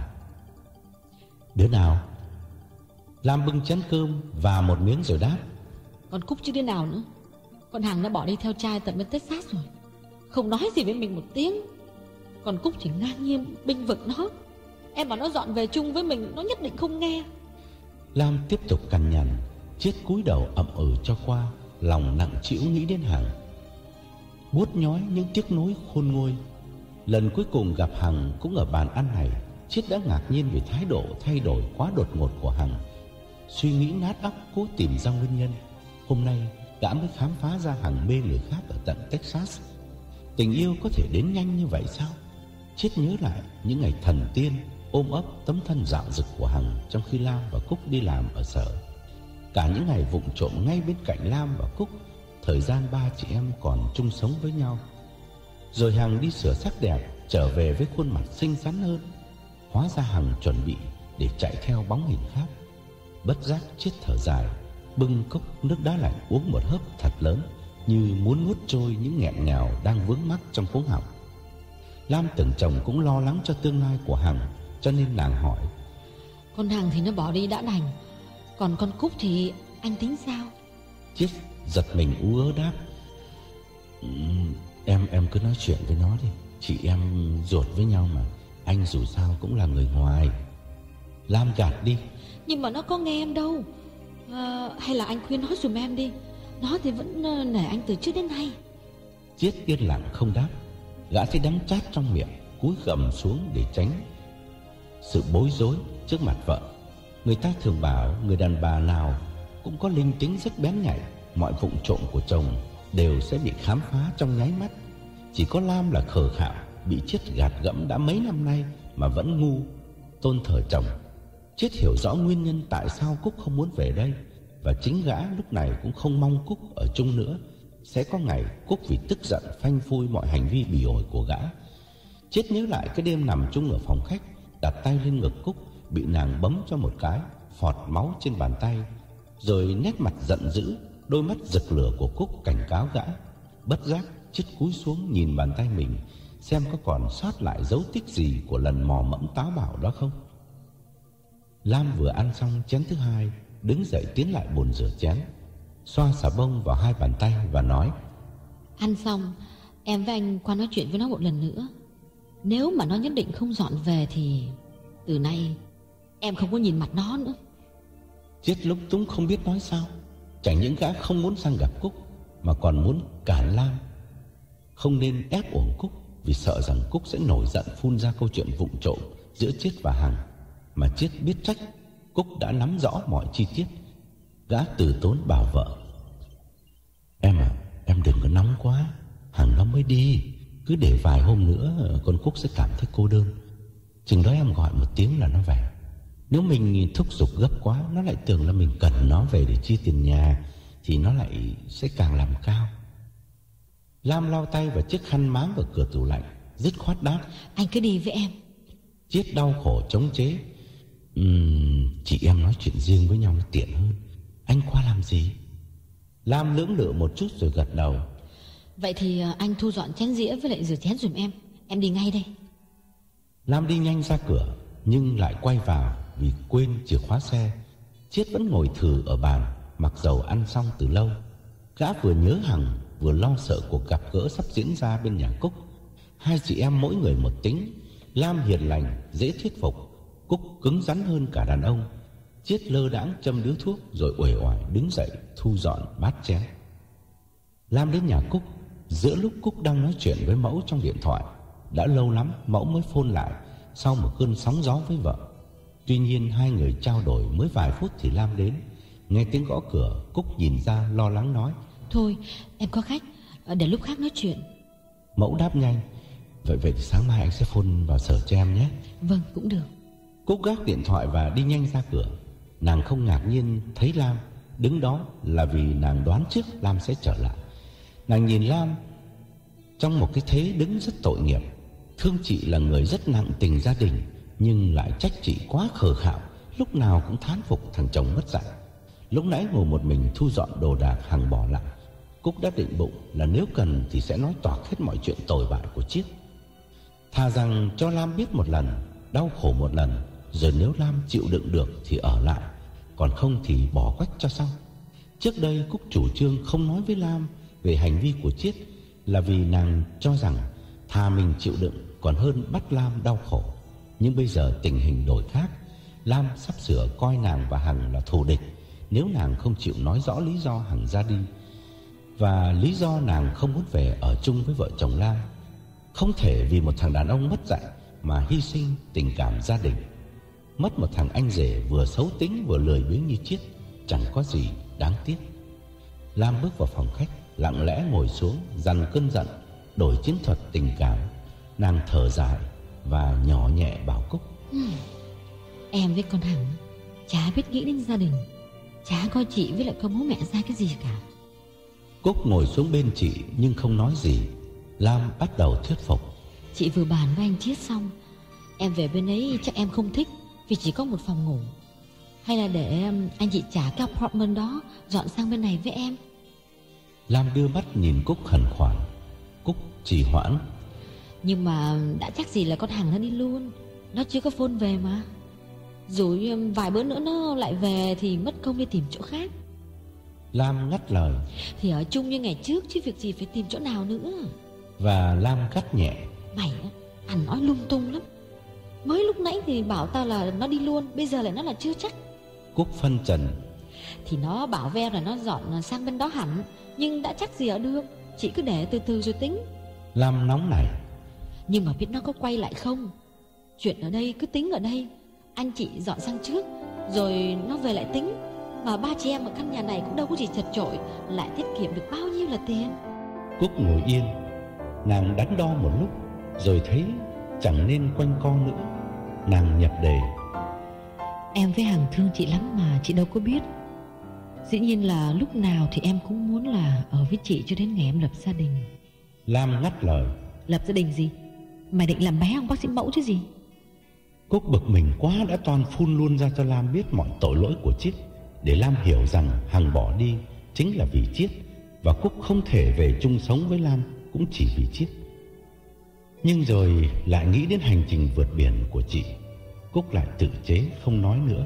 Đứa nào? Lam bưng chén cơm và một miếng rồi đáp.
Còn Cúc chứ đứa nào nữa. Con Hằng đã bỏ đi theo trai tận bên Texas rồi. Không nói gì với mình một tiếng. Còn Cúc chỉ ngang nhiên bênh vực nó. Em bảo nó dọn về chung với mình, nó nhất định không nghe.
Lam tiếp tục cằn nhằn. Chiết cúi đầu ậm ừ cho qua, lòng nặng trĩu nghĩ đến Hằng. Buốt nhói những tiếc nối khôn nguôi. Lần cuối cùng gặp Hằng cũng ở bàn ăn này. Chiết đã ngạc nhiên vì thái độ thay đổi quá đột ngột của Hằng. Suy nghĩ nát óc cố tìm ra nguyên nhân. Hôm nay gã mới khám phá ra Hằng mê người khác ở tận Texas. Tình yêu có thể đến nhanh như vậy sao? Chiết nhớ lại những ngày thần tiên ôm ấp tấm thân dạo dực của Hằng trong khi Lam và Cúc đi làm ở sở. Cả những ngày vụng trộm ngay bên cạnh Lam và Cúc, thời gian ba chị em còn chung sống với nhau. Rồi Hằng đi sửa sắc đẹp, trở về với khuôn mặt xinh xắn hơn. Hóa ra Hằng chuẩn bị để chạy theo bóng hình khác. Bất giác Chiết thở dài, bưng cốc nước đá lạnh uống một hớp thật lớn, như muốn nuốt trôi những nghẹn ngào đang vướng mắc trong cuống họng. Lam tưởng chồng cũng lo lắng cho tương lai của Hằng, cho nên nàng hỏi.
Con Hằng thì nó bỏ đi đã đành, còn con Cúc thì anh tính sao?
Chiết giật mình ú ớ đáp. Em em cứ nói chuyện với nó đi. Chị em ruột với nhau mà. Anh dù sao cũng là người ngoài. Lam gạt đi.
Nhưng mà nó có nghe em đâu. à, Hay là anh khuyên nó dùm em đi. Nó thì vẫn nể anh từ trước đến nay.
Chiết yên lặng không đáp. Gã thấy đắng chát trong miệng, cúi gằm xuống để tránh sự bối rối trước mặt vợ. Người ta thường bảo người đàn bà nào cũng có linh tính rất bén nhạy. Mọi vụng trộm của chồng đều sẽ bị khám phá trong nháy mắt. Chỉ có Lam là khờ khạo, bị Chiết gạt gẫm đã mấy năm nay mà vẫn ngu tôn thờ chồng. Chiết hiểu rõ nguyên nhân tại sao Cúc không muốn về đây, và chính gã lúc này cũng không mong Cúc ở chung nữa. Sẽ có ngày Cúc vì tức giận phanh phui mọi hành vi bỉ ổi của gã. Chiết nhớ lại cái đêm nằm chung ở phòng khách, đặt tay lên ngực Cúc, bị nàng bấm cho một cái, phọt máu trên bàn tay. Rồi nét mặt giận dữ, đôi mắt rực lửa của Cúc cảnh cáo gã. Bất giác Chiết cúi xuống nhìn bàn tay mình, xem có còn sót lại dấu tích gì của lần mò mẫm táo bạo đó không. Lam vừa ăn xong chén thứ hai, đứng dậy tiến lại bồn rửa chén, xoa xà bông vào hai bàn tay và nói:
Ăn xong em với anh qua nói chuyện với nó một lần nữa. Nếu mà nó nhất định không dọn về thì từ nay em không có nhìn mặt nó nữa.
Chiết lúc túng không biết nói sao. Chẳng những gã không muốn sang gặp Cúc mà còn muốn cản Lam. Không nên ép uổng Cúc, vì sợ rằng Cúc sẽ nổi giận phun ra câu chuyện vụng trộm giữa Chiết và Hằng. Mà Chiết biết trách Cúc đã nắm rõ mọi chi tiết. Gã từ tốn bảo vợ: Em à, em đừng có nóng quá, Hằng nó mới đi. Cứ để vài hôm nữa con Cúc sẽ cảm thấy cô đơn. Chừng đó em gọi một tiếng là nó về. Nếu mình thúc giục gấp quá, nó lại tưởng là mình cần nó về để chia tiền nhà, thì nó lại sẽ càng làm cao. Lam lau tay vào chiếc khăn máng vào cửa tủ lạnh, dứt khoát đáp:
Anh cứ đi với em.
Chiết đau khổ chống chế: uhm, Chị em nói chuyện riêng với nhau nó tiện hơn. Anh qua làm gì? Lam lưỡng lự một chút rồi gật đầu:
Vậy thì anh thu dọn chén dĩa với lại rửa chén giùm em. Em đi ngay đây.
Lam đi nhanh ra cửa, nhưng lại quay vào vì quên chìa khóa xe. Chiết vẫn ngồi thừ ở bàn, mặc dầu ăn xong từ lâu. Gã vừa nhớ Hằng, vừa lo sợ cuộc gặp gỡ sắp diễn ra bên nhà Cúc. Hai chị em mỗi người một tính. Lam hiền lành, dễ thuyết phục, Cúc cứng rắn hơn cả đàn ông. Chiết lơ đãng châm điếu thuốc rồi uể oải đứng dậy thu dọn bát chén. Lam đến nhà Cúc giữa lúc Cúc đang nói chuyện với mẫu trong điện thoại. Đã lâu lắm mẫu mới phone lại sau một cơn sóng gió với vợ. Tuy nhiên hai người trao đổi mới vài phút thì Lam đến. Nghe tiếng gõ cửa, Cúc nhìn ra lo lắng nói:
Thôi em có khách, để lúc khác nói chuyện.
Mẫu đáp nhanh: Vậy vậy thì sáng mai anh sẽ phone vào sở cho em nhé.
Vâng, cũng được.
Cúc gác điện thoại và đi nhanh ra cửa. Nàng không ngạc nhiên thấy Lam đứng đó là vì nàng đoán trước Lam sẽ trở lại. Nàng nhìn Lam trong một cái thế đứng rất tội nghiệp. Thương chị là người rất nặng tình gia đình, nhưng lại trách chị quá khờ khạo, lúc nào cũng thán phục thằng chồng mất dạy. Lúc nãy ngồi một mình thu dọn đồ đạc Hằng bỏ lại, Cúc đã định bụng là nếu cần thì sẽ nói toạc hết mọi chuyện tồi bại của Chiết. Thà rằng cho Lam biết một lần, đau khổ một lần, rồi nếu Lam chịu đựng được thì ở lại, còn không thì bỏ quách cho xong. Trước đây Cúc chủ trương không nói với Lam về hành vi của Chiết là vì nàng cho rằng thà mình chịu đựng còn hơn bắt Lam đau khổ. Nhưng bây giờ tình hình đổi khác. Lam sắp sửa coi nàng và Hằng là thù địch nếu nàng không chịu nói rõ lý do Hằng ra đi, và lý do nàng không muốn về ở chung với vợ chồng Lam. Không thể vì một thằng đàn ông mất dạy mà hy sinh tình cảm gia đình. Mất một thằng anh rể vừa xấu tính vừa lười biếng như Chiết chẳng có gì đáng tiếc. Lam bước vào phòng khách, lặng lẽ ngồi xuống dằn cơn giận, đổi chiến thuật tình cảm. Nàng thở dài và nhỏ nhẹ bảo Cúc:
uhm, Em với con Hằng chả biết nghĩ đến gia đình, chả coi chị với lại con bố mẹ ra cái gì cả.
Cúc ngồi xuống bên chị nhưng không nói gì. Lam bắt đầu thuyết phục:
Chị vừa bàn với anh Chiết xong, em về bên ấy chắc em không thích, vì chỉ có một phòng ngủ. Hay là để anh chị trả cái apartment đó, dọn sang bên này với em.
Lam đưa mắt nhìn Cúc khẩn khoản. Cúc trì hoãn:
Nhưng mà đã chắc gì là con Hằng nó đi luôn, nó chưa có phone về mà. Rồi vài bữa nữa nó lại về thì mất công đi tìm chỗ khác.
Lam ngắt lời:
Thì ở chung như ngày trước chứ việc gì phải tìm chỗ nào nữa.
Và Lam gắt nhẹ:
Mày á, anh nói lung tung lắm. Mới lúc nãy thì bảo tao là nó đi luôn, bây giờ lại nói là chưa chắc.
Cúc phân trần:
Thì nó bảo ve là nó dọn sang bên đó hẳn, nhưng đã chắc gì ở được. Chị cứ để từ từ rồi tính.
Lam nóng nảy:
Nhưng mà biết nó có quay lại không? Chuyện ở đây cứ tính ở đây. Anh chị dọn sang trước, rồi nó về lại tính. Mà ba chị em ở căn nhà này cũng đâu có gì chật chội, lại tiết kiệm được bao nhiêu là tiền.
Cúc ngồi yên. Nàng đắn đo một lúc, rồi thấy chẳng nên quanh co nữa. Nàng nhập đề:
Em với Hằng thương chị lắm mà chị đâu có biết. Dĩ nhiên là lúc nào thì em cũng muốn là ở với chị cho đến ngày em lập gia đình.
Lam ngắt lời:
Lập gia đình gì? Mày định làm bé ông bác sĩ Mẫu chứ gì?
Cúc bực mình quá đã toan phun luôn ra cho Lam biết mọi tội lỗi của Chiết, để Lam hiểu rằng Hằng bỏ đi chính là vì Chiết, và Cúc không thể về chung sống với Lam cũng chỉ vì Chiết. Nhưng rồi lại nghĩ đến hành trình vượt biển của chị. Cúc lại tự chế không nói nữa.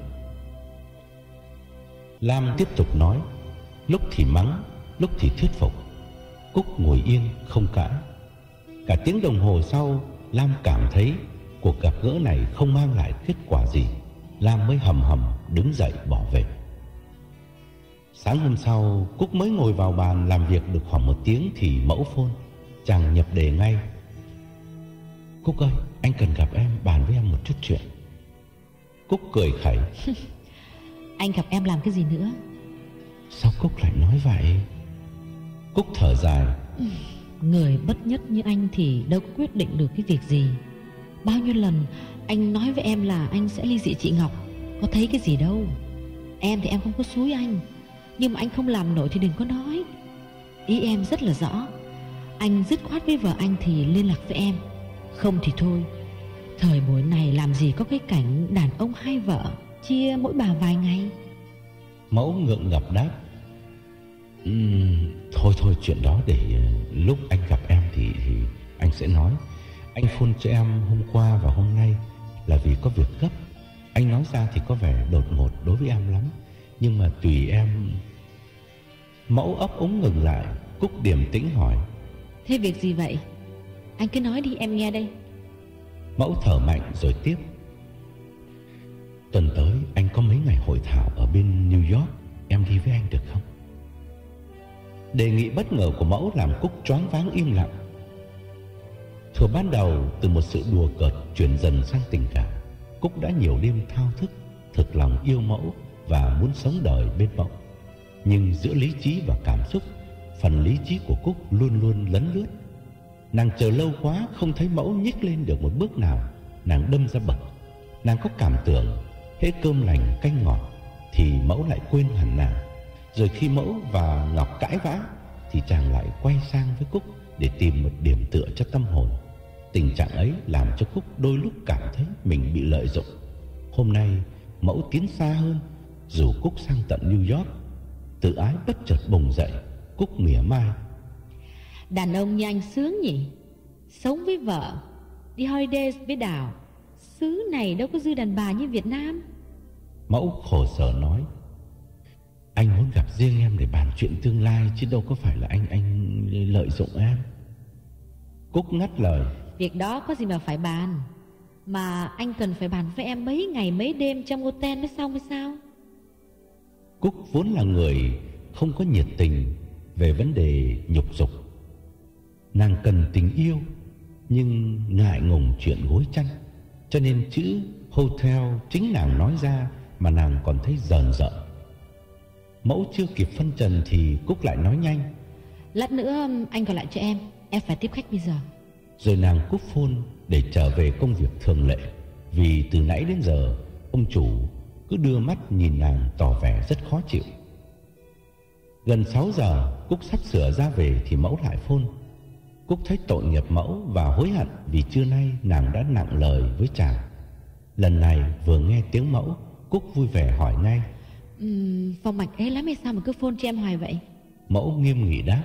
Lam tiếp tục nói, lúc thì mắng, lúc thì thuyết phục. Cúc ngồi yên không cãi. Cả tiếng đồng hồ sau, Lam cảm thấy cuộc gặp gỡ này không mang lại kết quả gì. Lam mới hầm hầm đứng dậy bỏ về. Sáng hôm sau, Cúc mới ngồi vào bàn làm việc được khoảng một tiếng thì mẫu phone. Chàng nhập đề ngay. Cúc ơi, anh cần gặp em, bàn với em một chút chuyện. Cúc cười khẩy.
Anh gặp em làm cái gì nữa?
Sao Cúc lại nói vậy? Cúc thở dài.
Người bất nhất như anh thì đâu có quyết định được cái việc gì. Bao nhiêu lần anh nói với em là anh sẽ ly dị chị Ngọc, có thấy cái gì đâu. Em thì em không có xúi anh, nhưng mà anh không làm nổi thì đừng có nói. Ý em rất là rõ. Anh dứt khoát với vợ anh thì liên lạc với em, không thì thôi. Thời buổi này làm gì có cái cảnh đàn ông hai vợ chia mỗi bà vài ngày.
Mẫu ngượng ngập đáp. uhm, Thôi thôi chuyện đó để uh, lúc anh gặp em thì, thì anh sẽ nói. Anh phone cho em hôm qua và hôm nay là vì có việc gấp. Anh nói ra thì có vẻ đột ngột đối với em lắm, nhưng mà tùy em. Mẫu ấp úng ngừng lại. Cúc điềm tĩnh hỏi,
thế việc gì vậy? Anh cứ nói đi, em nghe đây.
Mẫu thở mạnh rồi tiếp. Tuần tới anh có mấy ngày hội thảo ở bên New York, em đi với anh được không? Đề nghị bất ngờ của Mẫu làm Cúc choáng váng im lặng. Thuở ban đầu, từ một sự đùa cợt chuyển dần sang tình cảm, Cúc đã nhiều đêm thao thức, thực lòng yêu Mẫu và muốn sống đời bên Mẫu. Nhưng giữa lý trí và cảm xúc, phần lý trí của Cúc luôn luôn lấn lướt. Nàng chờ lâu quá không thấy Mẫu nhích lên được một bước nào, nàng đâm ra bật. Nàng có cảm tưởng hễ cơm lành canh ngọt thì Mẫu lại quên hẳn nàng. Rồi khi Mẫu và Ngọc cãi vã thì chàng lại quay sang với Cúc để tìm một điểm tựa cho tâm hồn. Tình trạng ấy làm cho Cúc đôi lúc cảm thấy mình bị lợi dụng. Hôm nay Mẫu tiến xa hơn, dù Cúc sang tận New York. Tự ái bất chợt bùng dậy. Cúc mỉa mai.
Đàn ông như anh sướng nhỉ, sống với vợ, đi holiday với Đào. Xứ này đâu có dư đàn bà như Việt Nam.
Mẫu khổ sở nói, anh muốn gặp riêng em để bàn chuyện tương lai, chứ đâu có phải là anh anh lợi dụng em. Cúc ngắt lời.
Việc đó có gì mà phải bàn, mà anh cần phải bàn với em mấy ngày mấy đêm trong hotel mới xong hay sao?
Cúc vốn là người không có nhiệt tình về vấn đề nhục dục. Nàng cần tình yêu, nhưng ngại ngùng chuyện gối chăn, cho nên chữ hotel chính nàng nói ra mà nàng còn thấy rờn rợn. Mẫu chưa kịp phân trần thì Cúc lại nói nhanh.
Lát nữa anh gọi lại cho em, em phải tiếp khách bây giờ.
Rồi nàng cúp phone để trở về công việc thường lệ. Vì từ nãy đến giờ ông chủ cứ đưa mắt nhìn nàng tỏ vẻ rất khó chịu. Gần sáu giờ Cúc sắp sửa ra về thì Mẫu lại phone. Cúc thấy tội nghiệp Mẫu và hối hận vì trưa nay nàng đã nặng lời với chàng. Lần này vừa nghe tiếng Mẫu, Cúc vui vẻ hỏi ngay.
uhm, Phòng mạch ấy lắm hay sao mà cứ phone cho em hoài vậy?
Mẫu nghiêm nghị đáp.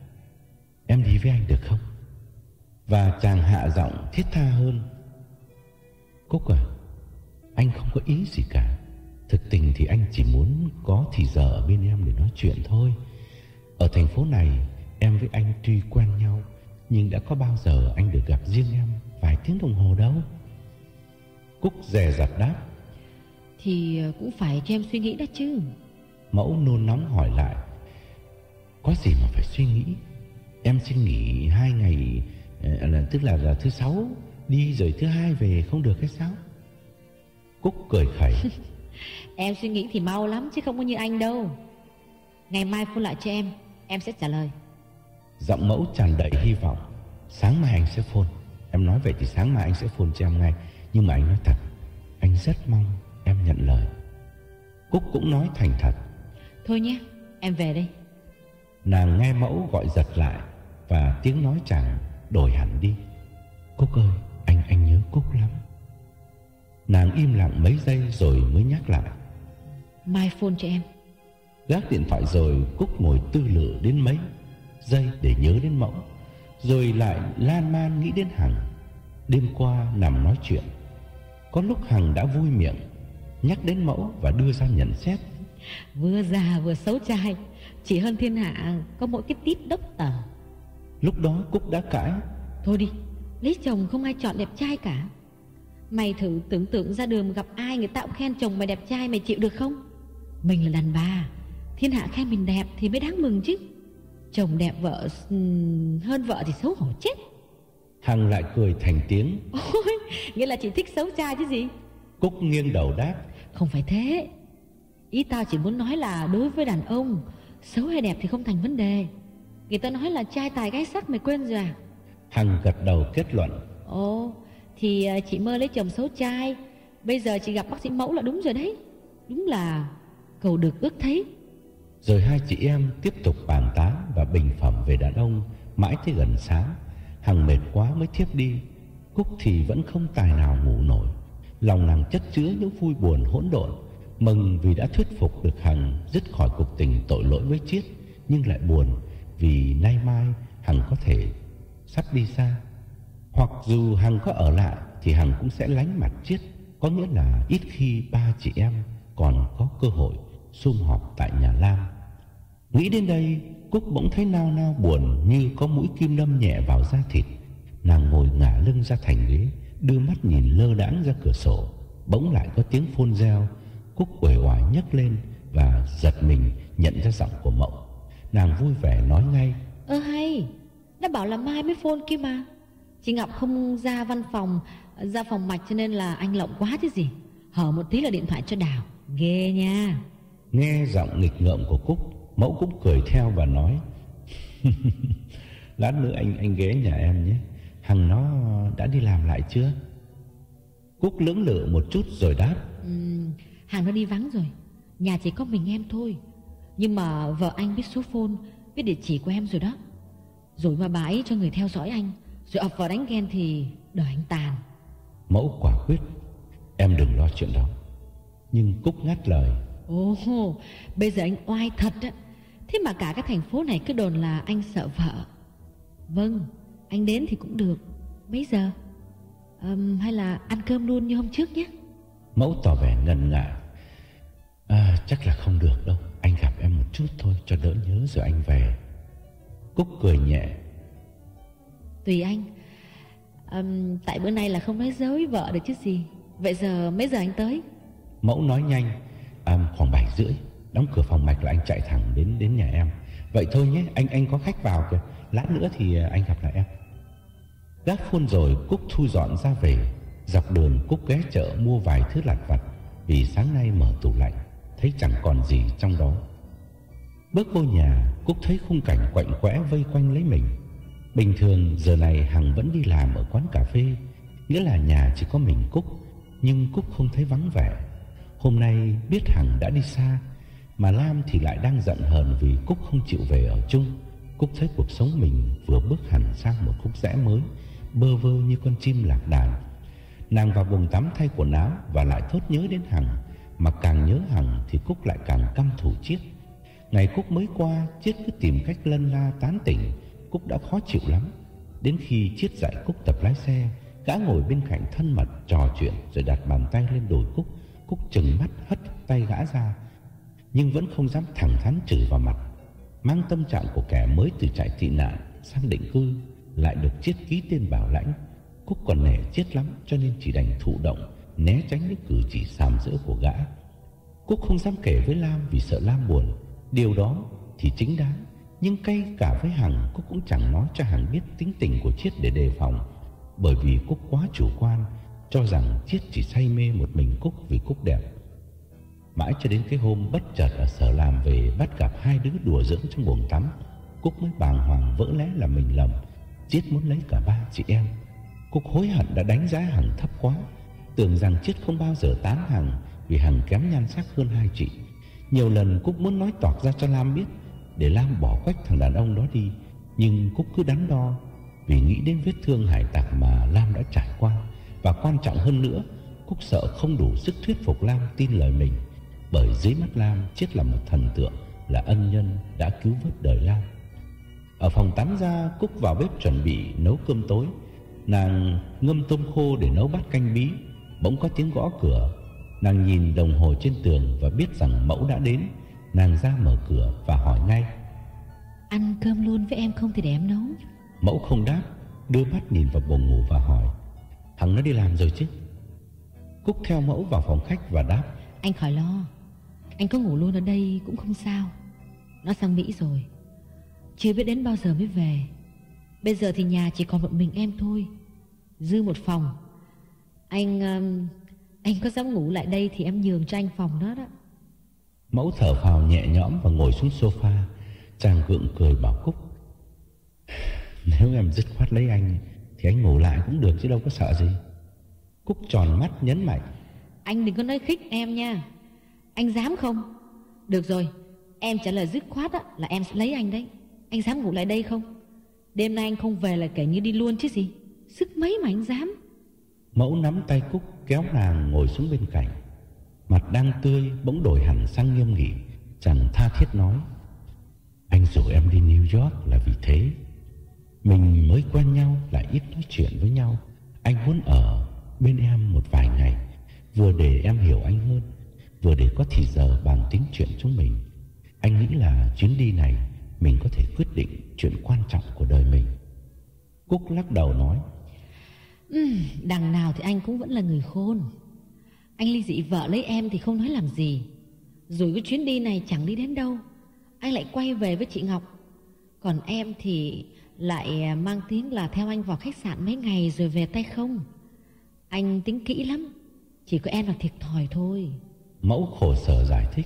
Em đi với anh được không? Và chàng hạ giọng thiết tha hơn. Cúc à, anh không có ý gì cả. Thực tình thì anh chỉ muốn có thì giờ ở bên em để nói chuyện thôi. Ở thành phố này em với anh tuy quen nhau, nhưng đã có bao giờ anh được gặp riêng em vài tiếng đồng hồ đâu. Cúc dè dặt đáp.
Thì cũng phải cho em suy nghĩ đó chứ.
Mẫu nôn nóng hỏi lại. Có gì mà phải suy nghĩ? Em xin nghỉ hai ngày, là tức là, là thứ sáu đi rồi thứ hai về không được hay sao? Cúc cười khẩy.
Em suy nghĩ thì mau lắm chứ không có như anh đâu. Ngày mai phone lại cho em, em sẽ trả lời.
Giọng Mẫu tràn đầy hy vọng. Sáng mai anh sẽ phone. Em nói vậy thì sáng mai anh sẽ phone cho em ngay. Nhưng mà anh nói thật, anh rất mong em nhận lời. Cúc cũng nói thành thật.
Thôi nhé, em về đây.
Nàng nghe Mẫu gọi giật lại, và tiếng nói chàng đổi hẳn đi. Cúc ơi, anh anh nhớ Cúc lắm. Nàng im lặng mấy giây rồi mới nhắc lại.
Mai phone cho em.
Gác điện thoại rồi Cúc ngồi tư lự đến mấy giây để nhớ đến Mẫu, rồi lại lan man nghĩ đến Hằng. Đêm qua nằm nói chuyện, Có lúc Hằng đã vui miệng nhắc đến Mẫu và đưa ra nhận xét:
vừa già vừa xấu trai, chỉ hơn thiên hạ có mỗi cái tít đốc tờ.
Lúc đó Cúc đã cãi:
thôi đi, lấy chồng không ai chọn đẹp trai cả. Mày thử tưởng tượng ra đường gặp ai người ta cũng khen chồng mày đẹp trai, mày chịu được không? Mình là đàn bà, thiên hạ khen mình đẹp thì mới đáng mừng chứ. Chồng đẹp vợ hơn vợ thì xấu hổ chết.
Hằng lại cười thành tiếng:
ôi, nghĩa là chỉ thích xấu trai chứ gì?
Cúc nghiêng đầu đáp:
không phải thế. Ý tao chỉ muốn nói là đối với đàn ông, xấu hay đẹp thì không thành vấn đề. Người ta nói là trai tài gái sắc, mày quên rồi à?
Hằng gật đầu kết luận:
ồ, thì chị mơ lấy chồng xấu trai. Bây giờ chị gặp bác sĩ Mẫu là đúng rồi đấy. Đúng là cầu được ước thấy.
Rồi hai chị em tiếp tục bàn tán và bình phẩm về đàn ông mãi tới gần sáng. Hằng mệt quá mới thiếp đi. Cúc thì vẫn không tài nào ngủ nổi. Lòng nàng chất chứa những vui buồn hỗn độn. Mừng vì đã thuyết phục được Hằng dứt khỏi cuộc tình tội lỗi với Chiết, nhưng lại buồn vì nay mai Hằng có thể sắp đi xa. Hoặc dù Hằng có ở lại thì Hằng cũng sẽ lánh mặt Chiết, có nghĩa là ít khi ba chị em còn có cơ hội sum họp tại nhà Lam. Nghĩ đến đây, Cúc bỗng thấy nao nao buồn như có mũi kim đâm nhẹ vào da thịt. Nàng ngồi ngả lưng ra thành ghế, đưa mắt nhìn lơ đãng ra cửa sổ. Bỗng lại có tiếng phone reo. Cúc uể oải nhấc lên và giật mình nhận ra giọng của Mậu. Nàng vui vẻ nói ngay:
ơ hay, đã bảo là mai mới phone kia mà. Chị Ngọc không ra văn phòng, ra phòng mạch cho nên là anh lộng quá chứ gì. Hở một tí là điện thoại cho Đào. Ghê nha.
Nghe giọng nghịch ngợm của Cúc, Mẫu cũng cười theo và nói: lát nữa anh anh ghé nhà em nhé. Hằng nó đã đi làm lại chưa? Cúc lưỡng lự một chút rồi đáp:
ừ, Hằng nó đi vắng rồi. Nhà chỉ có mình em thôi. Nhưng mà vợ anh biết số phone, biết địa chỉ của em rồi đó. Rồi mà bà ấy cho người theo dõi anh, rồi ập vào đánh ghen thì đời anh tàn.
Mẫu quả quyết: em đừng lo chuyện đó. Nhưng Cúc ngắt lời:
ồ, bây giờ anh oai thật á. Thế mà cả cái thành phố này cứ đồn là anh sợ vợ. Vâng, anh đến thì cũng được. Mấy giờ? Um, hay là ăn cơm luôn như hôm trước nhé?
Mẫu tỏ vẻ ngần ngại: à, chắc là không được đâu. Anh gặp em một chút thôi cho đỡ nhớ rồi anh về. Cúc cười nhẹ:
tùy anh. um, Tại bữa nay là không nói dối vợ được chứ gì. Vậy giờ mấy giờ anh tới?
Mẫu nói nhanh: à, khoảng bảy rưỡi. Đóng cửa phòng mạch là anh chạy thẳng đến đến nhà em. Vậy thôi nhé, anh anh có khách vào kìa. Lát nữa thì anh gặp lại em. Gác phone rồi, Cúc thu dọn ra về. Dọc đường Cúc ghé chợ mua vài thứ lặt vặt, vì sáng nay mở tủ lạnh thấy chẳng còn gì trong đó. Bước vô nhà, Cúc thấy khung cảnh quạnh quẽ vây quanh lấy mình. Bình thường giờ này Hằng vẫn đi làm ở quán cà phê, nghĩa là nhà chỉ có mình Cúc. Nhưng Cúc không thấy vắng vẻ. Hôm nay biết Hằng đã đi xa, mà Lam thì lại đang giận hờn vì Cúc không chịu về ở chung. Cúc thấy cuộc sống mình vừa bước hẳn sang một khúc rẽ mới, bơ vơ như con chim lạc đàn. Nàng vào buồng tắm thay quần áo và lại thốt nhớ đến Hằng. Mà càng nhớ Hằng thì Cúc lại càng căm thù Chiết. Ngày Cúc mới qua, Chiết cứ tìm cách lân la tán tỉnh. Cúc đã khó chịu lắm. Đến khi Chiết dạy Cúc tập lái xe, gã ngồi bên cạnh thân mật trò chuyện rồi đặt bàn tay lên đùi Cúc. Cúc trừng mắt hất tay gã ra, nhưng vẫn không dám thẳng thắn chửi vào mặt. Mang tâm trạng của kẻ mới từ trại tị nạn sang định cư, lại được Chiết ký tên bảo lãnh, Cúc còn nể Chiết lắm, cho nên chỉ đành thụ động né tránh những cử chỉ sàm sỡ của gã. Cúc không dám kể với Lam vì sợ Lam buồn. Điều đó thì chính đáng, nhưng cay cả với Hằng, Cúc cũng chẳng nói cho Hằng biết tính tình của Chiết để đề phòng. Bởi vì Cúc quá chủ quan, cho rằng Chiết chỉ say mê một mình Cúc vì Cúc đẹp. Mãi cho đến cái hôm bất chợt ở sở làm về bắt gặp hai đứa đùa giỡn trong buồng tắm, Cúc mới bàng hoàng vỡ lẽ là mình lầm. Chiết muốn lấy cả ba chị em. Cúc hối hận đã đánh giá Hằng thấp quá, tưởng rằng Chiết không bao giờ tán Hằng vì Hằng kém nhan sắc hơn hai chị. Nhiều lần Cúc muốn nói toạc ra cho Lam biết, để Lam bỏ quách thằng đàn ông đó đi, nhưng Cúc cứ đắn đo vì nghĩ đến vết thương hải tặc mà Lam đã trải qua. Và quan trọng hơn nữa, Cúc sợ không đủ sức thuyết phục Lam tin lời mình. Bởi dưới mắt Lam, Chiết là một thần tượng, là ân nhân đã cứu vớt đời Lam. Ở phòng tắm ra, Cúc vào bếp chuẩn bị nấu cơm tối. Nàng ngâm tôm khô để nấu bát canh bí. Bỗng có tiếng gõ cửa. Nàng nhìn đồng hồ trên tường và biết rằng Mẫu đã đến. Nàng ra mở cửa và hỏi ngay:
Ăn cơm luôn với em không thì để em nấu.
Mẫu không đáp, đưa mắt nhìn vào buồng ngủ và hỏi: Thằng nó đi làm rồi chứ? Cúc theo Mẫu vào phòng khách và đáp:
Anh khỏi lo, anh có ngủ luôn ở đây cũng không sao. Nó sang Mỹ rồi, chưa biết đến bao giờ mới về. Bây giờ thì nhà chỉ còn một mình em thôi, dư một phòng. Anh um, anh có dám ngủ lại đây thì em nhường cho anh phòng đó đó.
Mẫu thở phào nhẹ nhõm và ngồi xuống sofa. Chàng gượng cười bảo Cúc: Nếu em dứt khoát lấy anh thì anh ngủ lại cũng được chứ đâu có sợ gì. Cúc tròn mắt nhấn mạnh:
Anh đừng có nói khích em nha. Anh dám không? Được rồi, em trả lời dứt khoát á, là em sẽ lấy anh đấy. Anh dám ngủ lại đây không? Đêm nay anh không về là kể như đi luôn chứ gì. Sức mấy mà anh dám.
Mẫu nắm tay Cúc kéo nàng ngồi xuống bên cạnh. Mặt đang tươi bỗng đổi hẳn sang nghiêm nghị. Chàng tha thiết nói: Anh rủ em đi New York là vì thế. Mình mới quen nhau lại ít nói chuyện với nhau. Anh muốn ở bên em một vài ngày, vừa để em hiểu anh hơn, vừa để có thì giờ bàn tính chuyện chúng mình. Anh nghĩ là chuyến đi này mình có thể quyết định chuyện quan trọng của đời mình. Cúc lắc đầu nói:
uhm, Đằng nào thì anh cũng vẫn là người khôn. Anh ly dị vợ lấy em thì không nói làm gì. Rồi cái chuyến đi này chẳng đi đến đâu, anh lại quay về với chị Ngọc. Còn em thì lại mang tiếng là theo anh vào khách sạn mấy ngày rồi về tay không. Anh tính kỹ lắm, chỉ có em là thiệt thòi thôi.
Mẫu khổ sở giải thích: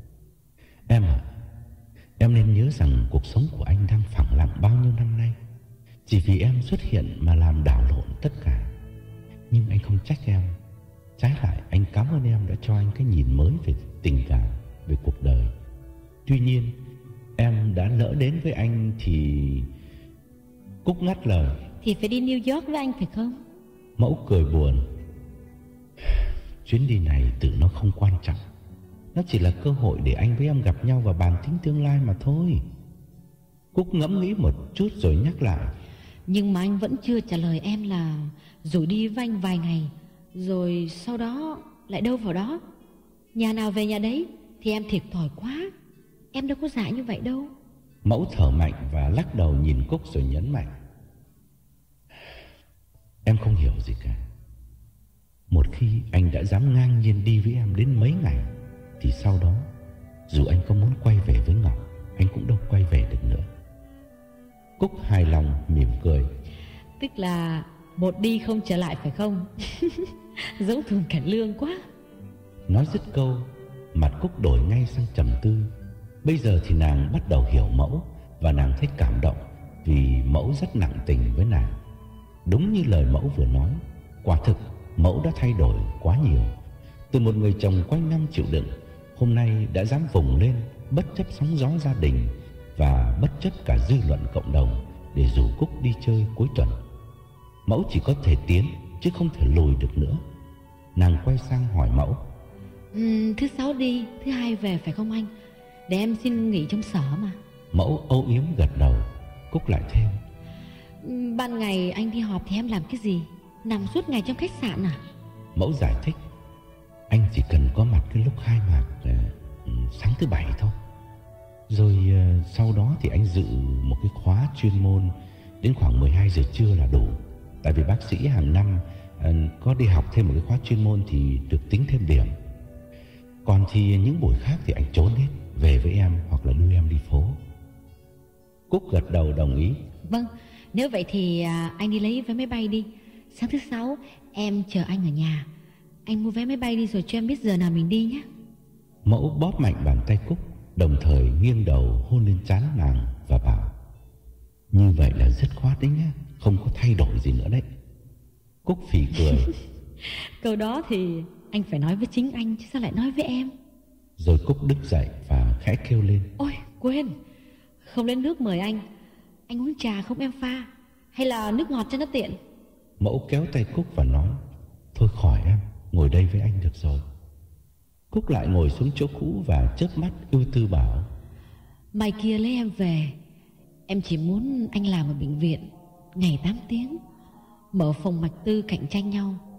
Em à, em nên nhớ rằng cuộc sống của anh đang phẳng lặng bao nhiêu năm nay. Chỉ vì em xuất hiện mà làm đảo lộn tất cả. Nhưng anh không trách em. Trái lại anh cảm ơn em đã cho anh cái nhìn mới về tình cảm, về cuộc đời. Tuy nhiên em đã lỡ đến với anh thì... Cúc ngắt lời:
Thì phải đi New York với anh phải không?
Mẫu cười buồn: Chuyến đi này tự nó không quan trọng. Nó chỉ là cơ hội để anh với em gặp nhau và bàn tính tương lai mà thôi. Cúc ngẫm nghĩ một chút rồi nhắc lại:
Nhưng mà anh vẫn chưa trả lời em là rủ đi với anh vài ngày, rồi sau đó lại đâu vào đó. Nhà nào về nhà đấy thì em thiệt thòi quá. Em đâu có dại như vậy đâu.
Mẫu thở mạnh và lắc đầu nhìn Cúc rồi nhấn mạnh: Em không hiểu gì cả. Một khi anh đã dám ngang nhiên đi với em đến mấy ngày thì sau đó, dù anh có muốn quay về với Ngọc, anh cũng đâu quay về được nữa. Cúc hài lòng mỉm cười:
Tức là một đi không trở lại phải không? Giống Thùng Cải Lương quá.
Nói dứt câu, mặt Cúc đổi ngay sang trầm tư. Bây giờ thì nàng bắt đầu hiểu Mẫu, và nàng thấy cảm động vì Mẫu rất nặng tình với nàng. Đúng như lời Mẫu vừa nói, quả thực Mẫu đã thay đổi quá nhiều. Từ một người chồng quanh năm chịu đựng, hôm nay đã dám vùng lên bất chấp sóng gió gia đình và bất chấp cả dư luận cộng đồng để rủ Cúc đi chơi cuối tuần. Mẫu chỉ có thể tiến chứ không thể lùi được nữa. Nàng quay sang hỏi Mẫu:
ừ, Thứ sáu đi, thứ hai về phải không anh? Để em xin nghỉ trong sở mà.
Mẫu âu yếm gật đầu. Cúc lại thêm:
Ban ngày anh đi họp thì em làm cái gì? Nằm suốt ngày trong khách sạn à?
Mẫu giải thích: Anh chỉ cần có mặt cái lúc khai mạc uh, sáng thứ bảy thôi. Rồi uh, sau đó thì anh dự một cái khóa chuyên môn đến khoảng mười hai giờ trưa là đủ. Tại vì bác sĩ hàng năm uh, có đi học thêm một cái khóa chuyên môn thì được tính thêm điểm. Còn thì những buổi khác thì anh trốn hết, về với em hoặc là đưa em đi phố. Cúc gật đầu đồng ý:
Vâng, nếu vậy thì à, anh đi lấy vé máy bay đi. Sáng thứ sáu em chờ anh ở nhà. Anh mua vé máy bay đi rồi cho em biết giờ nào mình đi nhé.
Mẫu bóp mạnh bàn tay Cúc, đồng thời nghiêng đầu hôn lên trán nàng và bảo: Như vậy là dứt khoát đấy nhá, không có thay đổi gì nữa đấy. Cúc phì cười:
Câu đó thì anh phải nói với chính anh chứ sao lại nói với em.
Rồi Cúc đứng dậy và khẽ kêu lên:
Ôi quên, không lên nước mời anh. Anh uống trà không em pha, hay là nước ngọt cho nó tiện?
Mẫu kéo tay Cúc và nói: Thôi khỏi em, ngồi đây với anh được rồi. Cúc lại ngồi xuống chỗ cũ và chớp mắt ưu tư bảo:
Mai kia lấy em về. Em chỉ muốn anh làm ở bệnh viện ngày tám tiếng, mở phòng mạch tư cạnh tranh nhau.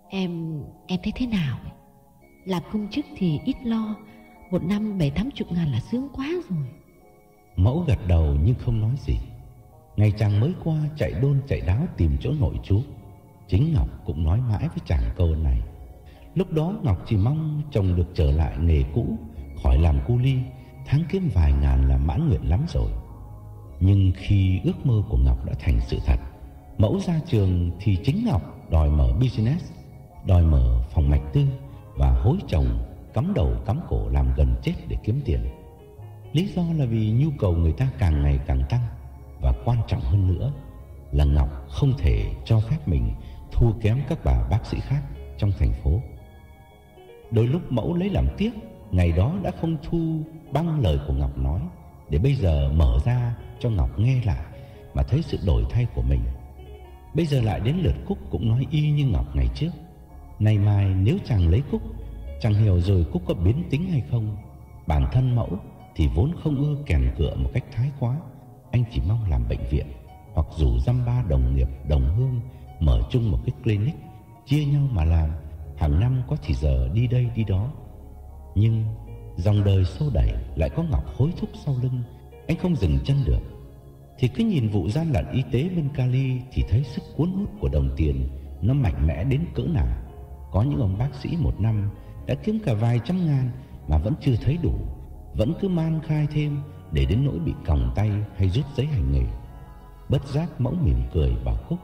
Em, em thấy thế nào? Làm công chức thì ít lo, một năm bảy tám chục ngàn là sướng quá rồi.
Mẫu gật đầu nhưng không nói gì. Ngày chàng mới qua chạy đôn chạy đáo tìm chỗ nội trú, chính Ngọc cũng nói mãi với chàng câu này. Lúc đó Ngọc chỉ mong chồng được trở lại nghề cũ, khỏi làm cu li, tháng kiếm vài ngàn là mãn nguyện lắm rồi. Nhưng khi ước mơ của Ngọc đã thành sự thật, Mẫu ra trường thì chính Ngọc đòi mở business, đòi mở phòng mạch tư và hối chồng cắm đầu cắm cổ làm gần chết để kiếm tiền. Lý do là vì nhu cầu người ta càng ngày càng tăng, và quan trọng hơn nữa là Ngọc không thể cho phép mình thua kém các bà bác sĩ khác trong thành phố. Đôi lúc Mẫu lấy làm tiếc ngày đó đã không thu băng lời của Ngọc nói, để bây giờ mở ra cho Ngọc nghe lại mà thấy sự đổi thay của mình. Bây giờ lại đến lượt Cúc cũng nói y như Ngọc ngày trước. Nay mai nếu chàng lấy Cúc, chẳng hiểu rồi Cúc có biến tính hay không. Bản thân Mẫu thì vốn không ưa kèn cựa một cách thái quá. Anh chỉ mong làm bệnh viện, hoặc rủ dăm ba đồng nghiệp đồng hương mở chung một cái clinic, chia nhau mà làm, hàng năm có thì giờ đi đây đi đó. Nhưng dòng đời xô đẩy lại có Ngọc hối thúc sau lưng, anh không dừng chân được. Thì cứ nhìn vụ gian lận y tế bên Cali thì thấy sức cuốn hút của đồng tiền nó mạnh mẽ đến cỡ nào. Có những ông bác sĩ một năm đã kiếm cả vài trăm ngàn mà vẫn chưa thấy đủ, vẫn cứ man khai thêm để đến nỗi bị còng tay hay rút giấy hành nghề. Bất giác Mẫu mỉm cười bảo Cúc: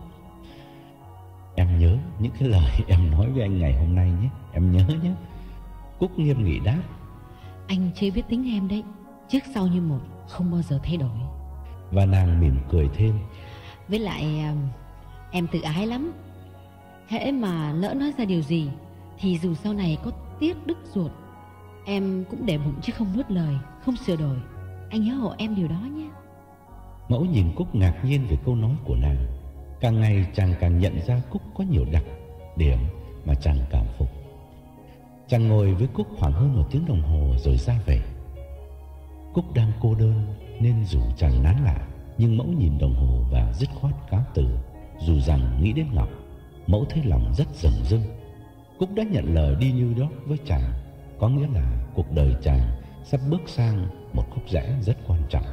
"Em nhớ những cái lời em nói với anh ngày hôm nay nhé, em nhớ nhé." Cúc nghiêm nghị đáp:
"Anh chưa biết tính em đấy, trước sau như một, không bao giờ thay đổi."
Và nàng mỉm cười thêm:
"Với lại em tự ái lắm, hễ mà lỡ nói ra điều gì thì dù sau này có tiếc đứt ruột, em cũng để bụng chứ không nuốt lời, không sửa đổi. Anh nhớ hộ em điều đó nhé."
Mẫu nhìn Cúc ngạc nhiên về câu nói của nàng. Càng ngày chàng càng nhận ra Cúc có nhiều đặc điểm mà chàng cảm phục. Chàng ngồi với Cúc khoảng hơn một tiếng đồng hồ rồi ra về. Cúc đang cô đơn nên rủ chàng nán lại, nhưng Mẫu nhìn đồng hồ và dứt khoát cáo từ. Dù rằng nghĩ đến Ngọc, Mẫu thấy lòng rất dửng dưng. Cúc đã nhận lời đi New York với chàng, có nghĩa là cuộc đời chàng sắp bước sang một khúc rẽ rất quan trọng.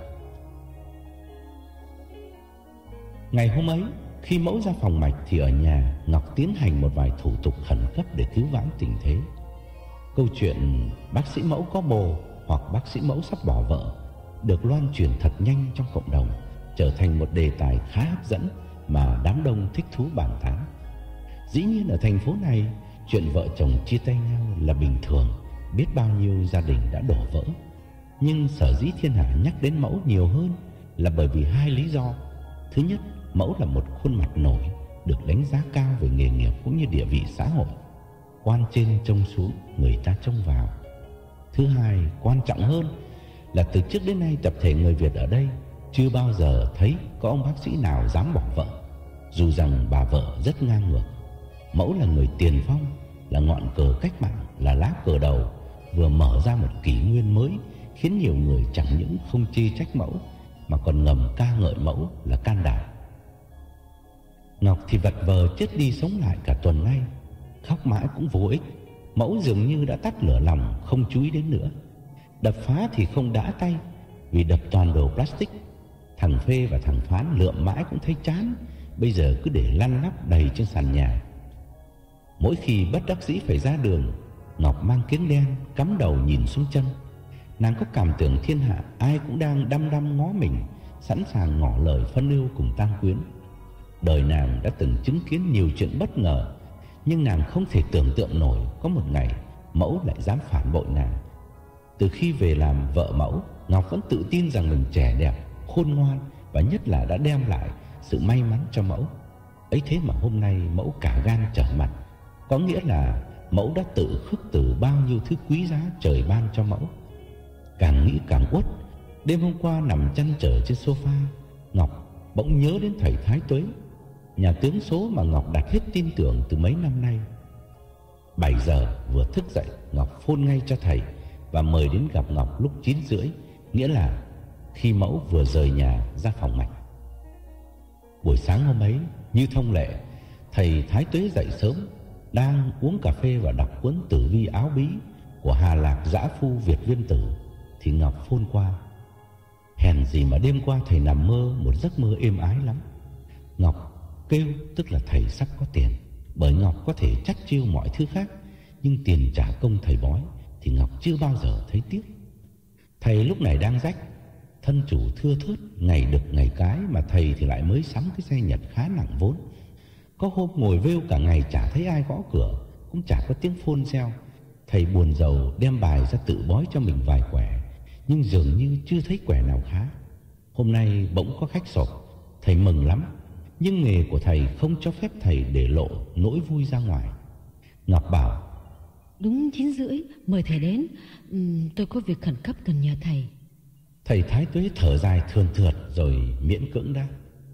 Ngày hôm ấy, khi Mẫu ra phòng mạch thì ở nhà Ngọc tiến hành một vài thủ tục khẩn cấp để cứu vãn tình thế. Câu chuyện bác sĩ Mẫu có bồ hoặc bác sĩ Mẫu sắp bỏ vợ được loan truyền thật nhanh trong cộng đồng, trở thành một đề tài khá hấp dẫn mà đám đông thích thú bàn tán. Dĩ nhiên ở thành phố này, chuyện vợ chồng chia tay nhau là bình thường, biết bao nhiêu gia đình đã đổ vỡ. Nhưng sở dĩ thiên hạ nhắc đến Mẫu nhiều hơn là bởi vì hai lý do. Thứ nhất, Mẫu là một khuôn mặt nổi, được đánh giá cao về nghề nghiệp cũng như địa vị xã hội. Quan trên trông xuống, người ta trông vào. Thứ hai, quan trọng hơn là từ trước đến nay tập thể người Việt ở đây chưa bao giờ thấy có ông bác sĩ nào dám bỏ vợ, dù rằng bà vợ rất ngang ngược. Mẫu là người tiền phong, là ngọn cờ cách mạng, là lá cờ đầu, vừa mở ra một kỷ nguyên mới, khiến nhiều người chẳng những không chê trách Mẫu mà còn ngầm ca ngợi Mẫu là can đảm. Ngọc thì vật vờ chết đi sống lại cả tuần nay, khóc mãi cũng vô ích. Mẫu dường như đã tắt lửa lòng, không chú ý đến nữa. Đập phá thì không đã tay, vì đập toàn đồ plastic. Thằng Phê và thằng Phán lượm mãi cũng thấy chán, bây giờ cứ để lăn lóc đầy trên sàn nhà. Mỗi khi bất đắc dĩ phải ra đường, Ngọc mang kiếng đen cắm đầu nhìn xuống chân. Nàng có cảm tưởng thiên hạ ai cũng đang đăm đăm ngó mình, sẵn sàng ngỏ lời phân ưu cùng tang quyến. Đời nàng đã từng chứng kiến nhiều chuyện bất ngờ, nhưng nàng không thể tưởng tượng nổi có một ngày Mẫu lại dám phản bội nàng. Từ khi về làm vợ Mẫu, Ngọc vẫn tự tin rằng mình trẻ đẹp, khôn ngoan và nhất là đã đem lại sự may mắn cho Mẫu. Ấy thế mà hôm nay Mẫu cả gan trở mặt, có nghĩa là Mẫu đã tự khước từ bao nhiêu thứ quý giá trời ban cho Mẫu. Càng nghĩ càng uất. Đêm hôm qua nằm chăn trở trên sofa, Ngọc bỗng nhớ đến thầy Thái Tuế, nhà tướng số mà Ngọc đặt hết tin tưởng từ mấy năm nay. Bảy giờ vừa thức dậy, Ngọc phone ngay cho thầy và mời đến gặp Ngọc lúc chín rưỡi, nghĩa là khi Mẫu vừa rời nhà ra phòng mạch. Buổi sáng hôm ấy, như thông lệ, thầy Thái Tuế dậy sớm, đang uống cà phê và đọc cuốn Tử Vi Áo Bí của Hà Lạc Dã Phu Việt Viên Tử thì Ngọc phone qua. Hèn gì mà đêm qua thầy nằm mơ một giấc mơ êm ái lắm. Ngọc kêu tức là thầy sắp có tiền, bởi Ngọc có thể chắc chiêu mọi thứ khác, nhưng tiền trả công thầy bói thì Ngọc chưa bao giờ thấy tiếc. Thầy lúc này đang rách, thân chủ thưa thớt, ngày đực ngày cái, mà thầy thì lại mới sắm cái xe Nhật khá nặng vốn. Có hôm ngồi vêu cả ngày chả thấy ai gõ cửa, cũng chả có tiếng phone reo. Thầy buồn rầu đem bài ra tự bói cho mình vài quẻ, nhưng dường như chưa thấy quẻ nào khá. Hôm nay bỗng có khách sộp, thầy mừng lắm, nhưng nghề của thầy không cho phép thầy để lộ nỗi vui ra ngoài. Ngọc bảo:
Đúng chín rưỡi, mời thầy đến. uhm, Tôi có việc khẩn cấp cần nhờ thầy.
Thầy Thái Tuế thở dài thườn thượt rồi miễn cưỡng đáp: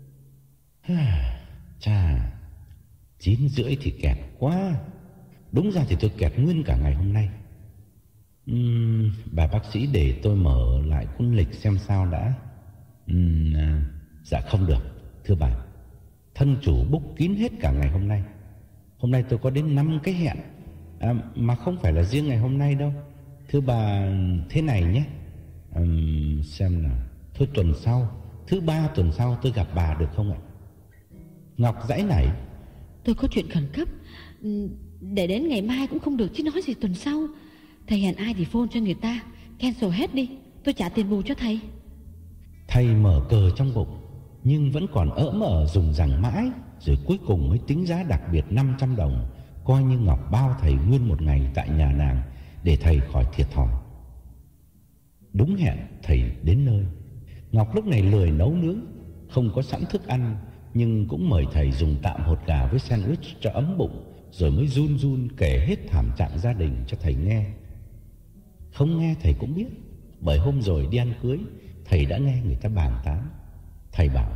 Chà, chín rưỡi thì kẹt quá. Đúng ra thì tôi kẹt nguyên cả ngày hôm nay. uhm, Bà bác sĩ để tôi mở lại cuốn lịch xem sao đã. uhm, à, Dạ không được, thưa bà. Thân chủ book kín hết cả ngày hôm nay. Hôm nay tôi có đến năm cái hẹn, à, mà không phải là riêng ngày hôm nay đâu. Thưa bà, thế này nhé, uhm, xem nào, thôi tuần sau, thứ ba tuần sau tôi gặp bà được không ạ? Ngọc giãy nảy:
Tôi có chuyện khẩn cấp, để đến ngày mai cũng không được chứ nói gì tuần sau. Thầy hẹn ai thì phone cho người ta, cancel hết đi, tôi trả tiền bù cho thầy.
Thầy mở cờ trong bụng, nhưng vẫn còn ỡ mở dùng rằng mãi, rồi cuối cùng mới tính giá đặc biệt năm trăm đồng, coi như Ngọc bao thầy nguyên một ngày tại nhà nàng để thầy khỏi thiệt thòi. Đúng hẹn thầy đến nơi. Ngọc lúc này lười nấu nướng, không có sẵn thức ăn, nhưng cũng mời thầy dùng tạm hột gà với sandwich cho ấm bụng, rồi mới run run kể hết thảm trạng gia đình cho thầy nghe. Không nghe thầy cũng biết, bởi hôm rồi đi ăn cưới, thầy đã nghe người ta bàn tán. Thầy bảo: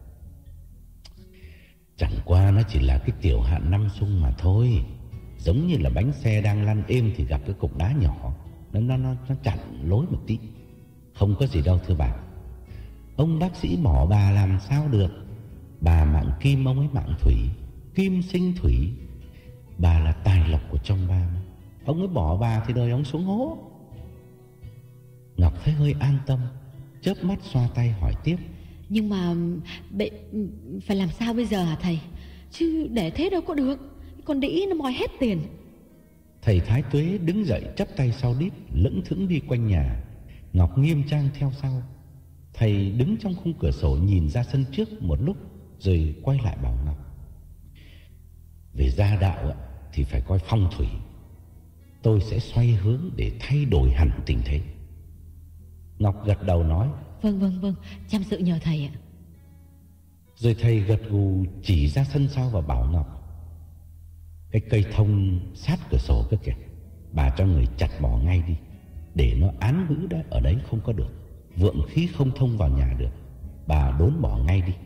Chẳng qua nó chỉ là cái tiểu hạn năm xung mà thôi. Giống như là bánh xe đang lăn êm thì gặp cái cục đá nhỏ, Nó, nó, nó, nó chặn lối một tí. Không có gì đâu thưa bà. Ông bác sĩ bỏ bà làm sao được. Bà mạng kim, ông ấy mạng thủy, kim sinh thủy. Bà là tài lộc của chồng bà mà. Ông ấy bỏ bà thì đời ông xuống hố. Ngọc thấy hơi an tâm, chớp mắt xoa tay hỏi tiếp:
Nhưng mà bệ, phải làm sao bây giờ hả thầy? Chứ để thế đâu có được, con đĩ nó moi hết tiền.
Thầy Thái Tuế đứng dậy chắp tay sau đít, lững thững đi quanh nhà. Ngọc nghiêm trang theo sau. Thầy đứng trong khung cửa sổ nhìn ra sân trước một lúc, rồi quay lại bảo Ngọc: Về gia đạo thì phải coi phong thủy. Tôi sẽ xoay hướng để thay đổi hẳn tình thế. Ngọc gật đầu nói:
Vâng vâng vâng, chăm sự nhờ thầy ạ.
Rồi thầy gật gù chỉ ra sân sau và bảo Ngọc: Cái cây thông sát cửa sổ cơ kìa, bà cho người chặt bỏ ngay đi, để nó án ngữ đó ở đấy không có được, vượng khí không thông vào nhà được. Bà đốn bỏ ngay đi.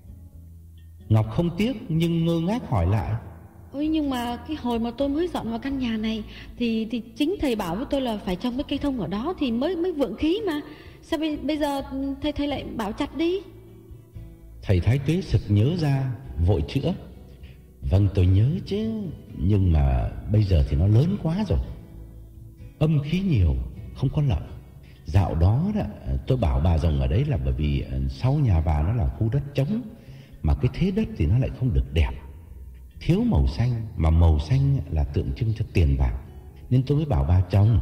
Ngọc không tiếc nhưng ngơ ngác hỏi lại:
Ôi nhưng mà cái hồi mà tôi mới dọn vào căn nhà này Thì thì chính thầy bảo với tôi là phải trồng cái cây thông ở đó thì mới mới vượng khí mà. Sao bây, bây giờ thầy thầy lại bảo chặt đi?
Thầy Thái Tuế sực nhớ ra, vội chữa: Vâng tôi nhớ chứ, nhưng mà bây giờ thì nó lớn quá rồi, âm khí nhiều, không có lợi. Dạo đó, đó tôi bảo bà trồng ở đấy là bởi vì sau nhà bà nó là khu đất trống, mà cái thế đất thì nó lại không được đẹp, thiếu màu xanh, mà màu xanh là tượng trưng cho tiền bạc, nên tôi mới bảo bà trồng.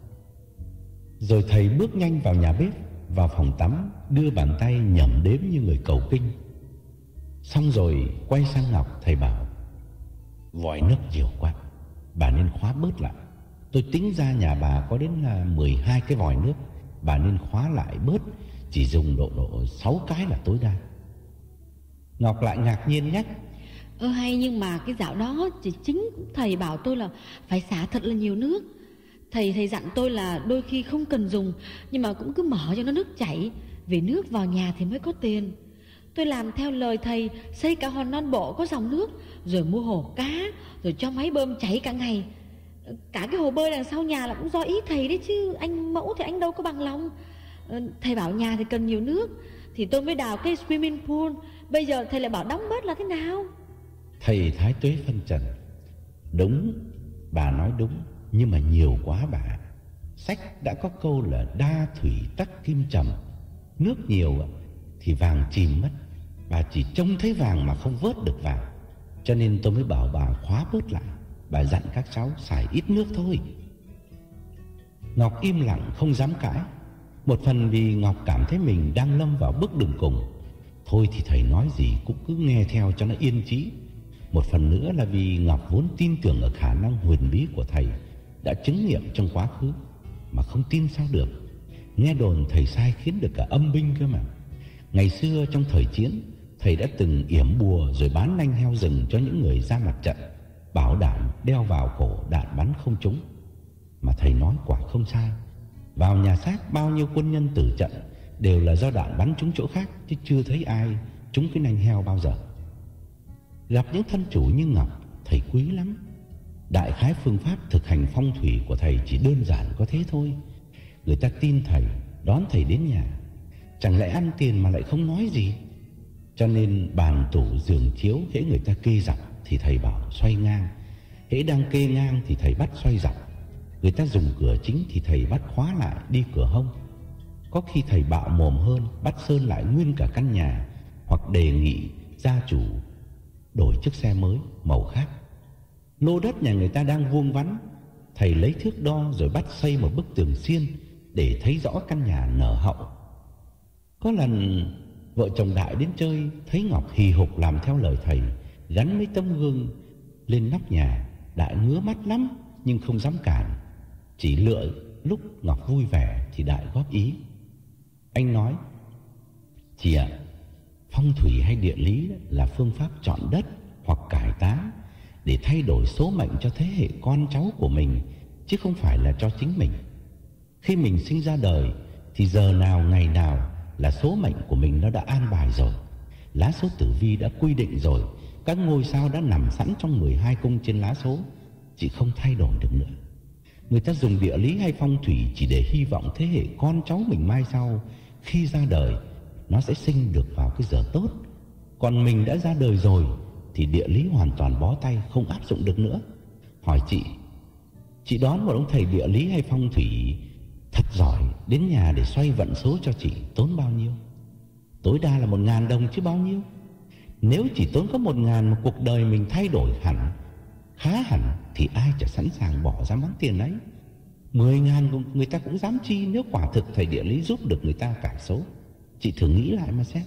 Rồi thầy bước nhanh vào nhà bếp, vào phòng tắm, đưa bàn tay nhẩm đếm như người cầu kinh. Xong rồi quay sang Ngọc, thầy bảo: Vòi nước nhiều quá, bà nên khóa bớt lại. Tôi tính ra nhà bà có đến là mười hai cái vòi nước, bà nên khóa lại bớt, chỉ dùng độ độ sáu cái là tối đa. Ngọc lại ngạc nhiên nhắc:
Ơ hay, nhưng mà cái dạo đó chỉ chính thầy bảo tôi là phải xả thật là nhiều nước. Thầy thầy dặn tôi là đôi khi không cần dùng, nhưng mà cũng cứ mở cho nó nước chảy, vì nước vào nhà thì mới có tiền. Tôi làm theo lời thầy, xây cả hòn non bộ có dòng nước, rồi mua hồ cá, rồi cho máy bơm chảy cả ngày. Cả cái hồ bơi đằng sau nhà là cũng do ý thầy đấy chứ, anh mẫu thì anh đâu có bằng lòng. Thầy bảo nhà thì cần nhiều nước thì tôi mới đào cái swimming pool. Bây giờ thầy lại bảo đóng bớt là thế nào?
Thầy Thái Tuế phân trần:
Đúng, bà nói đúng, nhưng mà nhiều quá bà. Sách đã có câu là đa thủy tắc kim trầm. Nước nhiều thì vàng chìm mất. Bà chỉ trông thấy vàng mà không vớt được vàng, cho nên tôi mới bảo bà khóa bớt lại. Bà dặn các cháu xài ít nước thôi. Ngọc im lặng không dám cãi. Một phần vì Ngọc cảm thấy mình đang lâm vào bước đường cùng. Thôi thì thầy nói gì cũng cứ nghe theo cho nó yên trí. Một phần nữa là vì Ngọc vốn tin tưởng ở khả năng huyền bí của thầy đã chứng nghiệm trong quá khứ, mà không tin sao được. Nghe đồn thầy sai khiến được cả âm binh cơ mà. Ngày xưa trong thời chiến, thầy đã từng yểm bùa rồi bán nanh heo rừng cho những người ra mặt trận, bảo đảm đeo vào cổ đạn bắn không trúng. Mà thầy nói quả không sai. Vào nhà xác bao nhiêu quân nhân tử trận đều là do đạn bắn trúng chỗ khác, chứ chưa thấy ai trúng cái nanh heo bao giờ. Gặp những thân chủ như Ngọc, thầy quý lắm. Đại khái phương pháp thực hành phong thủy của thầy chỉ đơn giản có thế thôi. Người ta tin thầy, đón thầy đến nhà. Chẳng lẽ ăn tiền mà lại không nói gì? Cho nên bàn tủ giường chiếu, hễ người ta kê dọc thì thầy bảo xoay ngang, hễ đang kê ngang thì thầy bắt xoay dọc. Người ta dùng cửa chính thì thầy bắt khóa lại đi cửa hông. Có khi thầy bạo mồm hơn, bắt sơn lại nguyên cả căn nhà, hoặc đề nghị gia chủ đổi chiếc xe mới màu khác. Lô đất nhà người ta đang vuông vắn, thầy lấy thước đo rồi bắt xây một bức tường xiên để thấy rõ căn nhà nở hậu. Có lần vợ chồng Đại đến chơi, thấy Ngọc hì hục làm theo lời thầy, gắn mấy tấm gương lên nóc nhà. Đại ngứa mắt lắm nhưng không dám cản, chỉ lựa lúc Ngọc vui vẻ thì Đại góp ý. Anh nói: "Chị ạ, phong thủy hay địa lý là phương pháp chọn đất hoặc cải tá để thay đổi số mệnh cho thế hệ con cháu của mình, chứ không phải là cho chính mình. Khi mình sinh ra đời thì giờ nào ngày nào là số mệnh của mình nó đã an bài rồi. Lá số tử vi đã quy định rồi, các ngôi sao đã nằm sẵn trong mười hai cung trên lá số, chỉ không thay đổi được nữa. Người ta dùng địa lý hay phong thủy chỉ để hy vọng thế hệ con cháu mình mai sau khi ra đời nó sẽ sinh được vào cái giờ tốt. Còn mình đã ra đời rồi thì địa lý hoàn toàn bó tay, không áp dụng được nữa. Hỏi chị, chị đón một ông thầy địa lý hay phong thủy thật giỏi đến nhà để xoay vận số cho chị tốn bao nhiêu? Tối đa là một ngàn đồng chứ bao nhiêu. Nếu chỉ tốn có một ngàn mà cuộc đời mình thay đổi hẳn, khá hẳn, thì ai chả sẵn sàng bỏ ra món tiền ấy. Mười ngàn người ta cũng dám chi nếu quả thực thầy địa lý giúp được người ta cải số. Chị thử nghĩ lại mà xem."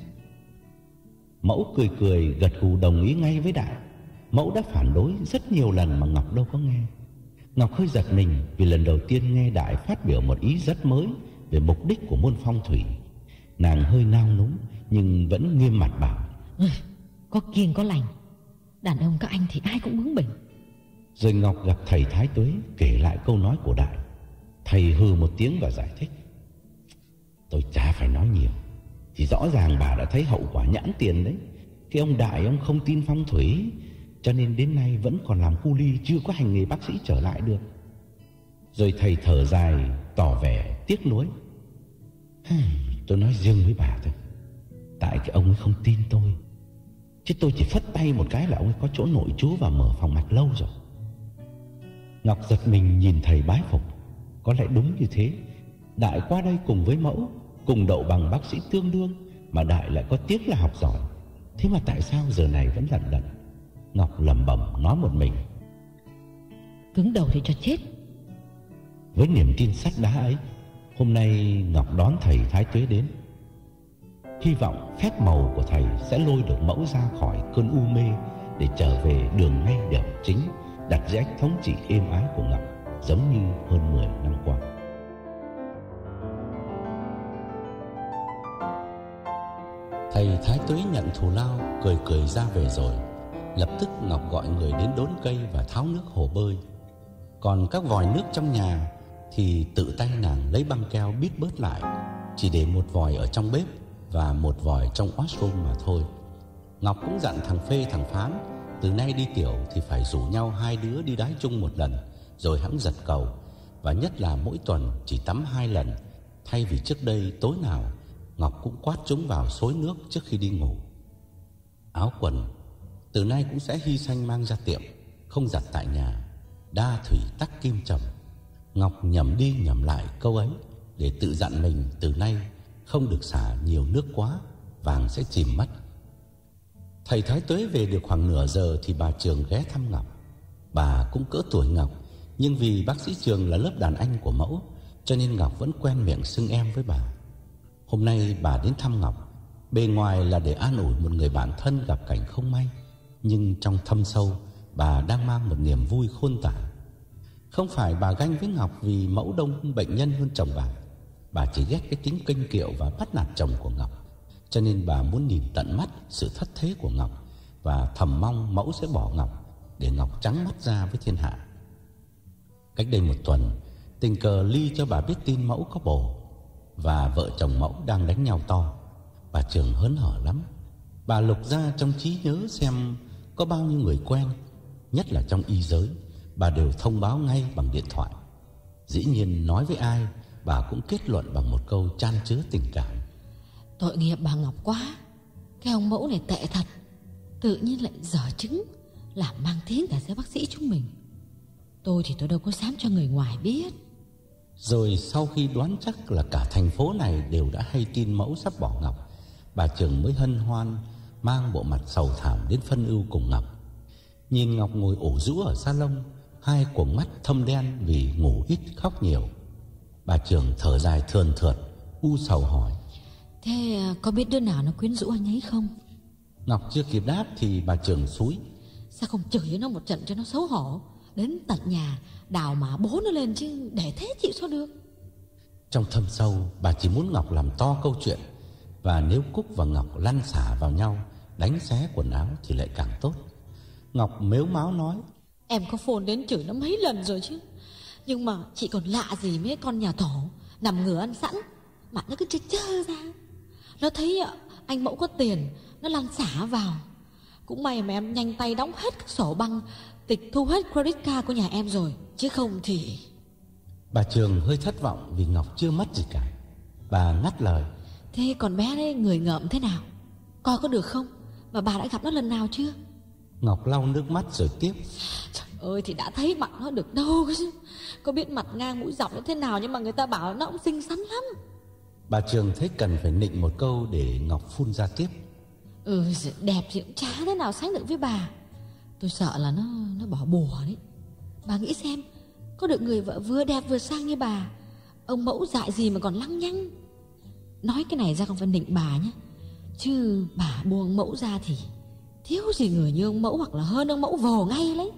Mẫu cười cười gật gù đồng ý ngay với Đại. Mẫu đã phản đối rất nhiều lần mà Ngọc đâu có nghe. Ngọc hơi giật mình vì lần đầu tiên nghe Đại phát biểu một ý rất mới về mục đích của môn phong thủy. Nàng hơi nao núng nhưng vẫn nghiêm mặt bảo:
ừ, "Có kiêng có lành, đàn ông các anh thì ai cũng bướng bỉnh."
Rồi Ngọc gặp thầy Thái Tuế kể lại câu nói của Đại. Thầy hừ một tiếng và giải thích: "Tôi chả phải nói nhiều, thì rõ ràng bà đã thấy hậu quả nhãn tiền đấy. Cái ông Đại ông không tin phong thủy, cho nên đến nay vẫn còn làm cu li, chưa có hành nghề bác sĩ trở lại được." Rồi thầy thở dài tỏ vẻ tiếc nuối: "Tôi nói riêng với bà thôi, tại cái ông ấy không tin tôi, chứ tôi chỉ phất tay một cái là ông ấy có chỗ nội trú và mở phòng mạch lâu rồi." Ngọc giật mình nhìn thầy bái phục. Có lẽ đúng như thế. Đại qua đây cùng với Mẫu, cùng đậu bằng bác sĩ tương đương, mà Đại lại có tiếc là học giỏi. Thế mà tại sao giờ này vẫn lận đận? Ngọc lẩm bẩm nói một mình:
"Cứng đầu thì cho chết."
Với niềm tin sắt đá ấy, hôm nay Ngọc đón thầy Thái Tuế đến, hy vọng phép màu của thầy sẽ lôi được Mẫu ra khỏi cơn u mê để trở về đường ngay đẻo chính, đặt dưới ách thống trị êm ái của Ngọc, giống như hơn mười năm qua.
Thầy Thái Tuế nhận thù lao, cười cười ra về rồi. Lập tức Ngọc gọi người đến đốn cây và tháo nước hồ bơi. Còn các vòi nước trong nhà thì tự tay nàng lấy băng keo bít bớt lại, chỉ để một vòi ở trong bếp và một vòi trong washroom mà thôi. Ngọc cũng dặn thằng Phê thằng Phán từ nay đi tiểu thì phải rủ nhau hai đứa đi đái chung một lần, rồi hẵng giật cầu. Và nhất là mỗi tuần chỉ tắm hai lần, thay vì trước đây tối nào Ngọc cũng quát chúng vào xối nước trước khi đi ngủ. Áo quần từ nay cũng sẽ hy sanh mang ra tiệm, không giặt tại nhà, đa thủy tắc kim trầm. Ngọc nhẩm đi nhẩm lại câu ấy để tự dặn mình từ nay không được xả nhiều nước quá, vàng sẽ chìm mất. Thầy Thái Tuế về được khoảng nửa giờ thì bà Trường ghé thăm Ngọc. Bà cũng cỡ tuổi Ngọc, nhưng vì bác sĩ Trường là lớp đàn anh của mẫu, cho nên Ngọc vẫn quen miệng xưng em với bà. Hôm nay bà đến thăm Ngọc, bề ngoài là để an ủi một người bạn thân gặp cảnh không may, nhưng trong thâm sâu bà đang mang một niềm vui khôn tả. Không phải bà ganh với Ngọc vì mẫu đông bệnh nhân hơn chồng bà. Bà chỉ ghét cái tính kênh kiệu và bắt nạt chồng của Ngọc, cho nên bà muốn nhìn tận mắt sự thất thế của Ngọc và thầm mong mẫu sẽ bỏ Ngọc để Ngọc trắng mắt ra với thiên hạ. Cách đây một tuần, tình cờ Ly cho bà biết tin mẫu có bồ và vợ chồng mẫu đang đánh nhau to. Bà Trường hớn hở lắm. Bà lục ra trong trí nhớ xem có bao nhiêu người quen, nhất là trong y giới, bà đều thông báo ngay bằng điện thoại. Dĩ nhiên nói với ai, bà cũng kết luận bằng một câu chan chứa tình cảm:
tội nghiệp bà Ngọc quá. Cái ông mẫu này tệ thật, tự nhiên lại dở chứng làm mang tiếng cả giới bác sĩ chúng mình. Tôi thì tôi đâu có dám cho người ngoài biết.
Rồi sau khi đoán chắc là cả thành phố này đều đã hay tin mẫu sắp bỏ Ngọc, bà Trường mới hân hoan mang bộ mặt sầu thảm đến phân ưu cùng Ngọc. Nhìn Ngọc ngồi ủ rũ ở salon, hai quầng mắt thâm đen vì ngủ ít khóc nhiều, bà Trường thở dài thườn thượt, u sầu hỏi:
Thế có biết đứa nào nó quyến rũ anh ấy không?
Ngọc chưa kịp đáp thì bà Trường xúi:
Sao không chửi nó một trận cho nó xấu hổ, đến tận nhà đào mả bố nó lên chứ, để thế chịu sao được.
Trong thâm sâu bà chỉ muốn Ngọc làm to câu chuyện, và nếu Cúc và Ngọc lăn xả vào nhau, đánh xé quần áo thì lại càng tốt. Ngọc mếu máo nói:
Em có phone đến chửi nó mấy lần rồi chứ, nhưng mà chị còn lạ gì mấy con nhà thổ nằm ngửa ăn sẵn mà nó cứ chơ chơ ra. Nó thấy anh mẫu có tiền, nó lăn xả vào. Cũng may mà em nhanh tay đóng hết các sổ băng, tịch thu hết credit card của nhà em rồi, chứ không thì...
Bà Trường hơi thất vọng vì Ngọc chưa mất gì cả. Bà ngắt lời:
Thế còn bé đấy người ngợm thế nào, coi có được không? Mà bà đã gặp nó lần nào chưa?
Ngọc lau nước mắt rồi tiếp:
Trời ơi, thì đã thấy mặt nó được đâu chứ. Có biết mặt ngang mũi dọc nó thế nào, nhưng mà người ta bảo nó cũng xinh xắn lắm.
Bà Trường thấy cần phải nịnh một câu để Ngọc phun ra tiếp:
Ừ, đẹp thì cũng chả thế nào sánh được với bà. Tôi sợ là nó nó bỏ bùa đấy. Bà nghĩ xem, có được người vợ vừa đẹp vừa sang như bà, ông mẫu dại gì mà còn lăng nhăng. Nói cái này ra không phải nịnh bà nhé, chứ bà buông mẫu ra thì thiếu gì người như ông mẫu, hoặc là hơn ông mẫu vồ ngay lấy.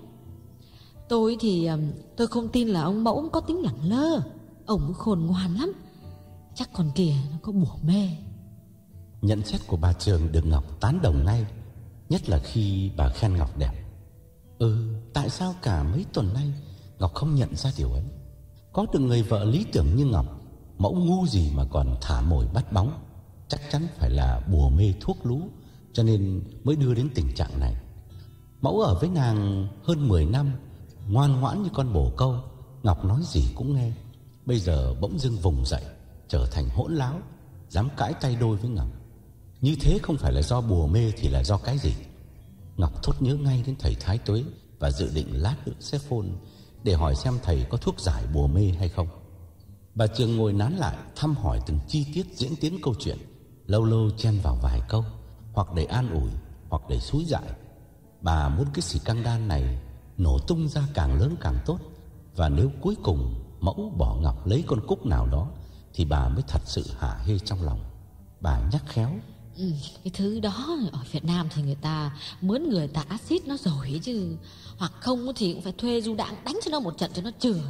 Tôi thì tôi không tin là ông mẫu có tính lẳng lơ. Ông khôn ngoan lắm, chắc con kia nó có bùa mê.
Nhận xét của bà Trường được Ngọc tán đồng ngay, nhất là khi bà khen Ngọc đẹp. Ừ, tại sao cả mấy tuần nay Ngọc không nhận ra điều ấy? Có được người vợ lý tưởng như Ngọc, mẫu ngu gì mà còn thả mồi bắt bóng. Chắc chắn phải là bùa mê thuốc lú, cho nên mới đưa đến tình trạng này. Mẫu ở với nàng hơn mười năm, ngoan ngoãn như con bồ câu, Ngọc nói gì cũng nghe. Bây giờ bỗng dưng vùng dậy, trở thành hỗn láo, dám cãi tay đôi với Ngọc. Như thế không phải là do bùa mê thì là do cái gì? Ngọc thốt nhớ ngay đến thầy Thái Tuế và dự định lát nữa sẽ phone để hỏi xem thầy có thuốc giải bùa mê hay không. Bà Trường ngồi nán lại thăm hỏi từng chi tiết diễn tiến câu chuyện, lâu lâu chen vào vài câu, hoặc để an ủi, hoặc để xúi dại. Bà muốn cái xì căng đan này nổ tung ra càng lớn càng tốt, và nếu cuối cùng mẫu bỏ Ngọc lấy con Cúc nào đó thì bà mới thật sự hả hê trong lòng. Bà nhắc khéo:
ừ, Cái thứ đó ở Việt Nam thì người ta mướn người ta axit nó rồi chứ, hoặc không thì cũng phải thuê du đãng đánh cho nó một trận cho nó chửi.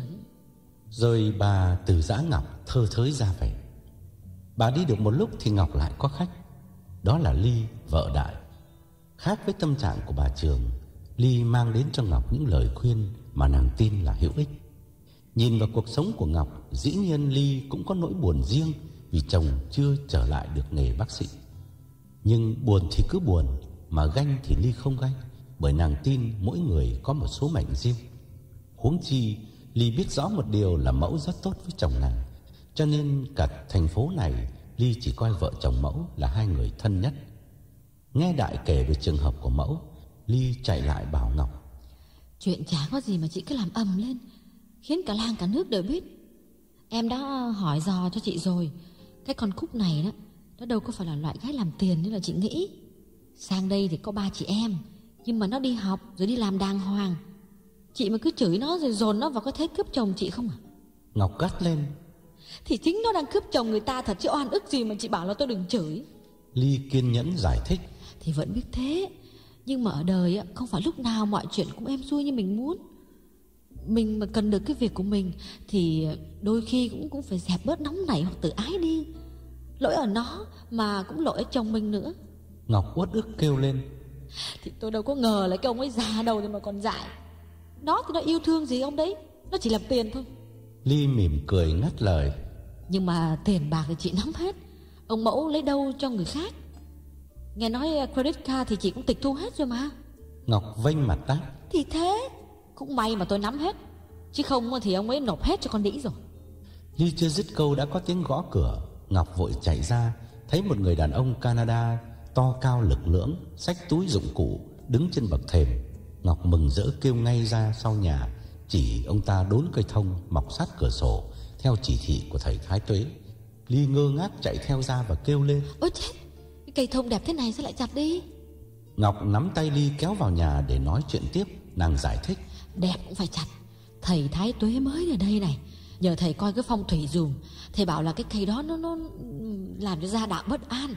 Rồi bà từ giã Ngọc thơ thới ra về. Bà đi được một lúc thì Ngọc lại có khách. Đó là Ly, vợ Đại. Khác với tâm trạng của bà Trường, Ly mang đến cho Ngọc những lời khuyên mà nàng tin là hữu ích. Nhìn vào cuộc sống của Ngọc, dĩ nhiên Ly cũng có nỗi buồn riêng vì chồng chưa trở lại được nghề bác sĩ. Nhưng buồn thì cứ buồn, mà ganh thì Ly không ganh, bởi nàng tin mỗi người có một số mệnh riêng. Huống chi Ly biết rõ một điều là mẫu rất tốt với chồng nàng, cho nên cả thành phố này Ly chỉ coi vợ chồng mẫu là hai người thân nhất. Nghe Đại kể về trường hợp của mẫu, Ly chạy lại bảo Ngọc:
Chuyện chả có gì mà chị cứ làm ầm lên, khiến cả làng cả nước đều biết. Em đã hỏi dò cho chị rồi, cái con Cúc này đó, nó đâu có phải là loại gái làm tiền như là chị nghĩ. Sang đây thì có ba chị em, nhưng mà nó đi học rồi đi làm đàng hoàng. Chị mà cứ chửi nó rồi dồn nó vào có thế cướp chồng chị không à?
Ngọc gắt lên.
Thì chính nó đang cướp chồng người ta thật chứ oan ức gì mà chị bảo là tôi đừng chửi.
Ly kiên nhẫn giải thích.
Thì vẫn biết thế, nhưng mà ở đời không phải lúc nào mọi chuyện cũng êm xuôi như mình muốn. Mình mà cần được cái việc của mình thì đôi khi cũng cũng phải dẹp bớt nóng nảy hoặc tự ái đi. Lỗi ở nó mà cũng lỗi ở chồng mình nữa.
Ngọc uất ức kêu lên.
Thì tôi đâu có ngờ là cái ông ấy già đầu rồi mà còn dại. Nó thì nó yêu thương gì ông đấy, nó chỉ làm tiền thôi.
Ly mỉm cười ngắt lời.
Nhưng mà tiền bạc thì chị nắm hết, ông mẫu lấy đâu cho người khác. Nghe nói credit card thì chị cũng tịch thu hết rồi mà.
Ngọc vênh mặt đáp.
Thì thế, cũng may mà tôi nắm hết, chứ không thì ông ấy nộp hết cho con đĩ rồi.
Ly chưa dứt câu đã có tiếng gõ cửa. Ngọc vội chạy ra, thấy một người đàn ông Canada to cao lực lưỡng, xách túi dụng cụ, đứng trên bậc thềm. Ngọc mừng rỡ kêu ngay ra sau nhà, chỉ ông ta đốn cây thông mọc sát cửa sổ theo chỉ thị của thầy Thái Tuế. Ly ngơ ngác chạy theo ra và kêu lên.
Ôi chết, cái cây thông đẹp thế này sao lại chặt đi?
Ngọc nắm tay Ly kéo vào nhà để nói chuyện tiếp. Nàng giải thích.
Đẹp cũng phải chặt, thầy Thái Tuế mới ở đây này, nhờ thầy coi cái phong thủy dùm. Thầy bảo là cái cây đó nó nó làm cho gia đạo bất an.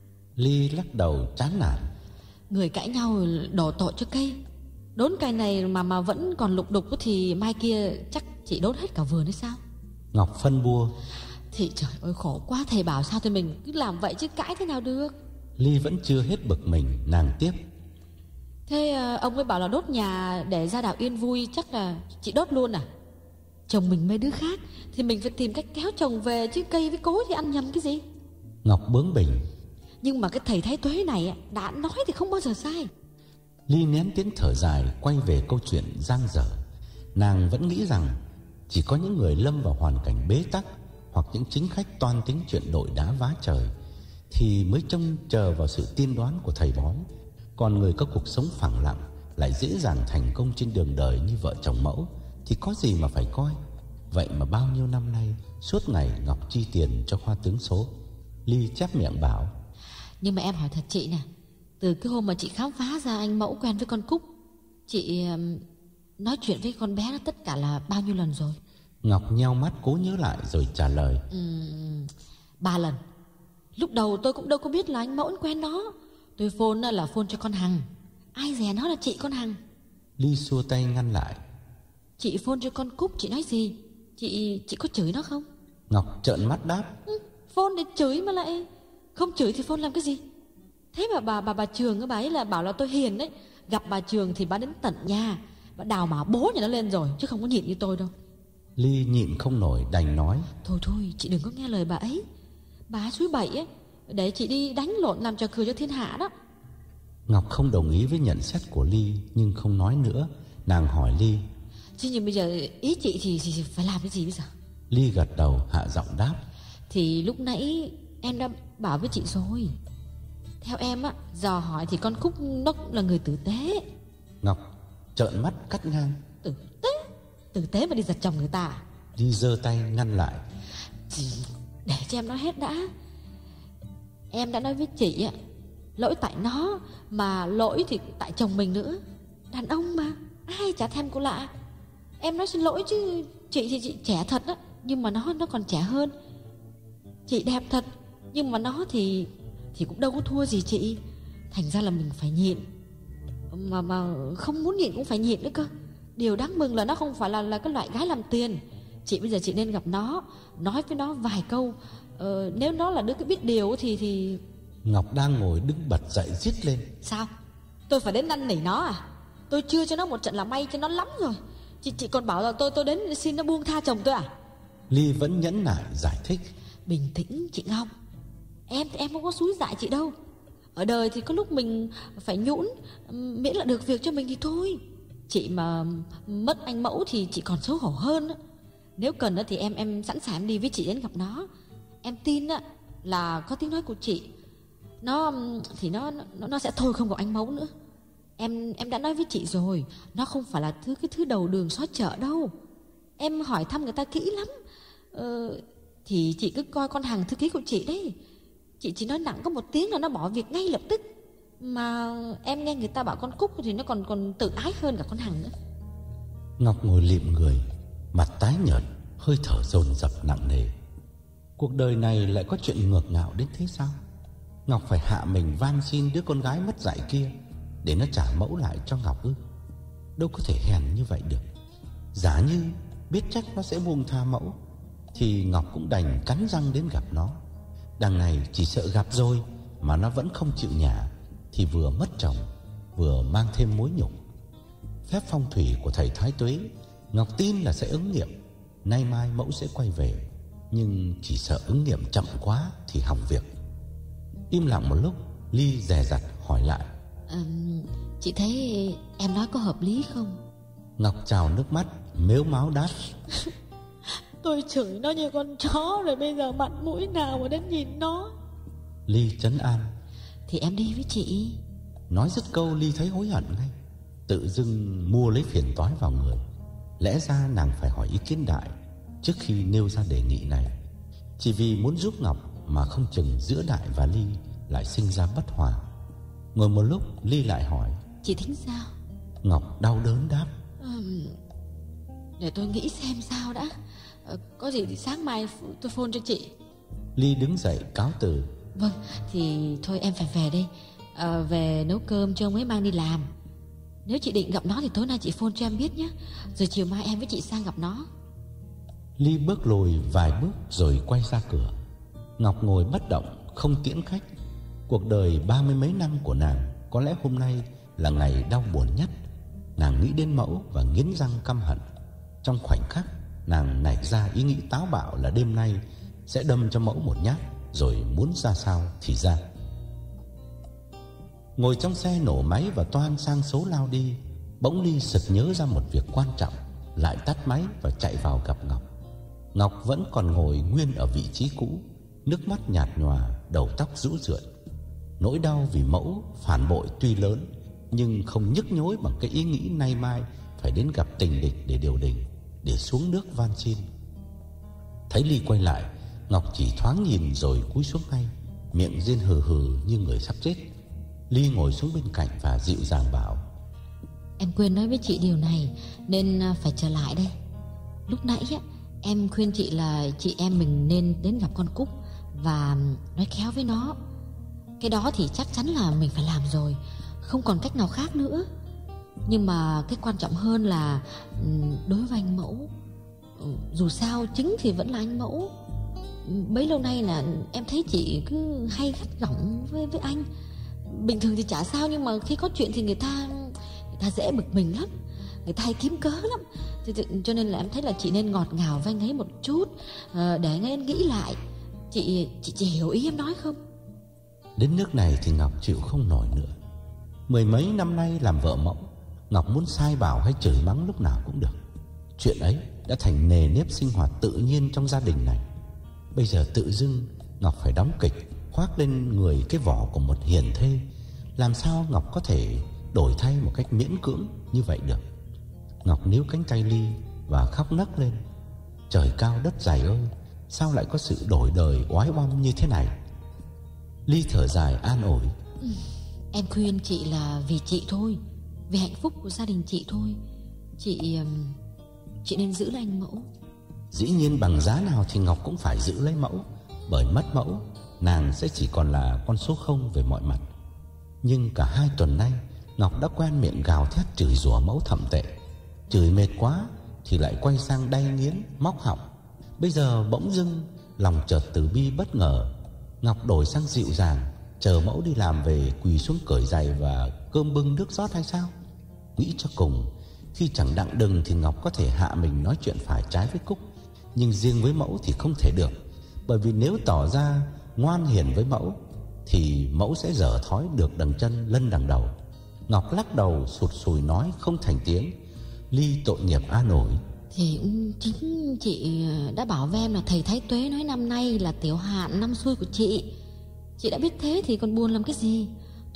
Ly lắc đầu chán nản.
Người cãi nhau đổ tội cho cây. Đốn cây này mà mà vẫn còn lục đục thì mai kia chắc chị đốt hết cả vườn hay sao?
Ngọc phân bua.
Thì trời ơi khổ quá, thầy bảo sao thì mình cứ làm vậy chứ cãi thế nào được.
Ly vẫn chưa hết bực mình, nàng tiếp.
Thế ông ấy bảo là đốt nhà để gia đạo yên vui, chắc là chị đốt luôn à? Chồng mình mấy đứa khác thì mình phải tìm cách kéo chồng về, chứ cây với cối thì ăn nhầm cái gì.
Ngọc bướng bỉnh.
Nhưng mà cái thầy Thái Tuế này đã nói thì không bao giờ sai.
Ly nén tiếng thở dài, quay về câu chuyện dang dở. Nàng vẫn nghĩ rằng chỉ có những người lâm vào hoàn cảnh bế tắc, hoặc những chính khách toan tính chuyện đội đá vá trời, thì mới trông chờ vào sự tiên đoán của thầy bói. Còn người có cuộc sống phẳng lặng, lại dễ dàng thành công trên đường đời như vợ chồng mẫu, thì có gì mà phải coi. Vậy mà bao nhiêu năm nay suốt ngày Ngọc chi tiền cho khoa tướng số. Ly chép miệng bảo.
Nhưng mà em hỏi thật chị nè, từ cái hôm mà chị khám phá ra anh mẫu quen với con Cúc, chị um, nói chuyện với con bé nó tất cả là bao nhiêu lần rồi?
Ngọc nheo mắt cố nhớ lại rồi trả lời.
uhm, Ba lần. Lúc đầu tôi cũng đâu có biết là anh mẫu quen nó. Tôi phone là phone cho con Hằng. Ai dè nó là chị con Hằng.
Ly xua tay ngăn lại.
Chị phone cho con Cúc chị nói gì? Chị chị có chửi nó không?
Ngọc trợn mắt đáp.
ừ, Phone để chửi mà lại không chửi thì phone làm cái gì? Thế mà bà bà bà Trường, bà ấy là bảo là tôi hiền đấy. Gặp bà Trường thì bà đến tận nhà, bà đào mả bố nhà nó lên rồi, chứ không có nhịn như tôi đâu.
Ly nhịn không nổi đành nói.
Thôi thôi chị đừng có nghe lời bà ấy. Bà ấy suối bậy ấy, để chị đi đánh lộn làm trò cười cho thiên hạ đó.
Ngọc không đồng ý với nhận xét của Ly, nhưng không nói nữa. Nàng hỏi Ly.
Chứ nhưng bây giờ ý chị thì, thì phải làm cái gì bây giờ?
Ly gật đầu hạ giọng đáp.
Thì lúc nãy em đã bảo với chị rồi. Theo em á, dò hỏi thì con Cúc nó là người tử tế.
Ngọc trợn mắt cắt ngang.
Tử tế? Tử tế mà đi giật chồng người ta?
Ly giơ tay ngăn lại.
Chị, để cho em nói hết đã. Em đã nói với chị á, lỗi tại nó, mà lỗi thì tại chồng mình nữa. Đàn ông mà, ai chả thèm cô lạ. Em nói xin lỗi chứ chị thì chị trẻ thật á, nhưng mà nó nó còn trẻ hơn. Chị đẹp thật, nhưng mà nó thì thì cũng đâu có thua gì chị. Thành ra là mình phải nhịn. Mà mà không muốn nhịn cũng phải nhịn nữa cơ. Điều đáng mừng là nó không phải là là cái loại gái làm tiền. Chị bây giờ chị nên gặp nó, nói với nó vài câu. ờ, Nếu nó là đứa cái biết điều thì thì
Ngọc đang ngồi đứng bật dậy rít lên.
Sao? Tôi phải đến năn nỉ nó à? Tôi chưa cho nó một trận là may cho nó lắm rồi. Chị chị còn bảo là tôi tôi đến xin nó buông tha chồng tôi à?
Ly vẫn nhẫn nại giải thích.
Bình tĩnh chị Ngọc. Em thì em không có xúi dại chị đâu. Ở đời thì có lúc mình phải nhũn, miễn là được việc cho mình thì thôi. Chị mà mất anh mẫu thì chị còn xấu hổ hơn. Nếu cần thì em em sẵn sàng đi với chị đến gặp nó. Em tin là có tiếng nói của chị, nó thì nó nó, nó sẽ thôi không có anh mẫu nữa. Em em đã nói với chị rồi, nó không phải là thứ cái thứ đầu đường xó chợ đâu. Em hỏi thăm người ta kỹ lắm. Ờ, thì chị cứ coi con Hằng thư ký của chị đấy. Chị chỉ nói nặng có một tiếng là nó bỏ việc ngay lập tức. Mà em nghe người ta bảo con Cúc thì nó còn còn tự ái hơn cả con Hằng nữa.
Ngọc ngồi lịm người, mặt tái nhợt, hơi thở dồn dập nặng nề. Cuộc đời này lại có chuyện ngược ngạo đến thế sao? Ngọc phải hạ mình van xin đứa con gái mất dạy kia để nó trả mẫu lại cho Ngọc ư? Đâu có thể hèn như vậy được. Giả như biết chắc nó sẽ buông tha mẫu thì Ngọc cũng đành cắn răng đến gặp nó. Đằng này chỉ sợ gặp rồi mà nó vẫn không chịu nhả thì vừa mất chồng vừa mang thêm mối nhục. Phép phong thủy của thầy Thái Tuế Ngọc tin là sẽ ứng nghiệm. Nay mai mẫu sẽ quay về, nhưng chỉ sợ ứng nghiệm chậm quá thì hỏng việc. Im lặng một lúc, Ly dè dặt hỏi lại:
à, Chị thấy em nói có hợp lý không?
Ngọc trào nước mắt, mếu máo đáp:
Tôi chửi nó như con chó rồi, bây giờ mặt mũi nào mà đến nhìn nó.
Ly trấn an:
Thì em đi với chị.
Nói dứt câu, Ly thấy hối hận ngay. Tự dưng mua lấy phiền toái vào người. Lẽ ra nàng phải hỏi ý kiến Đại trước khi nêu ra đề nghị này. Chỉ vì muốn giúp Ngọc mà không chừng giữa Đại và Ly lại sinh ra bất hòa. Ngồi một lúc, Ly lại hỏi:
Chị tính sao?
Ngọc đau đớn đáp:
uhm, Để tôi nghĩ xem sao đã. à, Có gì thì sáng mai tôi phone cho chị.
Ly đứng dậy cáo từ:
Vâng, thì thôi em phải về đây. à, Về nấu cơm cho ông ấy mang đi làm. Nếu chị định gặp nó thì tối nay chị phone cho em biết nhé. Rồi chiều mai em với chị sang gặp nó.
Ly bước lùi vài bước rồi quay ra cửa. Ngọc ngồi bất động, không tiễn khách. Cuộc đời ba mươi mấy năm của nàng có lẽ hôm nay là ngày đau buồn nhất. Nàng nghĩ đến mẫu và nghiến răng căm hận. Trong khoảnh khắc, nàng nảy ra ý nghĩ táo bạo là đêm nay sẽ đâm cho mẫu một nhát, rồi muốn ra sao thì ra. Ngồi trong xe nổ máy và toan sang số lao đi, bỗng Ly sực nhớ ra một việc quan trọng, lại tắt máy và chạy vào gặp Ngọc. Ngọc vẫn còn ngồi nguyên ở vị trí cũ, nước mắt nhạt nhòa, đầu tóc rũ rượi. Nỗi đau vì mẫu phản bội tuy lớn, nhưng không nhức nhối bằng cái ý nghĩ nay mai phải đến gặp tình địch để điều đình, để xuống nước van xin. Thấy Ly quay lại, Ngọc chỉ thoáng nhìn rồi cúi xuống ngay, miệng rên hừ hừ như người sắp chết. Ly ngồi xuống bên cạnh và dịu dàng bảo:
Em quên nói với chị điều này nên phải trở lại đây. Lúc nãy á, em khuyên chị là chị em mình nên đến gặp con Cúc và nói khéo với nó. Cái đó thì chắc chắn là mình phải làm rồi, không còn cách nào khác nữa. Nhưng mà cái quan trọng hơn là đối với anh Mẫu, dù sao chính thì vẫn là anh Mẫu. Bấy lâu nay là em thấy chị cứ hay gắt gỏng với, với anh. Bình thường thì chả sao, nhưng mà khi có chuyện thì người ta Người ta dễ bực mình lắm, người ta hay kiếm cớ lắm. Thì, cho nên là em thấy là chị nên ngọt ngào với anh ấy một chút, để anh ấy nghĩ lại. Chị, chị, chị hiểu ý em nói không?
Đến nước này thì Ngọc chịu không nổi nữa. Mười mấy năm nay làm vợ mẫu, Ngọc muốn sai bảo hay chửi mắng lúc nào cũng được. Chuyện ấy đã thành nề nếp sinh hoạt tự nhiên trong gia đình này. Bây giờ tự dưng Ngọc phải đóng kịch, khoác lên người cái vỏ của một hiền thê. Làm sao Ngọc có thể đổi thay một cách miễn cưỡng như vậy được? Ngọc níu cánh tay Ly và khóc nấc lên: Trời cao đất dày ơi, sao lại có sự đổi đời oái oăm như thế này? Ly thở dài an ủi:
ừ, Em khuyên chị là vì chị thôi, vì hạnh phúc của gia đình chị thôi. Chị Chị nên giữ lấy anh Mẫu.
Dĩ nhiên bằng giá nào thì Ngọc cũng phải giữ lấy mẫu. Bởi mất mẫu, nàng sẽ chỉ còn là con số không về mọi mặt. Nhưng cả hai tuần nay, Ngọc đã quen miệng gào thét chửi rủa mẫu thậm tệ. Chửi mệt quá thì lại quay sang đay nghiến, móc họng. Bây giờ bỗng dưng lòng chợt từ bi bất ngờ, Ngọc đổi sang dịu dàng, chờ mẫu đi làm về quỳ xuống cởi giày và cơm bưng nước rót hay sao? Nghĩ cho cùng, khi chẳng đặng đừng thì Ngọc có thể hạ mình nói chuyện phải trái với Cúc, nhưng riêng với mẫu thì không thể được. Bởi vì nếu tỏ ra ngoan hiền với mẫu thì mẫu sẽ dở thói được đằng chân lân đằng đầu. Ngọc lắc đầu sụt sùi nói không thành tiếng. Ly tội nghiệp an ủi:
Thì chính chị đã bảo với em là thầy Thái Tuế nói năm nay là tiểu hạn năm xui của chị. Chị đã biết thế thì còn buồn làm cái gì?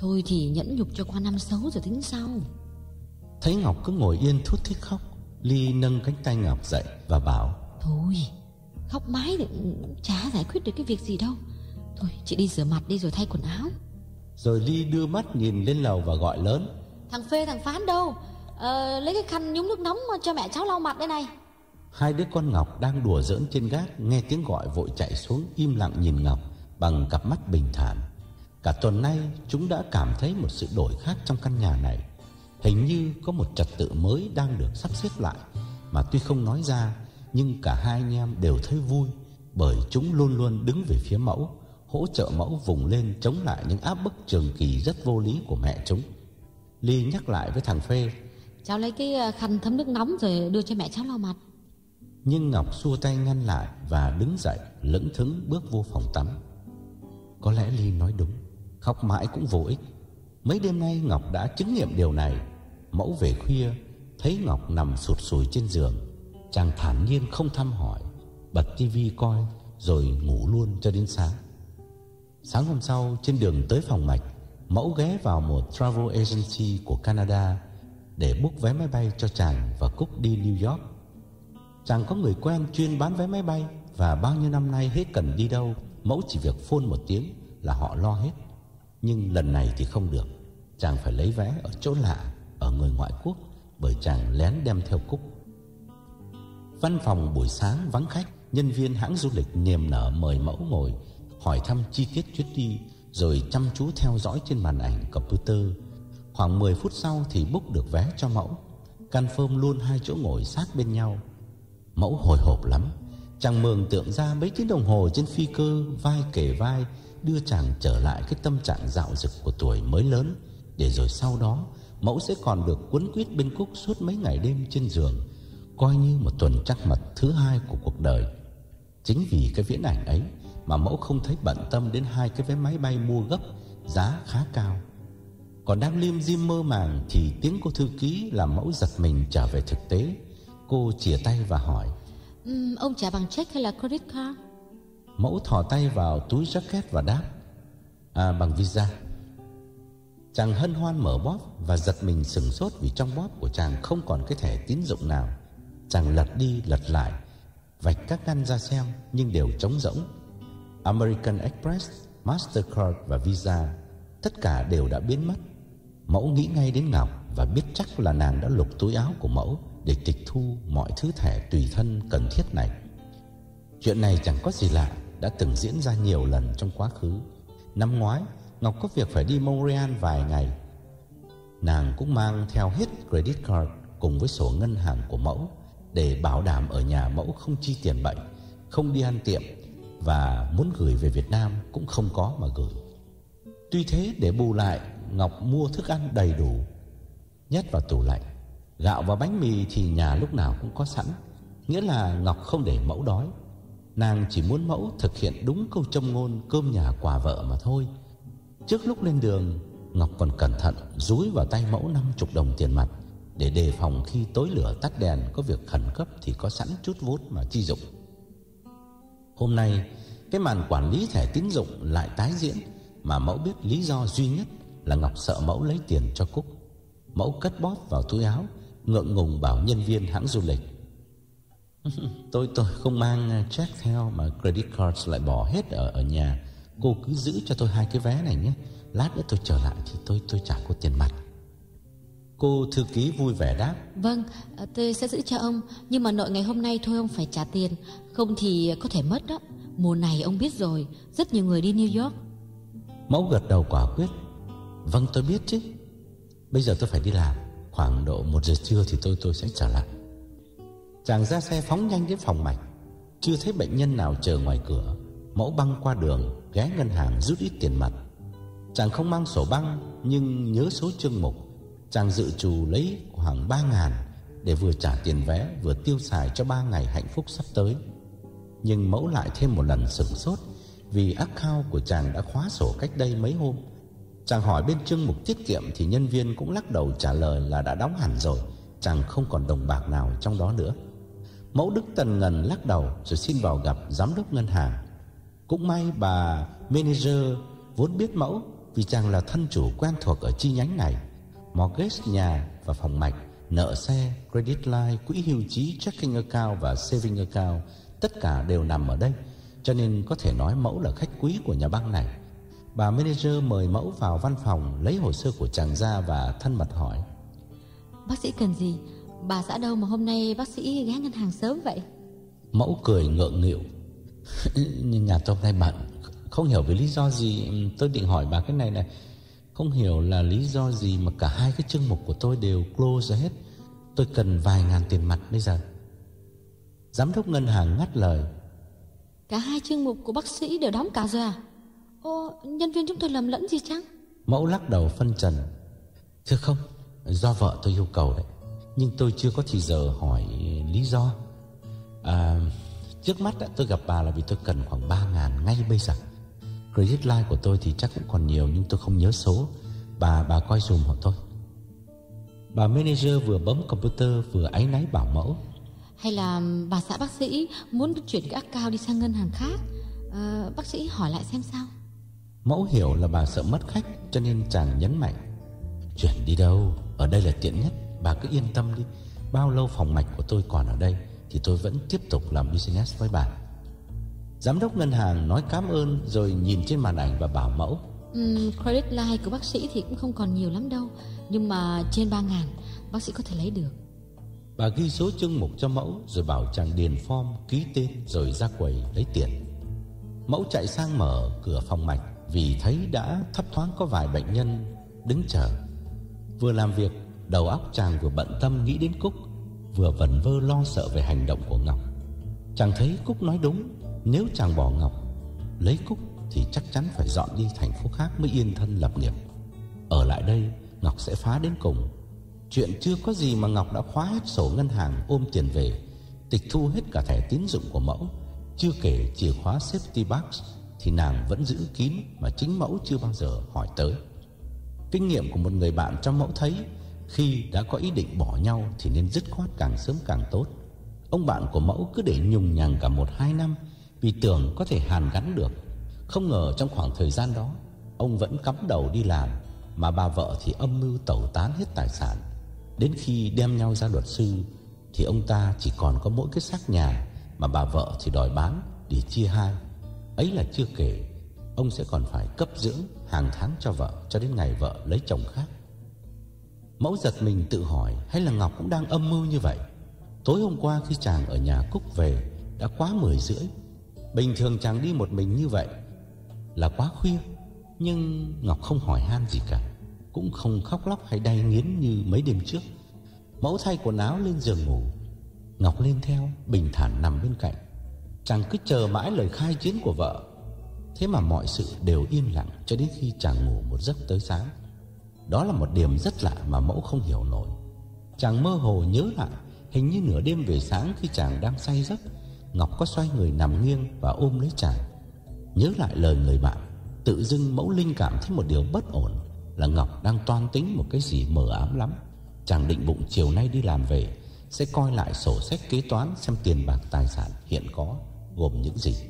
Thôi thì nhẫn nhục cho qua năm xấu rồi tính sau.
Thấy Ngọc cứ ngồi yên thút thít khóc, Ly nâng cánh tay Ngọc dậy và bảo:
Thôi, khóc mãi thì chả giải quyết được cái việc gì đâu. Thôi chị đi rửa mặt đi rồi thay quần áo.
Rồi Ly đưa mắt nhìn lên lầu và gọi lớn:
Thằng Phê thằng Phán đâu? Ờ, lấy cái khăn nhúng nước nóng cho mẹ cháu lau mặt đây này.
Hai đứa con Ngọc đang đùa giỡn trên gác nghe tiếng gọi vội chạy xuống, im lặng nhìn Ngọc bằng cặp mắt bình thản. Cả tuần nay chúng đã cảm thấy một sự đổi khác trong căn nhà này. Hình như có một trật tự mới đang được sắp xếp lại, mà tuy không nói ra, nhưng cả hai anh em đều thấy vui, bởi chúng luôn luôn đứng về phía Mẫu, hỗ trợ Mẫu vùng lên chống lại những áp bức trường kỳ rất vô lý của mẹ chúng. Ly nhắc lại với thằng Phê:
Cháu lấy cái khăn thấm nước nóng rồi đưa cho mẹ cháu lau mặt.
Nhưng Ngọc xua tay ngăn lại và đứng dậy lững thững bước vô phòng tắm. Có lẽ Ly nói đúng, khóc mãi cũng vô ích. Mấy đêm nay Ngọc đã chứng nghiệm điều này. Mẫu về khuya thấy Ngọc nằm sụt sùi trên giường, chàng thản nhiên không thăm hỏi, bật tivi coi rồi ngủ luôn cho đến sáng. Sáng hôm sau, trên đường tới phòng mạch, Mẫu ghé vào một travel agency của Canada để book vé máy bay cho chàng và Cúc đi New York. Chàng có người quen chuyên bán vé máy bay, và bao nhiêu năm nay hết cần đi đâu, Mẫu chỉ việc phone một tiếng là họ lo hết. Nhưng lần này thì không được. Chàng phải lấy vé ở chỗ lạ, ở người ngoại quốc, bởi chàng lén đem theo Cúc. Văn phòng buổi sáng vắng khách. Nhân viên hãng du lịch niềm nở mời Mẫu ngồi, hỏi thăm chi tiết chuyến đi, rồi chăm chú theo dõi trên màn ảnh computer. Khoảng mười phút sau thì book được vé cho Mẫu, confirm luôn hai chỗ ngồi sát bên nhau. Mẫu hồi hộp lắm. Chàng mường tượng ra mấy tiếng đồng hồ trên phi cơ vai kề vai đưa chàng trở lại cái tâm trạng dạo dực của tuổi mới lớn, để rồi sau đó Mẫu sẽ còn được quấn quýt bên Cúc suốt mấy ngày đêm trên giường, coi như một tuần trắc mật thứ hai của cuộc đời. Chính vì cái viễn ảnh ấy mà Mẫu không thấy bận tâm đến hai cái vé máy bay mua gấp giá khá cao. Còn đang liêm diêm mơ màng thì tiếng cô thư ký làm Mẫu giật mình trở về thực tế. Cô chìa tay và hỏi:
uhm, Ông trả bằng check hay là credit card?
Mẫu thò tay vào túi jacket và đáp: À, bằng Visa. Chàng hân hoan mở bóp và giật mình sửng sốt vì trong bóp của chàng không còn cái thẻ tín dụng nào. Chàng lật đi lật lại, vạch các ngăn ra xem, nhưng đều trống rỗng. American Express, Mastercard và Visa, tất cả đều đã biến mất. Mẫu nghĩ ngay đến Ngọc và biết chắc là nàng đã lục túi áo của Mẫu để tịch thu mọi thứ thẻ tùy thân cần thiết này. Chuyện này chẳng có gì lạ, đã từng diễn ra nhiều lần trong quá khứ. Năm ngoái, Ngọc có việc phải đi Montreal vài ngày. Nàng cũng mang theo hết credit card cùng với sổ ngân hàng của Mẫu để bảo đảm ở nhà Mẫu không chi tiền bệnh, không đi ăn tiệm, và muốn gửi về Việt Nam cũng không có mà gửi. Tuy thế, để bù lại, Ngọc mua thức ăn đầy đủ, nhét vào tủ lạnh. Gạo và bánh mì thì nhà lúc nào cũng có sẵn, nghĩa là Ngọc không để Mẫu đói. Nàng chỉ muốn Mẫu thực hiện đúng câu châm ngôn cơm nhà quà vợ mà thôi. Trước lúc lên đường, Ngọc còn cẩn thận dúi vào tay Mẫu năm chục đồng tiền mặt, để đề phòng khi tối lửa tắt đèn có việc khẩn cấp thì có sẵn chút vốn mà chi dụng. Hôm nay, cái màn quản lý thẻ tín dụng lại tái diễn, mà Mẫu biết lý do duy nhất là Ngọc sợ Mẫu lấy tiền cho Cúc. Mẫu cất bóp vào túi áo, ngượng ngùng bảo nhân viên hãng du lịch: Tôi tôi không mang check theo, mà credit card lại bỏ hết ở ở nhà. Cô cứ giữ cho tôi hai cái vé này nhé. Lát nữa tôi trở lại thì tôi tôi trả cô tiền mặt. Cô thư ký vui vẻ đáp:
Vâng, tôi sẽ giữ cho ông, nhưng mà nội ngày hôm nay thôi ông phải trả tiền, không thì có thể mất đó. Mùa này ông biết rồi, rất nhiều người đi New York.
Mẫu gật đầu quả quyết: Vâng, tôi biết chứ. Bây giờ tôi phải đi làm, khoảng độ một giờ trưa thì tôi tôi sẽ trở lại. Chàng ra xe phóng nhanh đến phòng mạch. Chưa thấy bệnh nhân nào chờ ngoài cửa, Mẫu băng qua đường ghé ngân hàng rút ít tiền mặt. Chàng không mang sổ băng, nhưng nhớ số chương mục. Chàng dự trù lấy khoảng ba ngàn để vừa trả tiền vé vừa tiêu xài cho ba ngày hạnh phúc sắp tới. Nhưng Mẫu lại thêm một lần sửng sốt, vì account của chàng đã khóa sổ cách đây mấy hôm. Chàng hỏi bên chương mục tiết kiệm thì nhân viên cũng lắc đầu trả lời là đã đóng hẳn rồi, chàng không còn đồng bạc nào trong đó nữa. Mẫu Đức tần ngần lắc đầu rồi xin vào gặp giám đốc ngân hàng. Cũng may bà manager vốn biết Mẫu vì chàng là thân chủ quen thuộc ở chi nhánh này. Mortgage nhà và phòng mạch, nợ xe, credit line, quỹ hưu trí, checking account và saving account, tất cả đều nằm ở đây, cho nên có thể nói Mẫu là khách quý của nhà băng này. Bà manager mời Mẫu vào văn phòng, lấy hồ sơ của chàng ra và thân mật hỏi:
Bác sĩ cần gì? Bà xã đâu mà hôm nay bác sĩ ghé ngân hàng sớm vậy?
Mẫu cười ngượng nghịu: Nhà tôi hôm nay bận, không hiểu vì lý do gì. Tôi định hỏi bà cái này này, không hiểu là lý do gì mà cả hai cái chương mục của tôi đều close hết. Tôi cần vài ngàn tiền mặt bây giờ. Giám đốc ngân hàng ngắt lời:
Cả hai chương mục của bác sĩ đều đóng cả rồi à? Ô, nhân viên chúng tôi lầm lẫn gì chăng?
Mẫu lắc đầu phân trần: Thưa không, do vợ tôi yêu cầu đấy, nhưng tôi chưa có thì giờ hỏi lý do. À, trước mắt tôi gặp bà là vì tôi cần khoảng ba ngàn ngay bây giờ. Credit line của tôi thì chắc cũng còn nhiều, nhưng tôi không nhớ số. Bà bà coi dùm hộ tôi. Bà manager vừa bấm computer vừa áy náy bảo Mẫu:
Hay là bà xã bác sĩ muốn chuyển cái account đi sang ngân hàng khác? à, Bác sĩ hỏi lại xem sao.
Mẫu hiểu là bà sợ mất khách, cho nên chàng nhấn mạnh: Chuyển đi đâu, ở đây là tiện nhất. Bà cứ yên tâm đi, bao lâu phòng mạch của tôi còn ở đây thì tôi vẫn tiếp tục làm business với bà. Giám đốc ngân hàng nói cảm ơn rồi nhìn trên màn ảnh và bảo Mẫu:
um, Credit line của bác sĩ thì cũng không còn nhiều lắm đâu, nhưng mà trên ba ngàn bác sĩ có thể lấy được.
Bà ghi số chương mục cho Mẫu rồi bảo chàng điền form, ký tên rồi ra quầy lấy tiền. Mẫu chạy sang mở cửa phòng mạch vì thấy đã thấp thoáng có vài bệnh nhân đứng chờ. Vừa làm việc, đầu óc chàng vừa bận tâm nghĩ đến Cúc, vừa vẩn vơ lo sợ về hành động của Ngọc. Chàng thấy Cúc nói đúng, nếu chàng bỏ Ngọc, lấy Cúc thì chắc chắn phải dọn đi thành phố khác mới yên thân lập nghiệp. Ở lại đây, Ngọc sẽ phá đến cùng. Chuyện chưa có gì mà Ngọc đã khóa hết sổ ngân hàng ôm tiền về, tịch thu hết cả thẻ tín dụng của Mẫu. Chưa kể chìa khóa safety box thì nàng vẫn giữ kín mà chính Mẫu chưa bao giờ hỏi tới. Kinh nghiệm của một người bạn cho Mẫu thấy, khi đã có ý định bỏ nhau thì nên dứt khoát càng sớm càng tốt. Ông bạn của Mẫu cứ để nhùng nhằng cả một hai năm vì tưởng có thể hàn gắn được. Không ngờ trong khoảng thời gian đó, ông vẫn cắm đầu đi làm, mà bà vợ thì âm mưu tẩu tán hết tài sản. Đến khi đem nhau ra luật sư thì ông ta chỉ còn có mỗi cái xác nhà, mà bà vợ thì đòi bán để chia hai. Ấy là chưa kể ông sẽ còn phải cấp dưỡng hàng tháng cho vợ cho đến ngày vợ lấy chồng khác. Mẫu giật mình tự hỏi, hay là Ngọc cũng đang âm mưu như vậy? Tối hôm qua khi chàng ở nhà Cúc về đã quá mười rưỡi. Bình thường chàng đi một mình như vậy là quá khuya, nhưng Ngọc không hỏi han gì cả, cũng không khóc lóc hay đay nghiến như mấy đêm trước. Mẫu thay quần áo lên giường ngủ, Ngọc lên theo, bình thản nằm bên cạnh. Chàng cứ chờ mãi lời khai chiến của vợ. Thế mà mọi sự đều yên lặng cho đến khi chàng ngủ một giấc tới sáng. Đó là một điểm rất lạ mà Mẫu không hiểu nổi. Chàng mơ hồ nhớ lại, hình như nửa đêm về sáng khi chàng đang say giấc, Ngọc có xoay người nằm nghiêng và ôm lấy chàng. Nhớ lại lời người bạn, tự dưng Mẫu linh cảm thấy một điều bất ổn, là Ngọc đang toan tính một cái gì mờ ám lắm. Chàng định bụng chiều nay đi làm về sẽ coi lại sổ sách kế toán xem tiền bạc tài sản hiện có gồm những gì.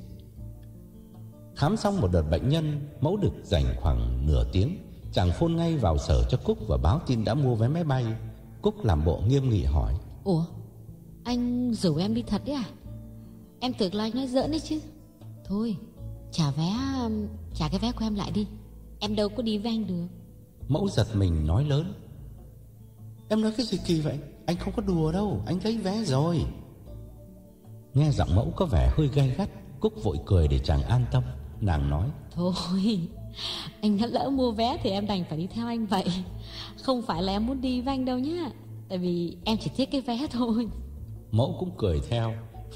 Khám xong một đợt bệnh nhân, Mẫu được dành khoảng nửa tiếng. Chàng phone ngay vào sở cho Cúc và báo tin đã mua vé máy bay. Cúc làm bộ nghiêm nghị hỏi:
Ủa, anh rủ em đi thật đấy à? Em tưởng là anh nói giỡn đấy chứ. Thôi, trả vé, trả cái vé của em lại đi. Em đâu có đi với anh được.
Mẫu giật mình nói lớn: Em nói cái gì kỳ vậy? Anh không có đùa đâu, anh lấy vé rồi. Nghe giọng Mẫu có vẻ hơi gay gắt, Cúc vội cười để chàng an tâm. Nàng nói:
Thôi, anh đã lỡ mua vé thì em đành phải đi theo anh vậy. Không phải là em muốn đi với anh đâu nhá, tại vì em chỉ thích cái vé thôi.
Mẫu cũng cười theo: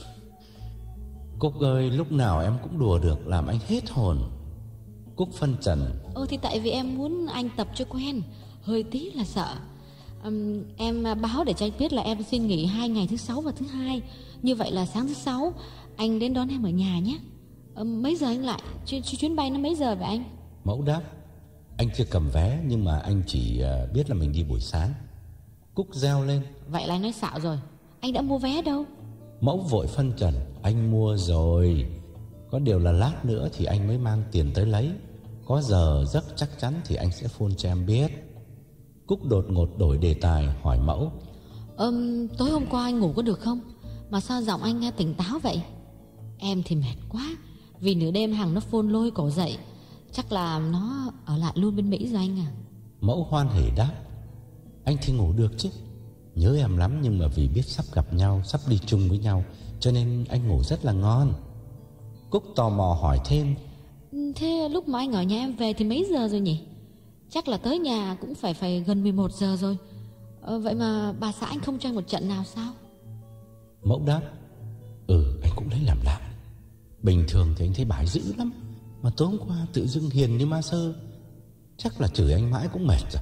Cúc ơi, lúc nào em cũng đùa được, làm anh hết hồn. Cúc phân trần:
Ờ thì tại vì em muốn anh tập cho quen, hơi tí là sợ. um, Em báo để cho anh biết là em xin nghỉ hai ngày thứ sáu và thứ hai. Như vậy là sáng thứ sáu anh đến đón em ở nhà nhé. um, Mấy giờ anh lại? Chuyến, chuyến bay nó mấy giờ vậy anh?
Mẫu đáp: Anh chưa cầm vé, nhưng mà anh chỉ biết là mình đi buổi sáng. Cúc reo lên:
Vậy là anh nói xạo rồi, anh đã mua vé đâu?
Mẫu vội phân trần: Anh mua rồi, có điều là lát nữa thì anh mới mang tiền tới lấy. Có giờ giấc chắc chắn thì anh sẽ phone cho em biết. Cúc đột ngột đổi đề tài hỏi Mẫu.
Ừm, tối hôm qua anh ngủ có được không? Mà sao giọng anh nghe tỉnh táo vậy? Em thì mệt quá, vì nửa đêm Hằng nó phone lôi cổ dậy. Chắc là nó ở lại luôn bên Mỹ rồi anh à.
Mẫu hoan hỉ đáp. Anh thì ngủ được chứ. Nhớ em lắm, nhưng mà vì biết sắp gặp nhau, sắp đi chung với nhau, cho nên anh ngủ rất là ngon. Cúc tò mò hỏi thêm.
Thế lúc mà anh ở nhà em về thì mấy giờ rồi nhỉ? Chắc là tới nhà cũng phải phải gần mười một giờ rồi. ờ, Vậy mà bà xã anh không cho anh một trận nào sao?
Mẫu đáp. Ừ, anh cũng lấy làm lạ. Bình thường thì anh thấy bà ấy dữ lắm, mà tối hôm qua tự dưng hiền như ma sơ. Chắc là chửi anh mãi cũng mệt rồi.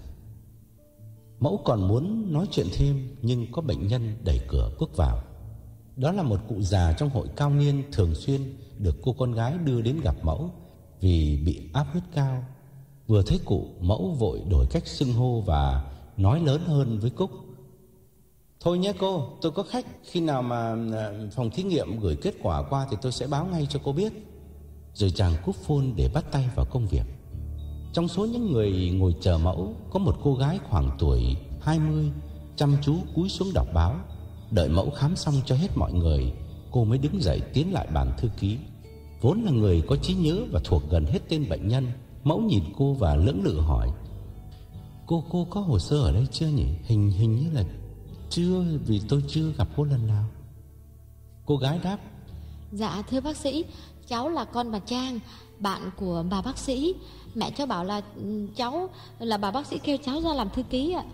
Mẫu còn muốn nói chuyện thêm, nhưng có bệnh nhân đẩy cửa bước vào. Đó là một cụ già trong hội cao niên thường xuyên được cô con gái đưa đến gặp Mẫu vì bị áp huyết cao. Vừa thấy cụ, Mẫu vội đổi cách xưng hô và nói lớn hơn với Cúc. Thôi nhé cô, tôi có khách. Khi nào mà phòng thí nghiệm gửi kết quả qua thì tôi sẽ báo ngay cho cô biết. Rồi chàng cúp phone để bắt tay vào công việc. Trong số những người ngồi chờ Mẫu, có một cô gái khoảng tuổi hai mươi chăm chú cúi xuống đọc báo. Đợi Mẫu khám xong cho hết mọi người, cô mới đứng dậy tiến lại bàn thư ký. Vốn là người có trí nhớ và thuộc gần hết tên bệnh nhân, Mẫu nhìn cô và lưỡng lự hỏi. Cô cô có hồ sơ ở đây chưa nhỉ? Hình hình như là chưa, vì tôi chưa gặp cô lần nào. Cô gái đáp.
Dạ thưa bác sĩ, cháu là con bà Trang, bạn của bà bác sĩ. Mẹ cháu bảo là cháu là bà bác sĩ kêu cháu ra làm thư ký ạ.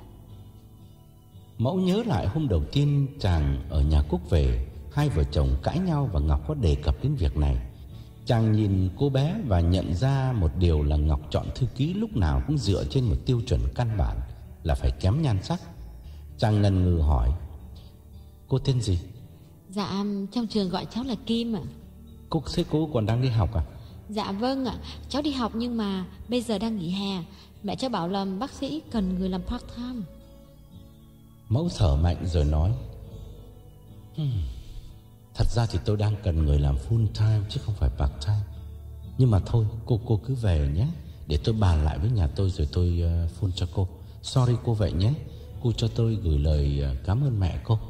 Mẫu nhớ lại hôm đầu tiên chàng ở nhà Cúc về, hai vợ chồng cãi nhau và Ngọc có đề cập đến việc này. Chàng nhìn cô bé và nhận ra một điều là Ngọc chọn thư ký lúc nào cũng dựa trên một tiêu chuẩn căn bản là phải kém nhan sắc. Chàng ngần ngừ hỏi. Cô tên gì?
Dạ trong trường gọi cháu là Kim ạ.
Cô thế cô còn đang đi học à?
Dạ vâng ạ, cháu đi học nhưng mà bây giờ đang nghỉ hè. Mẹ cháu bảo là bác sĩ cần người làm part time.
Mẫu thở mạnh rồi nói. hmm, Thật ra thì tôi đang cần người làm full time chứ không phải part time. Nhưng mà thôi, cô cô cứ về nhé, để tôi bàn lại với nhà tôi rồi tôi uh, phone cho cô. Sorry cô vậy nhé. Cô cho tôi gửi lời uh, cảm ơn mẹ cô.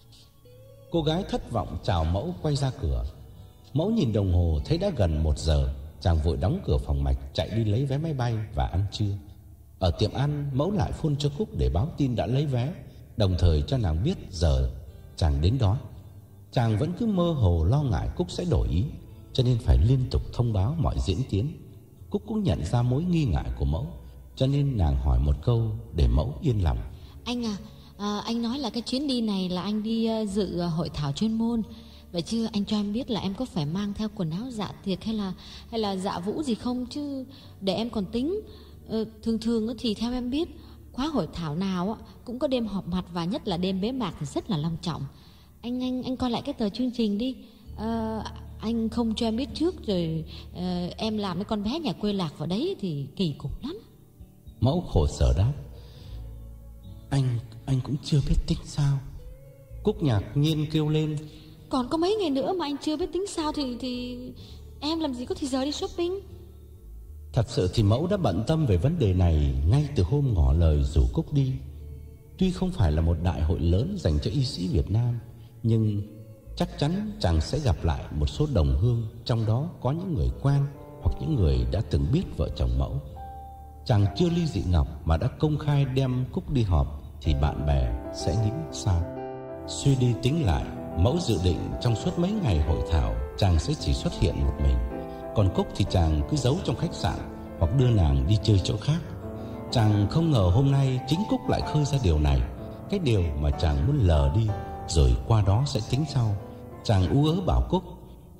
Cô gái thất vọng chào Mẫu quay ra cửa. Mẫu nhìn đồng hồ thấy đã gần một giờ. Chàng vội đóng cửa phòng mạch, chạy đi lấy vé máy bay và ăn trưa. Ở tiệm ăn, Mẫu lại phone cho Cúc để báo tin đã lấy vé, đồng thời cho nàng biết giờ chàng đến đón. Chàng vẫn cứ mơ hồ lo ngại Cúc sẽ đổi ý, cho nên phải liên tục thông báo mọi diễn tiến. Cúc cũng nhận ra mối nghi ngại của Mẫu, cho nên nàng hỏi một câu để Mẫu yên lòng.
Anh à, à anh nói là cái chuyến đi này là anh đi uh, dự uh, hội thảo chuyên môn. Vậy chứ anh cho em biết là em có phải mang theo quần áo dạ tiệc hay là hay là dạ vũ gì không chứ, để em còn tính. ờ, Thường thường thì theo em biết, khóa hội thảo nào cũng có đêm họp mặt và nhất là đêm bế mạc thì rất là long trọng. Anh anh anh coi lại cái tờ chương trình đi. à, Anh không cho em biết trước rồi à, em làm cái con bé nhà quê lạc vào đấy thì kỳ cục lắm.
Mẫu khổ sở đáp. Anh anh cũng chưa biết tính sao. Cúc ngạc nhiên kêu lên.
Còn có mấy ngày nữa mà anh chưa biết tính sao thì thì em làm gì có thời giờ đi shopping.
Thật sự thì Mẫu đã bận tâm về vấn đề này ngay từ hôm ngỏ lời rủ Cúc đi. Tuy không phải là một đại hội lớn dành cho y sĩ Việt Nam, nhưng chắc chắn chàng sẽ gặp lại một số đồng hương, trong đó có những người quen hoặc những người đã từng biết vợ chồng Mẫu. Chàng chưa ly dị Ngọc mà đã công khai đem Cúc đi họp thì bạn bè sẽ nghĩ sao? Suy đi tính lại, Mẫu dự định trong suốt mấy ngày hội thảo chàng sẽ chỉ xuất hiện một mình, còn Cúc thì chàng cứ giấu trong khách sạn hoặc đưa nàng đi chơi chỗ khác. Chàng không ngờ hôm nay chính Cúc lại khơi ra điều này, cái điều mà chàng muốn lờ đi rồi qua đó sẽ tính sau. Chàng ú ớ bảo Cúc.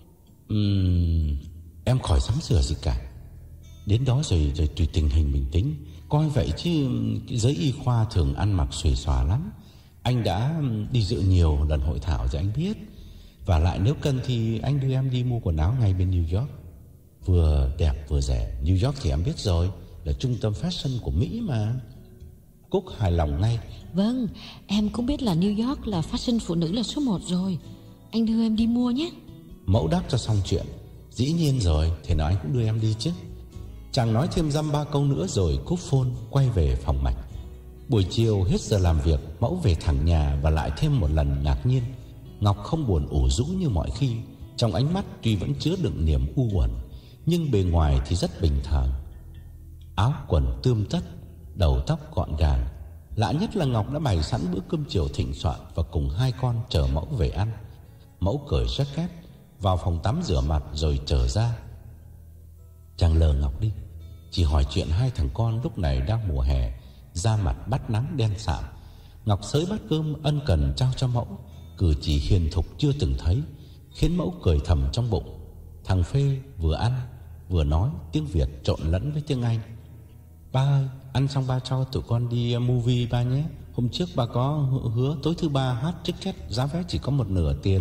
um, Em khỏi sắm sửa gì cả, đến đó rồi rồi tùy tình hình mình tính. Coi vậy chứ cái giới y khoa thường ăn mặc xuề xòa lắm. Anh đã đi dự nhiều lần hội thảo rồi anh biết. Và lại nếu cần thì anh đưa em đi mua quần áo ngay bên New York, vừa đẹp vừa rẻ. New York thì em biết rồi, là trung tâm fashion của Mỹ mà. Cúc hài lòng ngay.
Vâng, em cũng biết là New York là fashion phụ nữ là số một rồi. Anh đưa em đi mua nhé.
Mẫu đáp cho xong chuyện. Dĩ nhiên rồi, thế nào anh cũng đưa em đi chứ. Chàng nói thêm dăm ba câu nữa rồi cúp phone quay về phòng mạch. Buổi chiều hết giờ làm việc, Mẫu về thẳng nhà và lại thêm một lần ngạc nhiên. Ngọc không buồn ủ rũ như mọi khi. Trong ánh mắt tuy vẫn chứa đựng niềm u uẩn, nhưng bề ngoài thì rất bình thường. Áo quần tươm tất, đầu tóc gọn gàng. Lạ nhất là Ngọc đã bày sẵn bữa cơm chiều thịnh soạn và cùng hai con chờ Mẫu về ăn. Mẫu cởi jacket, vào phòng tắm rửa mặt rồi trở ra. Chàng lờ Ngọc đi, chỉ hỏi chuyện hai thằng con lúc này đang mùa hè, da mặt bắt nắng đen sạm. Ngọc xới bát cơm ân cần trao cho Mẫu, cử chỉ hiền thục chưa từng thấy, khiến Mẫu cười thầm trong bụng. Thằng Phê vừa ăn vừa nói tiếng Việt trộn lẫn với tiếng Anh. Ba ơi, ăn xong ba cho tụi con đi movie ba nhé. Hôm trước ba có hứa tối thứ ba hát ticket, giá vé chỉ có một nửa tiền.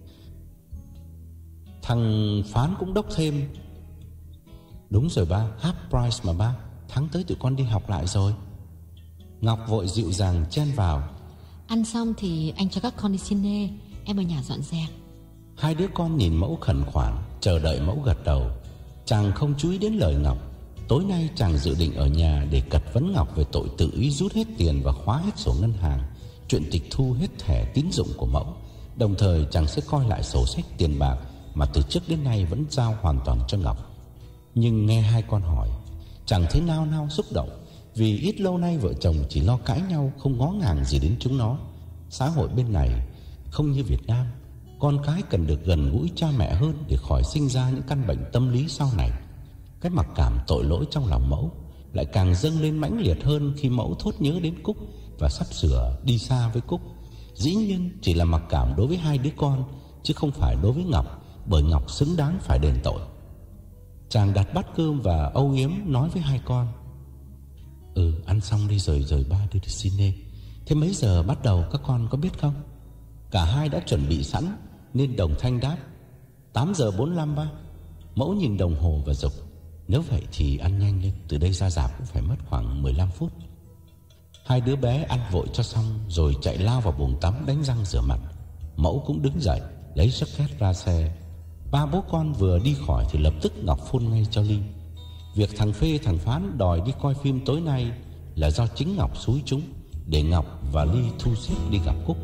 Thằng Phán cũng đốc thêm. Đúng rồi ba, half price mà ba, tháng tới tụi con đi học lại rồi. Ngọc vội dịu dàng chen vào.
Ăn xong thì anh cho các con đi cine, em ở nhà dọn dẹp.
Hai đứa con nhìn Mẫu khẩn khoản, chờ đợi Mẫu gật đầu. Chàng không chú ý đến lời Ngọc. Tối nay chàng dự định ở nhà để cật vấn Ngọc về tội tự ý rút hết tiền và khóa hết sổ ngân hàng, chuyện tịch thu hết thẻ tín dụng của Mẫu. Đồng thời chàng sẽ coi lại sổ sách tiền bạc mà từ trước đến nay vẫn giao hoàn toàn cho Ngọc. Nhưng nghe hai con hỏi, chàng thấy nao nao xúc động, vì ít lâu nay vợ chồng chỉ lo cãi nhau, không ngó ngàng gì đến chúng nó. Xã hội bên này không như Việt Nam, con cái cần được gần gũi cha mẹ hơn để khỏi sinh ra những căn bệnh tâm lý sau này. Cái mặc cảm tội lỗi trong lòng Mẫu lại càng dâng lên mãnh liệt hơn khi Mẫu thốt nhớ đến Cúc và sắp sửa đi xa với Cúc. Dĩ nhiên chỉ là mặc cảm đối với hai đứa con, chứ không phải đối với Ngọc, bởi Ngọc xứng đáng phải đền tội. Chàng đặt bát cơm và âu yếm nói với hai con. Ừ, ăn xong đi rồi rồi ba đi đi cine. Thế mấy giờ bắt đầu các con có biết không? Cả hai đã chuẩn bị sẵn nên đồng thanh đáp. Tám giờ bốn mươi lăm ba. Mẫu nhìn đồng hồ và dục. Nếu vậy thì ăn nhanh lên, từ đây ra rạp cũng phải mất khoảng mười lăm phút. Hai đứa bé ăn vội cho xong rồi chạy lao vào buồng tắm đánh răng rửa mặt. Mẫu cũng đứng dậy lấy jacket ra xe. Ba bố con vừa đi khỏi thì lập tức Ngọc phone ngay cho Ly. Việc thằng Phê thằng Phán đòi đi coi phim tối nay là do chính Ngọc xúi chúng, để Ngọc và Ly thu xếp đi gặp Cúc.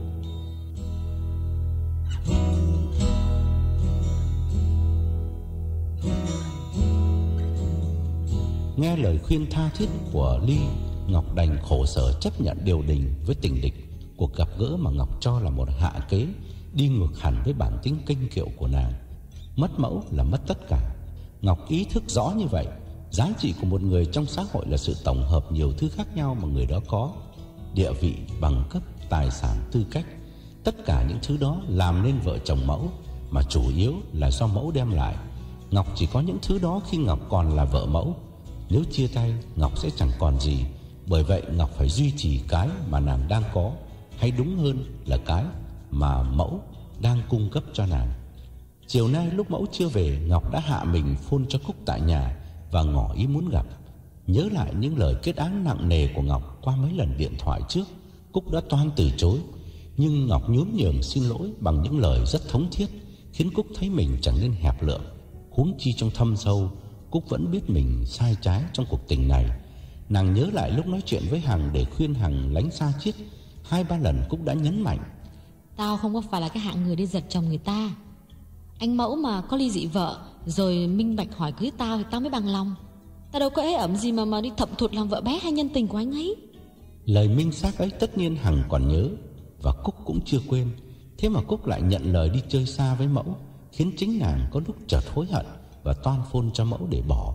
Nghe lời khuyên tha thiết của Ly, Ngọc đành khổ sở chấp nhận điều đình với tình địch. Cuộc gặp gỡ mà Ngọc cho là một hạ kế đi ngược hẳn với bản tính kênh kiệu của nàng. Mất Mẫu là mất tất cả. Ngọc ý thức rõ như vậy. Giá trị của một người trong xã hội là sự tổng hợp nhiều thứ khác nhau mà người đó có: địa vị, bằng cấp, tài sản, tư cách. Tất cả những thứ đó làm nên vợ chồng Mẫu, mà chủ yếu là do Mẫu đem lại. Ngọc chỉ có những thứ đó khi Ngọc còn là vợ Mẫu. Nếu chia tay, Ngọc sẽ chẳng còn gì. Bởi vậy Ngọc phải duy trì cái mà nàng đang có, hay đúng hơn là cái mà Mẫu đang cung cấp cho nàng. Chiều nay lúc Mẫu chưa về, Ngọc đã hạ mình phone cho Cúc tại nhà và ngỏ ý muốn gặp. Nhớ lại những lời kết án nặng nề của Ngọc qua mấy lần điện thoại trước, Cúc đã toan từ chối. Nhưng Ngọc nhún nhường xin lỗi bằng những lời rất thống thiết, khiến Cúc thấy mình chẳng nên hẹp lượng. Huống chi trong thâm sâu, Cúc vẫn biết mình sai trái trong cuộc tình này. Nàng nhớ lại lúc nói chuyện với Hằng để khuyên Hằng lánh xa Chiết, hai ba lần Cúc đã nhấn mạnh:
Tao không có phải là cái hạng người đi giật chồng người ta. Anh Mẫu mà có ly dị vợ rồi minh bạch hỏi cưới tao thì tao mới bằng lòng. Tao đâu có ế ẩm gì mà mà đi thậm thụt làm vợ bé hay nhân tình của anh ấy.
Lời minh xác ấy tất nhiên Hằng còn nhớ, và Cúc cũng chưa quên. Thế mà Cúc lại nhận lời đi chơi xa với Mẫu, khiến chính nàng có lúc chợt hối hận và toan phone cho Mẫu để bỏ.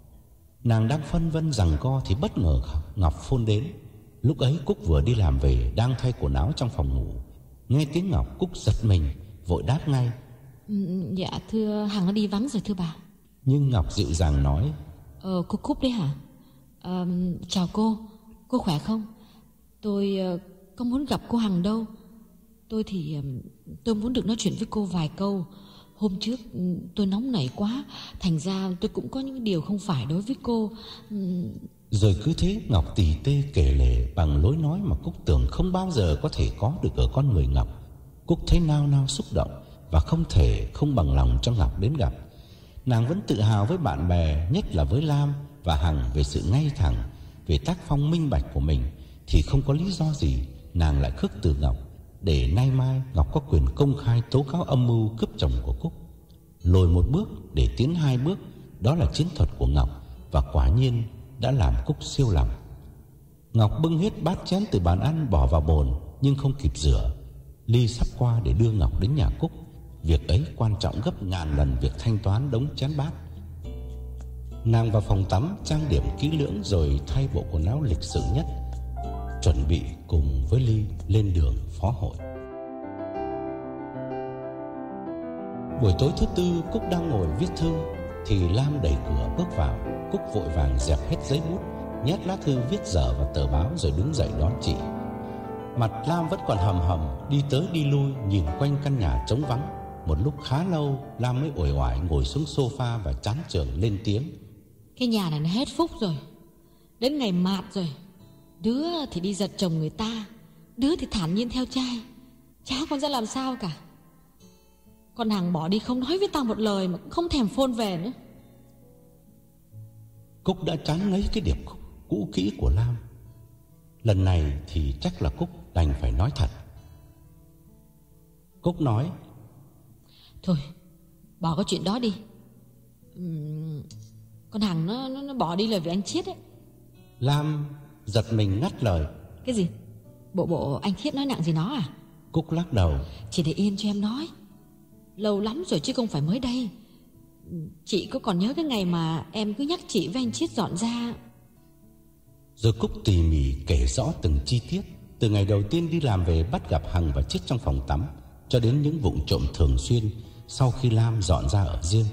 Nàng đang phân vân giằng co thì bất ngờ Ngọc phone đến. Lúc ấy Cúc vừa đi làm về, đang thay quần áo trong phòng ngủ. Nghe tiếng Ngọc, Cúc giật mình, vội đáp ngay:
ừ, Dạ thưa, Hằng nó đi vắng rồi thưa bà.
Nhưng Ngọc dịu dàng nói:
Ờ cô Cúc đấy hả? à, Chào cô, cô khỏe không? Tôi uh, có muốn gặp cô Hằng đâu. Tôi thì uh, tôi muốn được nói chuyện với cô vài câu. Hôm trước uh, tôi nóng nảy quá, thành ra tôi cũng có những điều không phải đối với cô. uh...
Rồi cứ thế Ngọc tỉ tê kể lể bằng lối nói mà Cúc tưởng không bao giờ có thể có được ở con người Ngọc. Cúc thấy nao nao xúc động và không thể không bằng lòng cho Ngọc đến gặp. Nàng vẫn tự hào với bạn bè, nhất là với Lam, và Hằng về sự ngay thẳng, về tác phong minh bạch của mình, thì không có lý do gì nàng lại khước từ Ngọc, để nay mai Ngọc có quyền công khai tố cáo âm mưu cướp chồng của Cúc. Lùi một bước để tiến hai bước, đó là chiến thuật của Ngọc, và quả nhiên đã làm Cúc siêu lòng. Ngọc bưng hết bát chén từ bàn ăn bỏ vào bồn, nhưng không kịp rửa. Ly sắp qua để đưa Ngọc đến nhà Cúc. Việc ấy quan trọng gấp ngàn lần việc thanh toán đống chén bát. Nàng vào phòng tắm trang điểm kỹ lưỡng rồi thay bộ quần áo lịch sự nhất, chuẩn bị cùng với Ly lên đường phó hội. Buổi tối thứ tư, Cúc đang ngồi viết thư thì Lam đẩy cửa bước vào. Cúc vội vàng dẹp hết giấy bút, nhét lá thư viết dở vào tờ báo rồi đứng dậy đón chị. Mặt Lam vẫn còn hầm hầm, đi tới đi lui nhìn quanh căn nhà trống vắng. Một lúc khá lâu, Lam mới uể oải ngồi xuống sofa và chán chường lên tiếng:
Cái nhà này nó hết phúc rồi, đến ngày mạt rồi. Đứa thì đi giật chồng người ta, đứa thì thản nhiên theo trai, chả còn ra làm sao cả. Con Hằng bỏ đi không nói với tao một lời, mà cũng không thèm phone về nữa.
Cúc đã chán ngấy cái điệp khúc cũ kỹ của Lam. Lần này thì chắc là Cúc đành phải nói thật. Cúc nói:
Thôi, bỏ cái chuyện đó đi. uhm, Con Hằng nó, nó, nó bỏ đi là vì anh Chiết ấy.
Lam giật mình ngắt lời:
Cái gì? Bộ bộ anh Chiết nói nặng gì nó à?
Cúc lắc đầu:
Chỉ để yên cho em nói. Lâu lắm rồi chứ không phải mới đây. Chị có còn nhớ cái ngày mà em cứ nhắc chị với anh Chiết dọn ra?
Rồi Cúc tỉ mỉ kể rõ từng chi tiết, từ ngày đầu tiên đi làm về bắt gặp Hằng và Chiết trong phòng tắm, cho đến những vụng trộm thường xuyên sau khi Lam dọn ra ở riêng.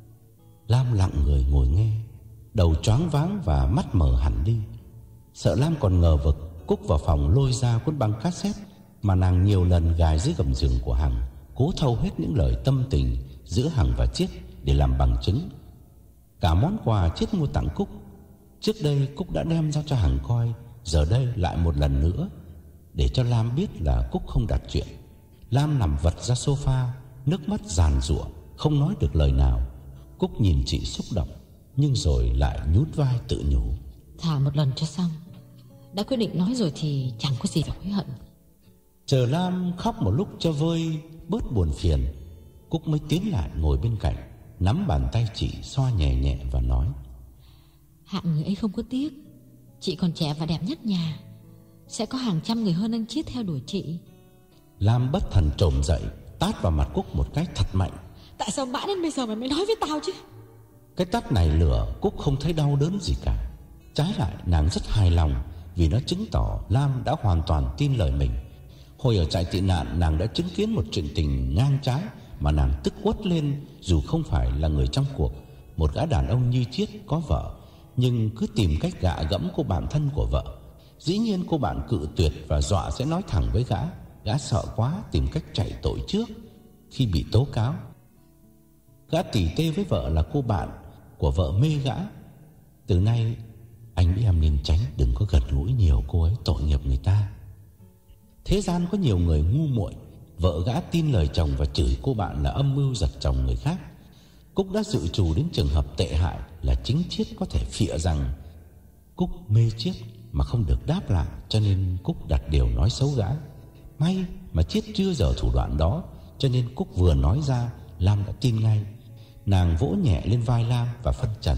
Lam lặng người ngồi nghe, đầu choáng váng và mắt mở hẳn đi. Sợ Lam còn ngờ vực, Cúc vào phòng lôi ra cuốn băng cassette mà nàng nhiều lần gài dưới gầm giường của Hằng, cố thâu hết những lời tâm tình giữa Hằng và Chiết để làm bằng chứng. Cả món quà Chiết mua tặng Cúc, trước đây Cúc đã đem ra cho Hằng coi, giờ đây lại một lần nữa, để cho Lam biết là Cúc không đặt chuyện. Lam nằm vật ra sofa, nước mắt giàn giụa, không nói được lời nào. Cúc nhìn chị xúc động, nhưng rồi lại nhún vai tự nhủ:
Thả một lần cho xong, đã quyết định nói rồi thì chẳng có gì phải hối hận.
Chờ Lam khóc một lúc cho vơi bớt buồn phiền, Cúc mới tiến lại ngồi bên cạnh, nắm bàn tay chị xoa nhẹ nhẹ và nói:
Hạng người ấy không có tiếc. Chị còn trẻ và đẹp nhất nhà, sẽ có hàng trăm người hơn anh Chiết theo đuổi chị.
Lam bất thần trồm dậy, tát vào mặt Cúc một cái thật mạnh.
Tại sao mãi đến bây giờ mày mới nói với tao chứ?
Cái tát này lửa Cúc không thấy đau đớn gì cả. Trái lại nàng rất hài lòng, vì nó chứng tỏ Lam đã hoàn toàn tin lời mình. Hồi ở trại tị nạn, nàng đã chứng kiến một chuyện tình ngang trái mà nàng tức quất lên, dù không phải là người trong cuộc. Một gã đàn ông như Chiết có vợ, nhưng cứ tìm cách gạ gẫm cô bạn thân của vợ. Dĩ nhiên cô bạn cự tuyệt và dọa sẽ nói thẳng với gã. Gã sợ quá tìm cách chạy tội trước khi bị tố cáo. Gã tỉ tê với vợ là cô bạn của vợ mê gã. Từ nay anh với em nên tránh, đừng có gần gũi nhiều cô ấy, tội nghiệp người ta. Thế gian có nhiều người ngu muội. Vợ gã tin lời chồng và chửi cô bạn là âm mưu giật chồng người khác. Cúc đã dự trù đến trường hợp tệ hại là chính Chiết có thể phịa rằng Cúc mê Chiết mà không được đáp lại, cho nên Cúc đặt điều nói xấu gã. May mà Chiết chưa dở thủ đoạn đó, cho nên Cúc vừa nói ra, Lam đã tin ngay. Nàng vỗ nhẹ lên vai Lam và phân trần: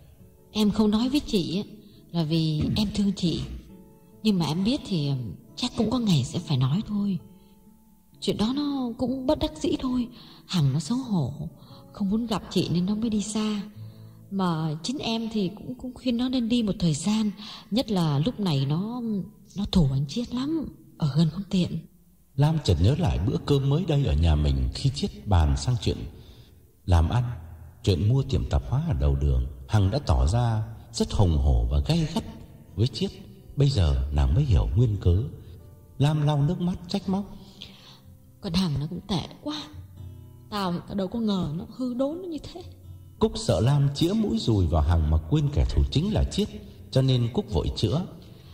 Em không nói với chị là vì em thương chị, nhưng mà em biết thì chắc cũng có ngày sẽ phải nói thôi. Chuyện đó nó cũng bất đắc dĩ thôi. Hằng nó xấu hổ, không muốn gặp chị nên nó mới đi xa. Mà chính em thì cũng, cũng khuyên nó nên đi một thời gian, nhất là lúc này nó Nó thù anh Chiết lắm, ở gần không tiện.
Lam chợt nhớ lại bữa cơm mới đây ở nhà mình, khi Chiết bàn sang chuyện làm ăn, chuyện mua tiệm tạp hóa ở đầu đường. Hằng đã tỏ ra rất hùng hổ và gay gắt với Chiết. Bây giờ nàng mới hiểu nguyên cớ. Lam lau nước mắt trách móc:
Con Hằng nó cũng tệ quá, tao tao đâu có ngờ nó hư đốn nó như thế.
Cúc sợ Lam chĩa mũi dùi vào Hằng mà quên kẻ thù chính là Chiết, cho nên Cúc vội chữa: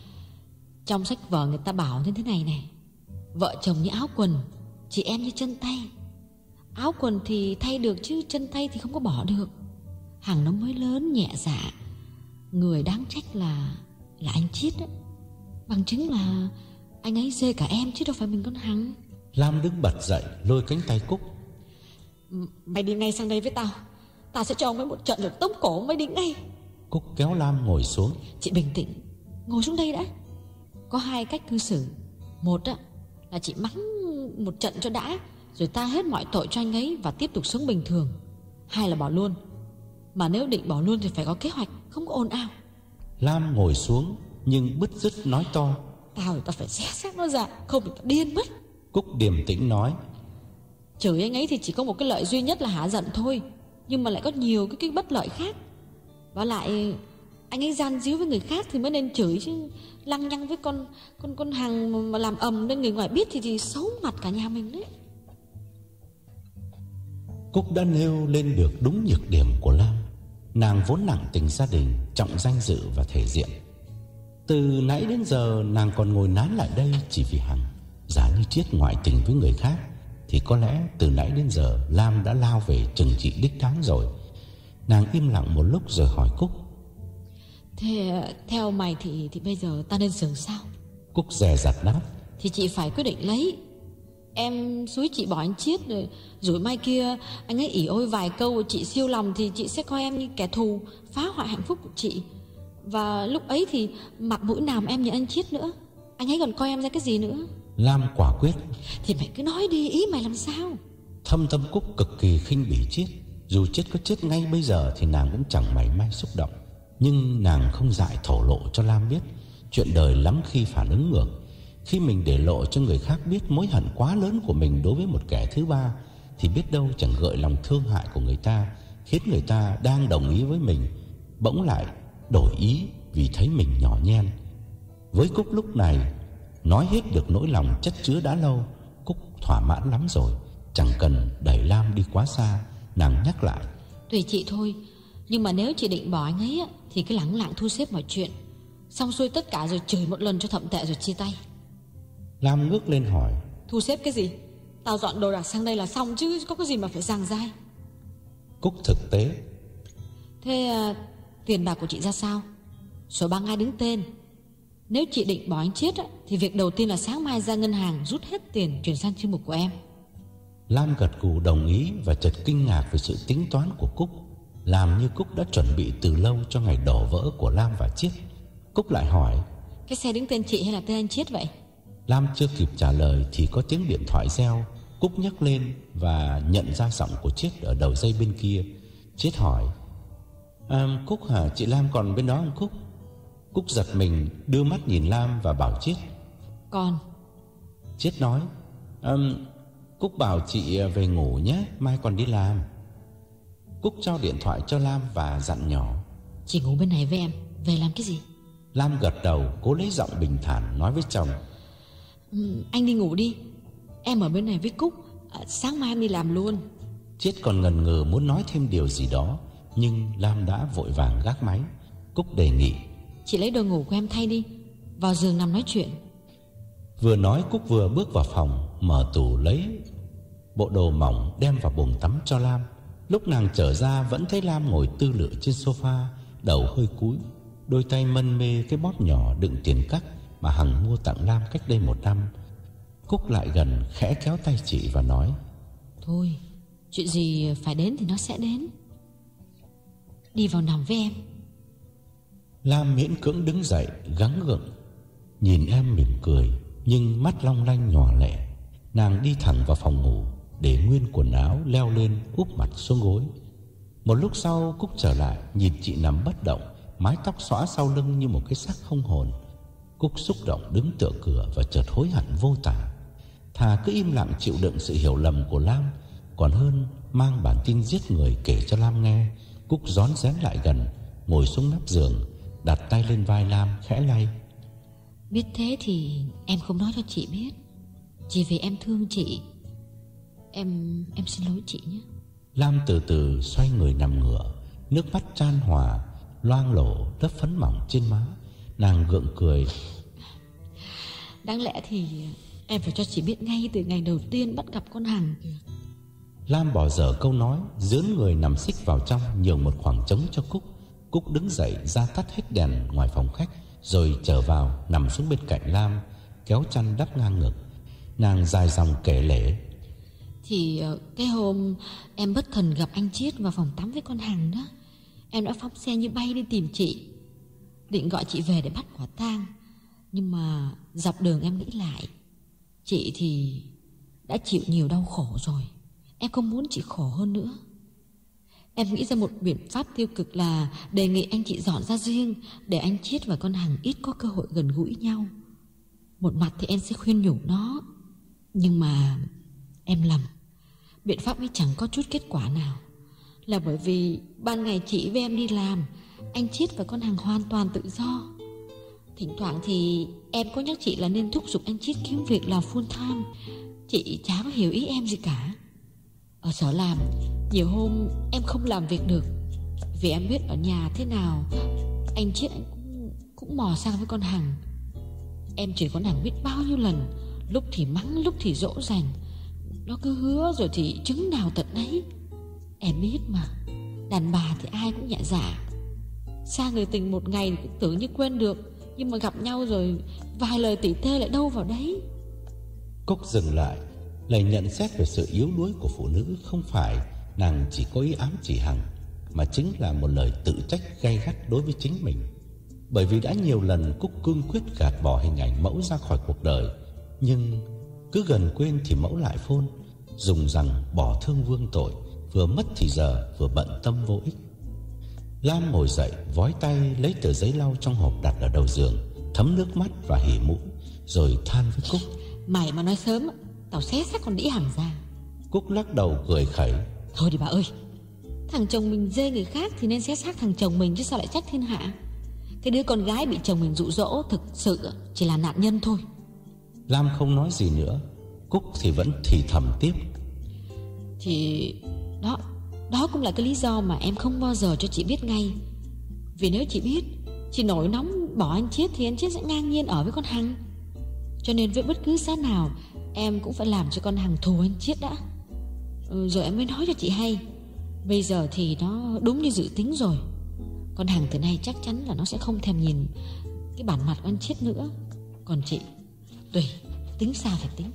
Trong sách vở người ta bảo như thế này này: vợ chồng như áo quần, chị em như chân tay. Áo quần thì thay được chứ chân tay thì không có bỏ được. Hằng nó mới lớn nhẹ dạ, Người đáng trách là Là anh Chiết đấy. Bằng chứng là anh ấy dê cả em chứ đâu phải mình con Hằng.
Lam đứng bật dậy lôi cánh tay Cúc.
Mày đi ngay sang đây với tao. Tao sẽ cho mày một trận rồi tống cổ mày đi ngay.
Cúc kéo Lam ngồi xuống.
Chị bình tĩnh, ngồi xuống đây đã. Có hai cách cư xử. Một á, là chị mắng một trận cho đã, rồi ta hết mọi tội cho anh ấy và tiếp tục sống bình thường. Hai là bỏ luôn. Mà nếu định bỏ luôn thì phải có kế hoạch, không có ồn ào.
Lam ngồi xuống nhưng bứt rứt nói to.
Tao thì tao phải xé xác nó ra, không thì tao điên mất.
Cúc điềm tĩnh nói.
Chửi anh ấy thì chỉ có một cái lợi duy nhất là hả giận thôi, nhưng mà lại có nhiều cái, cái bất lợi khác. Và lại anh ấy gian díu với người khác thì mới nên chửi chứ. Lăng nhăng với con con con Hằng mà làm ầm nên người ngoài biết thì, thì xấu mặt cả nhà mình đấy.
Cúc đã nêu lên được đúng nhược điểm của Lam. Nàng vốn nặng tình gia đình, trọng danh dự và thể diện. Từ nãy đến giờ nàng còn ngồi nán lại đây chỉ vì Hằng. Giả như Chiết ngoại tình với người khác thì có lẽ từ nãy đến giờ Lam đã lao về trừng trị đích đáng rồi. Nàng im lặng một lúc rồi hỏi Cúc.
Thế theo mày thì thì bây giờ ta nên xử sao?
Cúc dè dặt đáp.
Thì chị phải quyết định lấy. Em xúi chị bỏ anh Chiết rồi, rồi mai kia anh ấy ỉ ôi vài câu chị siêu lòng thì chị sẽ coi em như kẻ thù, phá hoại hạnh phúc của chị. Và lúc ấy thì mặt mũi nào mà em như anh Chiết nữa. Anh ấy còn coi em ra cái gì nữa?
Lam quả quyết.
Thì mày cứ nói đi, ý mày làm sao?
Thâm tâm Cúc cực kỳ khinh bỉ Chiết. Dù Chiết có chết ngay bây giờ thì nàng cũng chẳng mảy may xúc động. Nhưng nàng không dại thổ lộ cho Lam biết. Chuyện đời lắm khi phản ứng ngược. Khi mình để lộ cho người khác biết mối hận quá lớn của mình đối với một kẻ thứ ba thì biết đâu chẳng gợi lòng thương hại của người ta, khiến người ta đang đồng ý với mình bỗng lại đổi ý vì thấy mình nhỏ nhen. Với Cúc lúc này, nói hết được nỗi lòng chất chứa đã lâu, Cúc thỏa mãn lắm rồi, chẳng cần đẩy Lam đi quá xa. Nàng nhắc lại.
Tùy chị thôi, nhưng mà nếu chị định bỏ anh ấy thì cứ lẳng lặng thu xếp mọi chuyện, xong xuôi tất cả rồi chửi một lần cho thậm tệ rồi chia tay.
Lam ngước lên hỏi.
Thu xếp cái gì? Tao dọn đồ đạc sang đây là xong chứ có cái gì mà phải giằng dai.
Cúc thực tế.
Thế à, tiền bạc của chị ra sao? Sổ băng ai đứng tên? Nếu chị định bỏ anh Chiết thì việc đầu tiên là sáng mai ra ngân hàng rút hết tiền chuyển sang chương mục của em.
Lam gật gù đồng ý và chợt kinh ngạc về sự tính toán của Cúc, làm như Cúc đã chuẩn bị từ lâu cho ngày đổ vỡ của Lam và Chiết. Cúc lại hỏi.
Cái xe đứng tên chị hay là tên anh Chiết vậy?
Lam chưa kịp trả lời thì có tiếng điện thoại reo. Cúc nhấc lên và nhận ra giọng của Chiết ở đầu dây bên kia. Chiết hỏi. À, Cúc hả? Chị Lam còn bên đó không Cúc? Cúc giật mình đưa mắt nhìn Lam và bảo Chiết.
Còn.
Chiết nói. À, Cúc bảo chị về ngủ nhé, mai còn đi làm. Cúc trao điện thoại cho Lam và dặn nhỏ.
Chị ngủ bên này với em, về làm cái gì?
Lam gật đầu, cố lấy giọng bình thản nói với chồng.
Ừ, anh đi ngủ đi, em ở bên này với Cúc, à, sáng mai em đi làm luôn.
Chiết còn ngần ngừ muốn nói thêm điều gì đó, nhưng Lam đã vội vàng gác máy. Cúc đề nghị.
Chị lấy đồ ngủ của em thay đi, vào giường nằm nói chuyện.
Vừa nói Cúc vừa bước vào phòng, mở tủ lấy bộ đồ mỏng đem vào bồn tắm cho Lam. Lúc nàng trở ra vẫn thấy Lam ngồi tư lự trên sofa, đầu hơi cúi, đôi tay mân mê cái bóp nhỏ đựng tiền cắc mà Hằng mua tặng Lam cách đây một năm. Cúc lại gần khẽ kéo tay chị và nói.
Thôi, chuyện gì phải đến thì nó sẽ đến. Đi vào nằm với em.
Lam miễn cưỡng đứng dậy, gắng gượng nhìn em mỉm cười, nhưng mắt long lanh nhòa lệ. Nàng đi thẳng vào phòng ngủ, để nguyên quần áo, leo lên úp mặt xuống gối. Một lúc sau Cúc trở lại, nhìn chị nằm bất động, mái tóc xõa sau lưng như một cái xác không hồn. Cúc xúc động đứng tựa cửa và chợt hối hận vô tả. Thà cứ im lặng chịu đựng sự hiểu lầm của Lam, còn hơn mang bản tin giết người kể cho Lam nghe. Cúc rón rén lại gần, ngồi xuống mép giường, đặt tay lên vai Lam khẽ lay.
Biết thế thì em không nói cho chị biết, chỉ vì em thương chị. Em em xin lỗi chị nhé.
Lam từ từ xoay người nằm ngửa, nước mắt chan hòa loang lổ lớp phấn mỏng trên má. Nàng gượng cười.
Đáng lẽ thì em phải cho chị biết ngay từ ngày đầu tiên bắt gặp con Hằng kìa.
Lam bỏ dở câu nói, dướn người nằm xích vào trong, nhường một khoảng trống cho Cúc. Cúc đứng dậy ra tắt hết đèn ngoài phòng khách, rồi trở vào nằm xuống bên cạnh Lam, kéo chăn đắp ngang ngực. Nàng dài dòng kể lể.
Thì cái hôm em bất thần gặp anh Chiết vào phòng tắm với con Hằng đó, em đã phóng xe như bay đi tìm chị, định gọi chị về để bắt quả tang. Nhưng mà dọc đường em nghĩ lại, chị thì đã chịu nhiều đau khổ rồi, em không muốn chị khổ hơn nữa. Em nghĩ ra một biện pháp tiêu cực là đề nghị anh chị dọn ra riêng, để anh Chiết và con Hằng ít có cơ hội gần gũi nhau. Một mặt thì em sẽ khuyên nhủ nó, nhưng mà em lầm. Biện pháp ấy chẳng có chút kết quả nào, là bởi vì ban ngày chị với em đi làm, anh Chiết và con Hằng hoàn toàn tự do. Thỉnh thoảng thì em có nhắc chị là nên thúc giục anh Chiết kiếm việc làm full time. Chị chả có hiểu ý em gì cả. Ở sở làm, nhiều hôm em không làm việc được, vì em biết ở nhà thế nào anh Chiết anh cũng, cũng mò sang với con Hằng. Em chỉ có nàng biết bao nhiêu lần, lúc thì mắng, lúc thì dỗ dành. Nó cứ hứa rồi thì chứng nào tận đấy. Em biết mà, đàn bà thì ai cũng nhẹ dạ. Xa người tình một ngày thì cũng tưởng như quên được, nhưng mà gặp nhau rồi vài lời tỉ tê lại đâu vào đấy.
Cúc dừng lại, lời nhận xét về sự yếu đuối của phụ nữ không phải nàng chỉ có ý ám chỉ Hằng, mà chính là một lời tự trách gay gắt đối với chính mình. Bởi vì đã nhiều lần Cúc cương quyết gạt bỏ hình ảnh mẫu ra khỏi cuộc đời, nhưng cứ gần quên thì mẫu lại phôn, dùng rằng bỏ thương vương tội, vừa mất thì giờ vừa bận tâm vô ích. Lam ngồi dậy, vói tay lấy tờ giấy lau trong hộp đặt ở đầu giường, thấm nước mắt và hỉ mũi, rồi than với Cúc.
Mày mà nói sớm, tao xé xác con đĩ Hằng ra.
Cúc lắc đầu cười khẩy.
Thôi đi bà ơi, thằng chồng mình dê người khác thì nên xé xác thằng chồng mình, chứ sao lại trách thiên hạ. Cái đứa con gái bị chồng mình dụ dỗ thực sự chỉ là nạn nhân thôi.
Lam không nói gì nữa. Cúc thì vẫn thì thầm tiếp.
Thì đó, đó cũng là cái lý do mà em không bao giờ cho chị biết ngay. Vì nếu chị biết, chị nổi nóng bỏ anh Chiết, thì anh Chiết sẽ ngang nhiên ở với con Hằng. Cho nên với bất cứ giá nào, em cũng phải làm cho con Hằng thù anh Chiết đã, ừ, rồi em mới nói cho chị hay. Bây giờ thì nó đúng như dự tính rồi. Con Hằng từ nay chắc chắn là nó sẽ không thèm nhìn cái bản mặt của anh Chiết nữa. Còn chị, tùy, tính sao phải tính.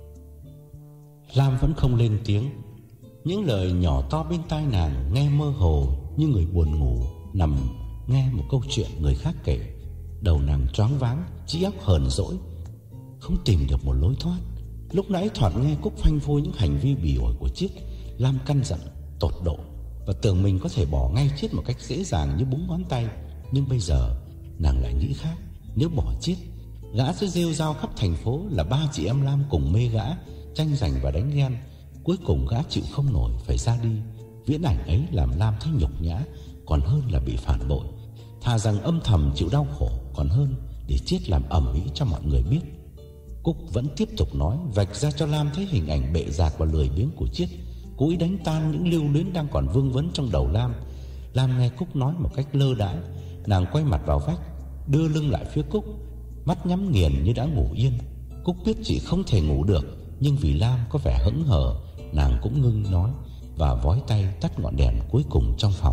Lam vẫn không lên tiếng. Những lời nhỏ to bên tai nàng nghe mơ hồ như người buồn ngủ nằm nghe một câu chuyện người khác kể. Đầu nàng choáng váng, trí óc hờn dỗi, không tìm được một lối thoát. Lúc nãy thoạt nghe Cúc phanh phui những hành vi bỉ ổi của Chiết, Lam căn giận tột độ và tưởng mình có thể bỏ ngay Chiết một cách dễ dàng như búng ngón tay. Nhưng bây giờ nàng lại nghĩ khác. Nếu bỏ Chiết, gã sẽ rêu rao khắp thành phố là ba chị em Lam cùng mê gã, tranh giành và đánh ghen. Cuối cùng gã chịu không nổi phải ra đi. Viễn ảnh ấy làm Lam thấy nhục nhã, còn hơn là bị phản bội. Thà rằng âm thầm chịu đau khổ, còn hơn để Chiết làm ầm ĩ cho mọi người biết. Cúc vẫn tiếp tục nói, vạch ra cho Lam thấy hình ảnh bệ rạc và lười biếng của Chiết, cố ý đánh tan những lưu luyến đang còn vương vấn trong đầu Lam. Lam nghe Cúc nói một cách lơ đãng, nàng quay mặt vào vách, đưa lưng lại phía Cúc, mắt nhắm nghiền như đã ngủ yên. Cúc biết chị không thể ngủ được, nhưng vì Lam có vẻ hững hờ, nàng cũng ngưng nói và vói tay tắt ngọn đèn cuối cùng trong phòng.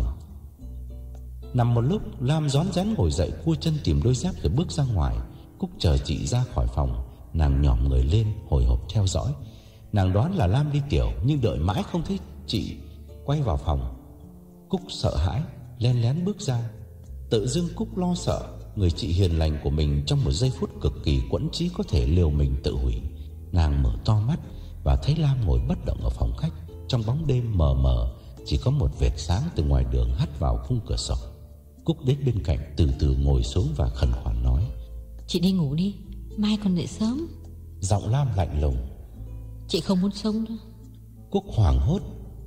Nằm một lúc, Lam rón rén ngồi dậy, cua chân tìm đôi dép rồi bước ra ngoài. Cúc chờ chị ra khỏi phòng, nàng nhỏm người lên hồi hộp theo dõi. Nàng đoán là Lam đi tiểu, nhưng đợi mãi không thấy chị quay vào phòng. Cúc sợ hãi len lén bước ra. Tự dưng Cúc lo sợ người chị hiền lành của mình trong một giây phút cực kỳ quẫn trí có thể liều mình tự hủy. Nàng mở to mắt và thấy Lam ngồi bất động ở phòng khách. Trong bóng đêm mờ mờ, chỉ có một vệt sáng từ ngoài đường hắt vào khung cửa sổ. Cúc đến bên cạnh, từ từ ngồi xuống và khẩn khoản nói:
Chị đi ngủ đi, mai còn dậy sớm.
Giọng Lam lạnh lùng:
Chị không muốn sống nữa.
Cúc hoảng hốt: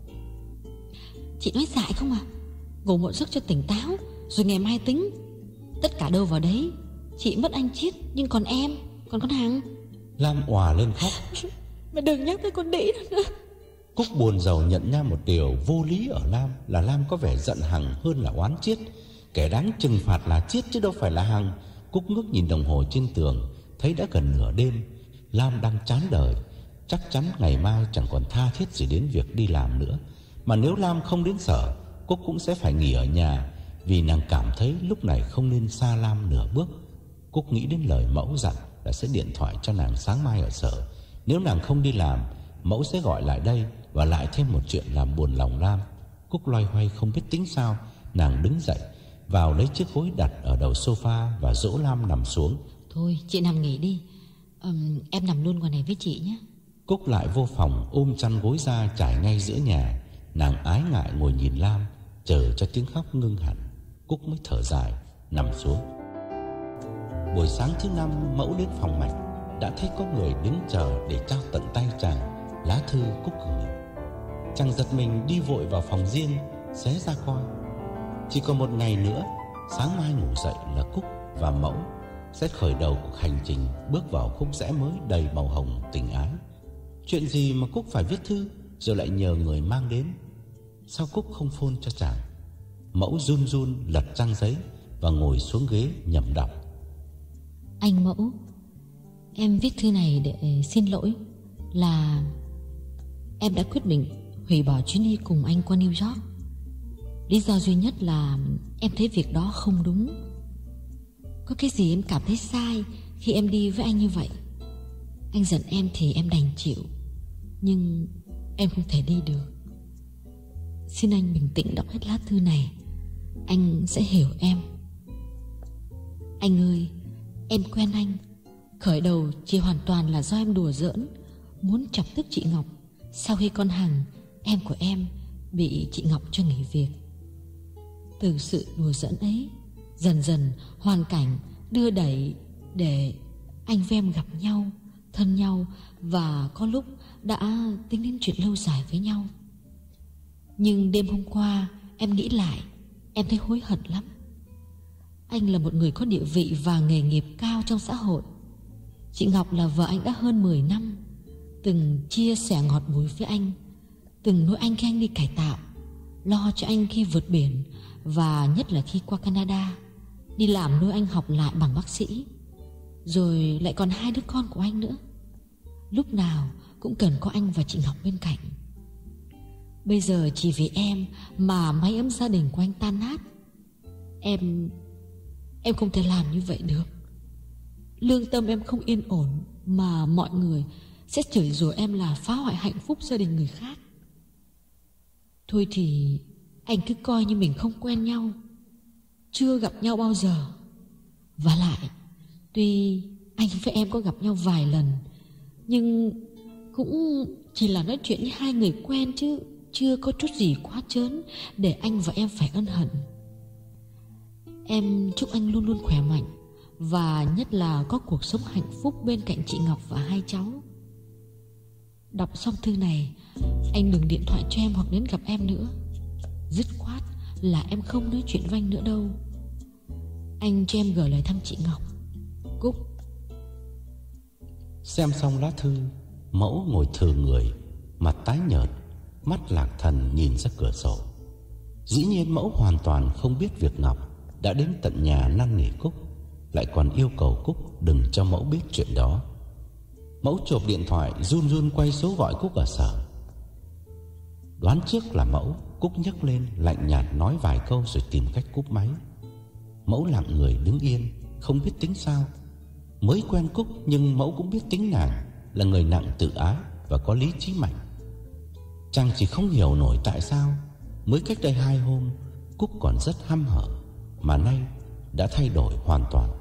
Chị nói dại không à? Ngủ một giấc cho tỉnh táo, rồi ngày mai tính. Tất cả đâu vào đấy. Chị mất anh Chiết, nhưng còn em, còn con Hằng.
Lam òa lên khóc:
Mà đừng nhắc tới con đĩ nữa.
Cúc buồn rầu nhận ra một điều vô lý ở Lam là Lam có vẻ giận Hằng hơn là oán Chiết. Kẻ đáng trừng phạt là Chiết chứ đâu phải là Hằng. Cúc ngước nhìn đồng hồ trên tường, thấy đã gần nửa đêm. Lam đang chán đời, chắc chắn ngày mai chẳng còn tha thiết gì đến việc đi làm nữa. Mà nếu Lam không đến sở, Cúc cũng sẽ phải nghỉ ở nhà, vì nàng cảm thấy lúc này không nên xa Lam nửa bước. Cúc nghĩ đến lời mẫu dặn là sẽ điện thoại cho nàng sáng mai ở sở. Nếu nàng không đi làm, mẫu sẽ gọi lại đây và lại thêm một chuyện làm buồn lòng Lam. Cúc loay hoay không biết tính sao. Nàng đứng dậy, vào lấy chiếc gối đặt ở đầu sofa và dỗ Lam nằm xuống.
Thôi chị nằm nghỉ đi, um, em nằm luôn ngoài này với chị nhé.
Cúc lại vô phòng ôm chăn gối ra trải ngay giữa nhà. Nàng ái ngại ngồi nhìn Lam, chờ cho tiếng khóc ngưng hẳn. Cúc mới thở dài nằm xuống. Buổi sáng thứ năm, mẫu đến phòng Mạch, đã thấy có người đứng chờ để trao tận tay chàng lá thư Cúc gửi. Chàng giật mình đi vội vào phòng riêng, xé ra coi. Chỉ còn một ngày nữa, sáng mai ngủ dậy là Cúc và mẫu sẽ khởi đầu cuộc hành trình bước vào khúc rẽ mới đầy màu hồng tình ái. Chuyện gì mà Cúc phải viết thư rồi lại nhờ người mang đến? Sao Cúc không phone cho chàng? Mẫu run run lật trang giấy và ngồi xuống ghế nhẩm đọc.
Anh Mẫu, em viết thư này để xin lỗi là em đã quyết định hủy bỏ chuyến đi cùng anh qua New York. Lý do duy nhất là em thấy việc đó không đúng. Có cái gì em cảm thấy sai khi em đi với anh như vậy. Anh giận em thì em đành chịu, nhưng em không thể đi được. Xin anh bình tĩnh đọc hết lá thư này, anh sẽ hiểu em. Anh ơi, em quen anh, khởi đầu chỉ hoàn toàn là do em đùa giỡn, muốn chọc tức chị Ngọc sau khi con Hằng, em của em, bị chị Ngọc cho nghỉ việc. Từ sự đùa giỡn ấy, dần dần hoàn cảnh đưa đẩy để anh với em gặp nhau, thân nhau và có lúc đã tính đến chuyện lâu dài với nhau. Nhưng đêm hôm qua em nghĩ lại, em thấy hối hận lắm. Anh là một người có địa vị và nghề nghiệp cao trong xã hội. Chị Ngọc là vợ anh đã hơn mười năm, từng chia sẻ ngọt bùi với anh, từng nuôi anh khi anh đi cải tạo, lo cho anh khi vượt biển và nhất là khi qua Canada, đi làm nuôi anh học lại bằng bác sĩ. Rồi lại còn hai đứa con của anh nữa. Lúc nào cũng cần có anh và chị Ngọc bên cạnh. Bây giờ chỉ vì em mà mái ấm gia đình của anh tan nát. Em Em không thể làm như vậy được. Lương tâm em không yên ổn mà mọi người sẽ chửi rủa em là phá hoại hạnh phúc gia đình người khác. Thôi thì anh cứ coi như mình không quen nhau, chưa gặp nhau bao giờ. Và lại, tuy anh với em có gặp nhau vài lần, nhưng cũng chỉ là nói chuyện như hai người quen, chứ chưa có chút gì quá trớn để anh và em phải ân hận. Em chúc anh luôn luôn khỏe mạnh, và nhất là có cuộc sống hạnh phúc bên cạnh chị Ngọc và hai cháu. Đọc xong thư này, anh đừng điện thoại cho em hoặc đến gặp em nữa. Dứt khoát là em không nói chuyện với anh nữa đâu. Anh cho em gửi lời thăm chị Ngọc. Cúc.
Xem xong lá thư, Mẫu ngồi thừ người, mặt tái nhợt, mắt lạc thần nhìn ra cửa sổ. Dĩ nhiên Mẫu hoàn toàn không biết việc Ngọc đã đến tận nhà năn nỉ Cúc, lại còn yêu cầu Cúc đừng cho Mẫu biết chuyện đó. Mẫu chộp điện thoại run run quay số gọi Cúc ở sở. Đoán trước là Mẫu, Cúc nhấc lên lạnh nhạt nói vài câu rồi tìm cách cúp máy. Mẫu lặng người đứng yên, không biết tính sao. Mới quen Cúc nhưng Mẫu cũng biết tính nàng là người nặng tự ái và có lý trí mạnh. Chàng chỉ không hiểu nổi tại sao mới cách đây hai hôm Cúc còn rất hăm hở, mà nay đã thay đổi hoàn toàn.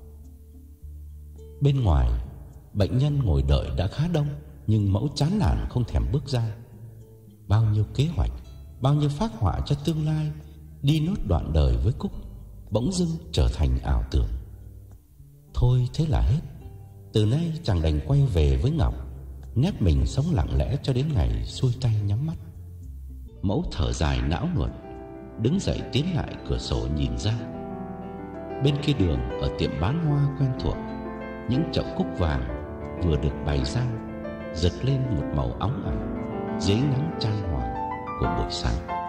Bên ngoài, bệnh nhân ngồi đợi đã khá đông, nhưng Mẫu chán nản không thèm bước ra. Bao nhiêu kế hoạch, bao nhiêu phác họa cho tương lai đi nốt đoạn đời với Cúc bỗng dưng trở thành ảo tưởng. Thôi thế là hết. Từ nay chàng đành quay về với Ngọc, nép mình sống lặng lẽ cho đến ngày xuôi tay nhắm mắt. Mẫu thở dài não nuột, đứng dậy tiến lại cửa sổ nhìn ra. Bên kia đường, ở tiệm bán hoa quen thuộc, những chậu cúc vàng vừa được bày ra, rực lên một màu óng ả dưới nắng chan hòa của buổi sáng.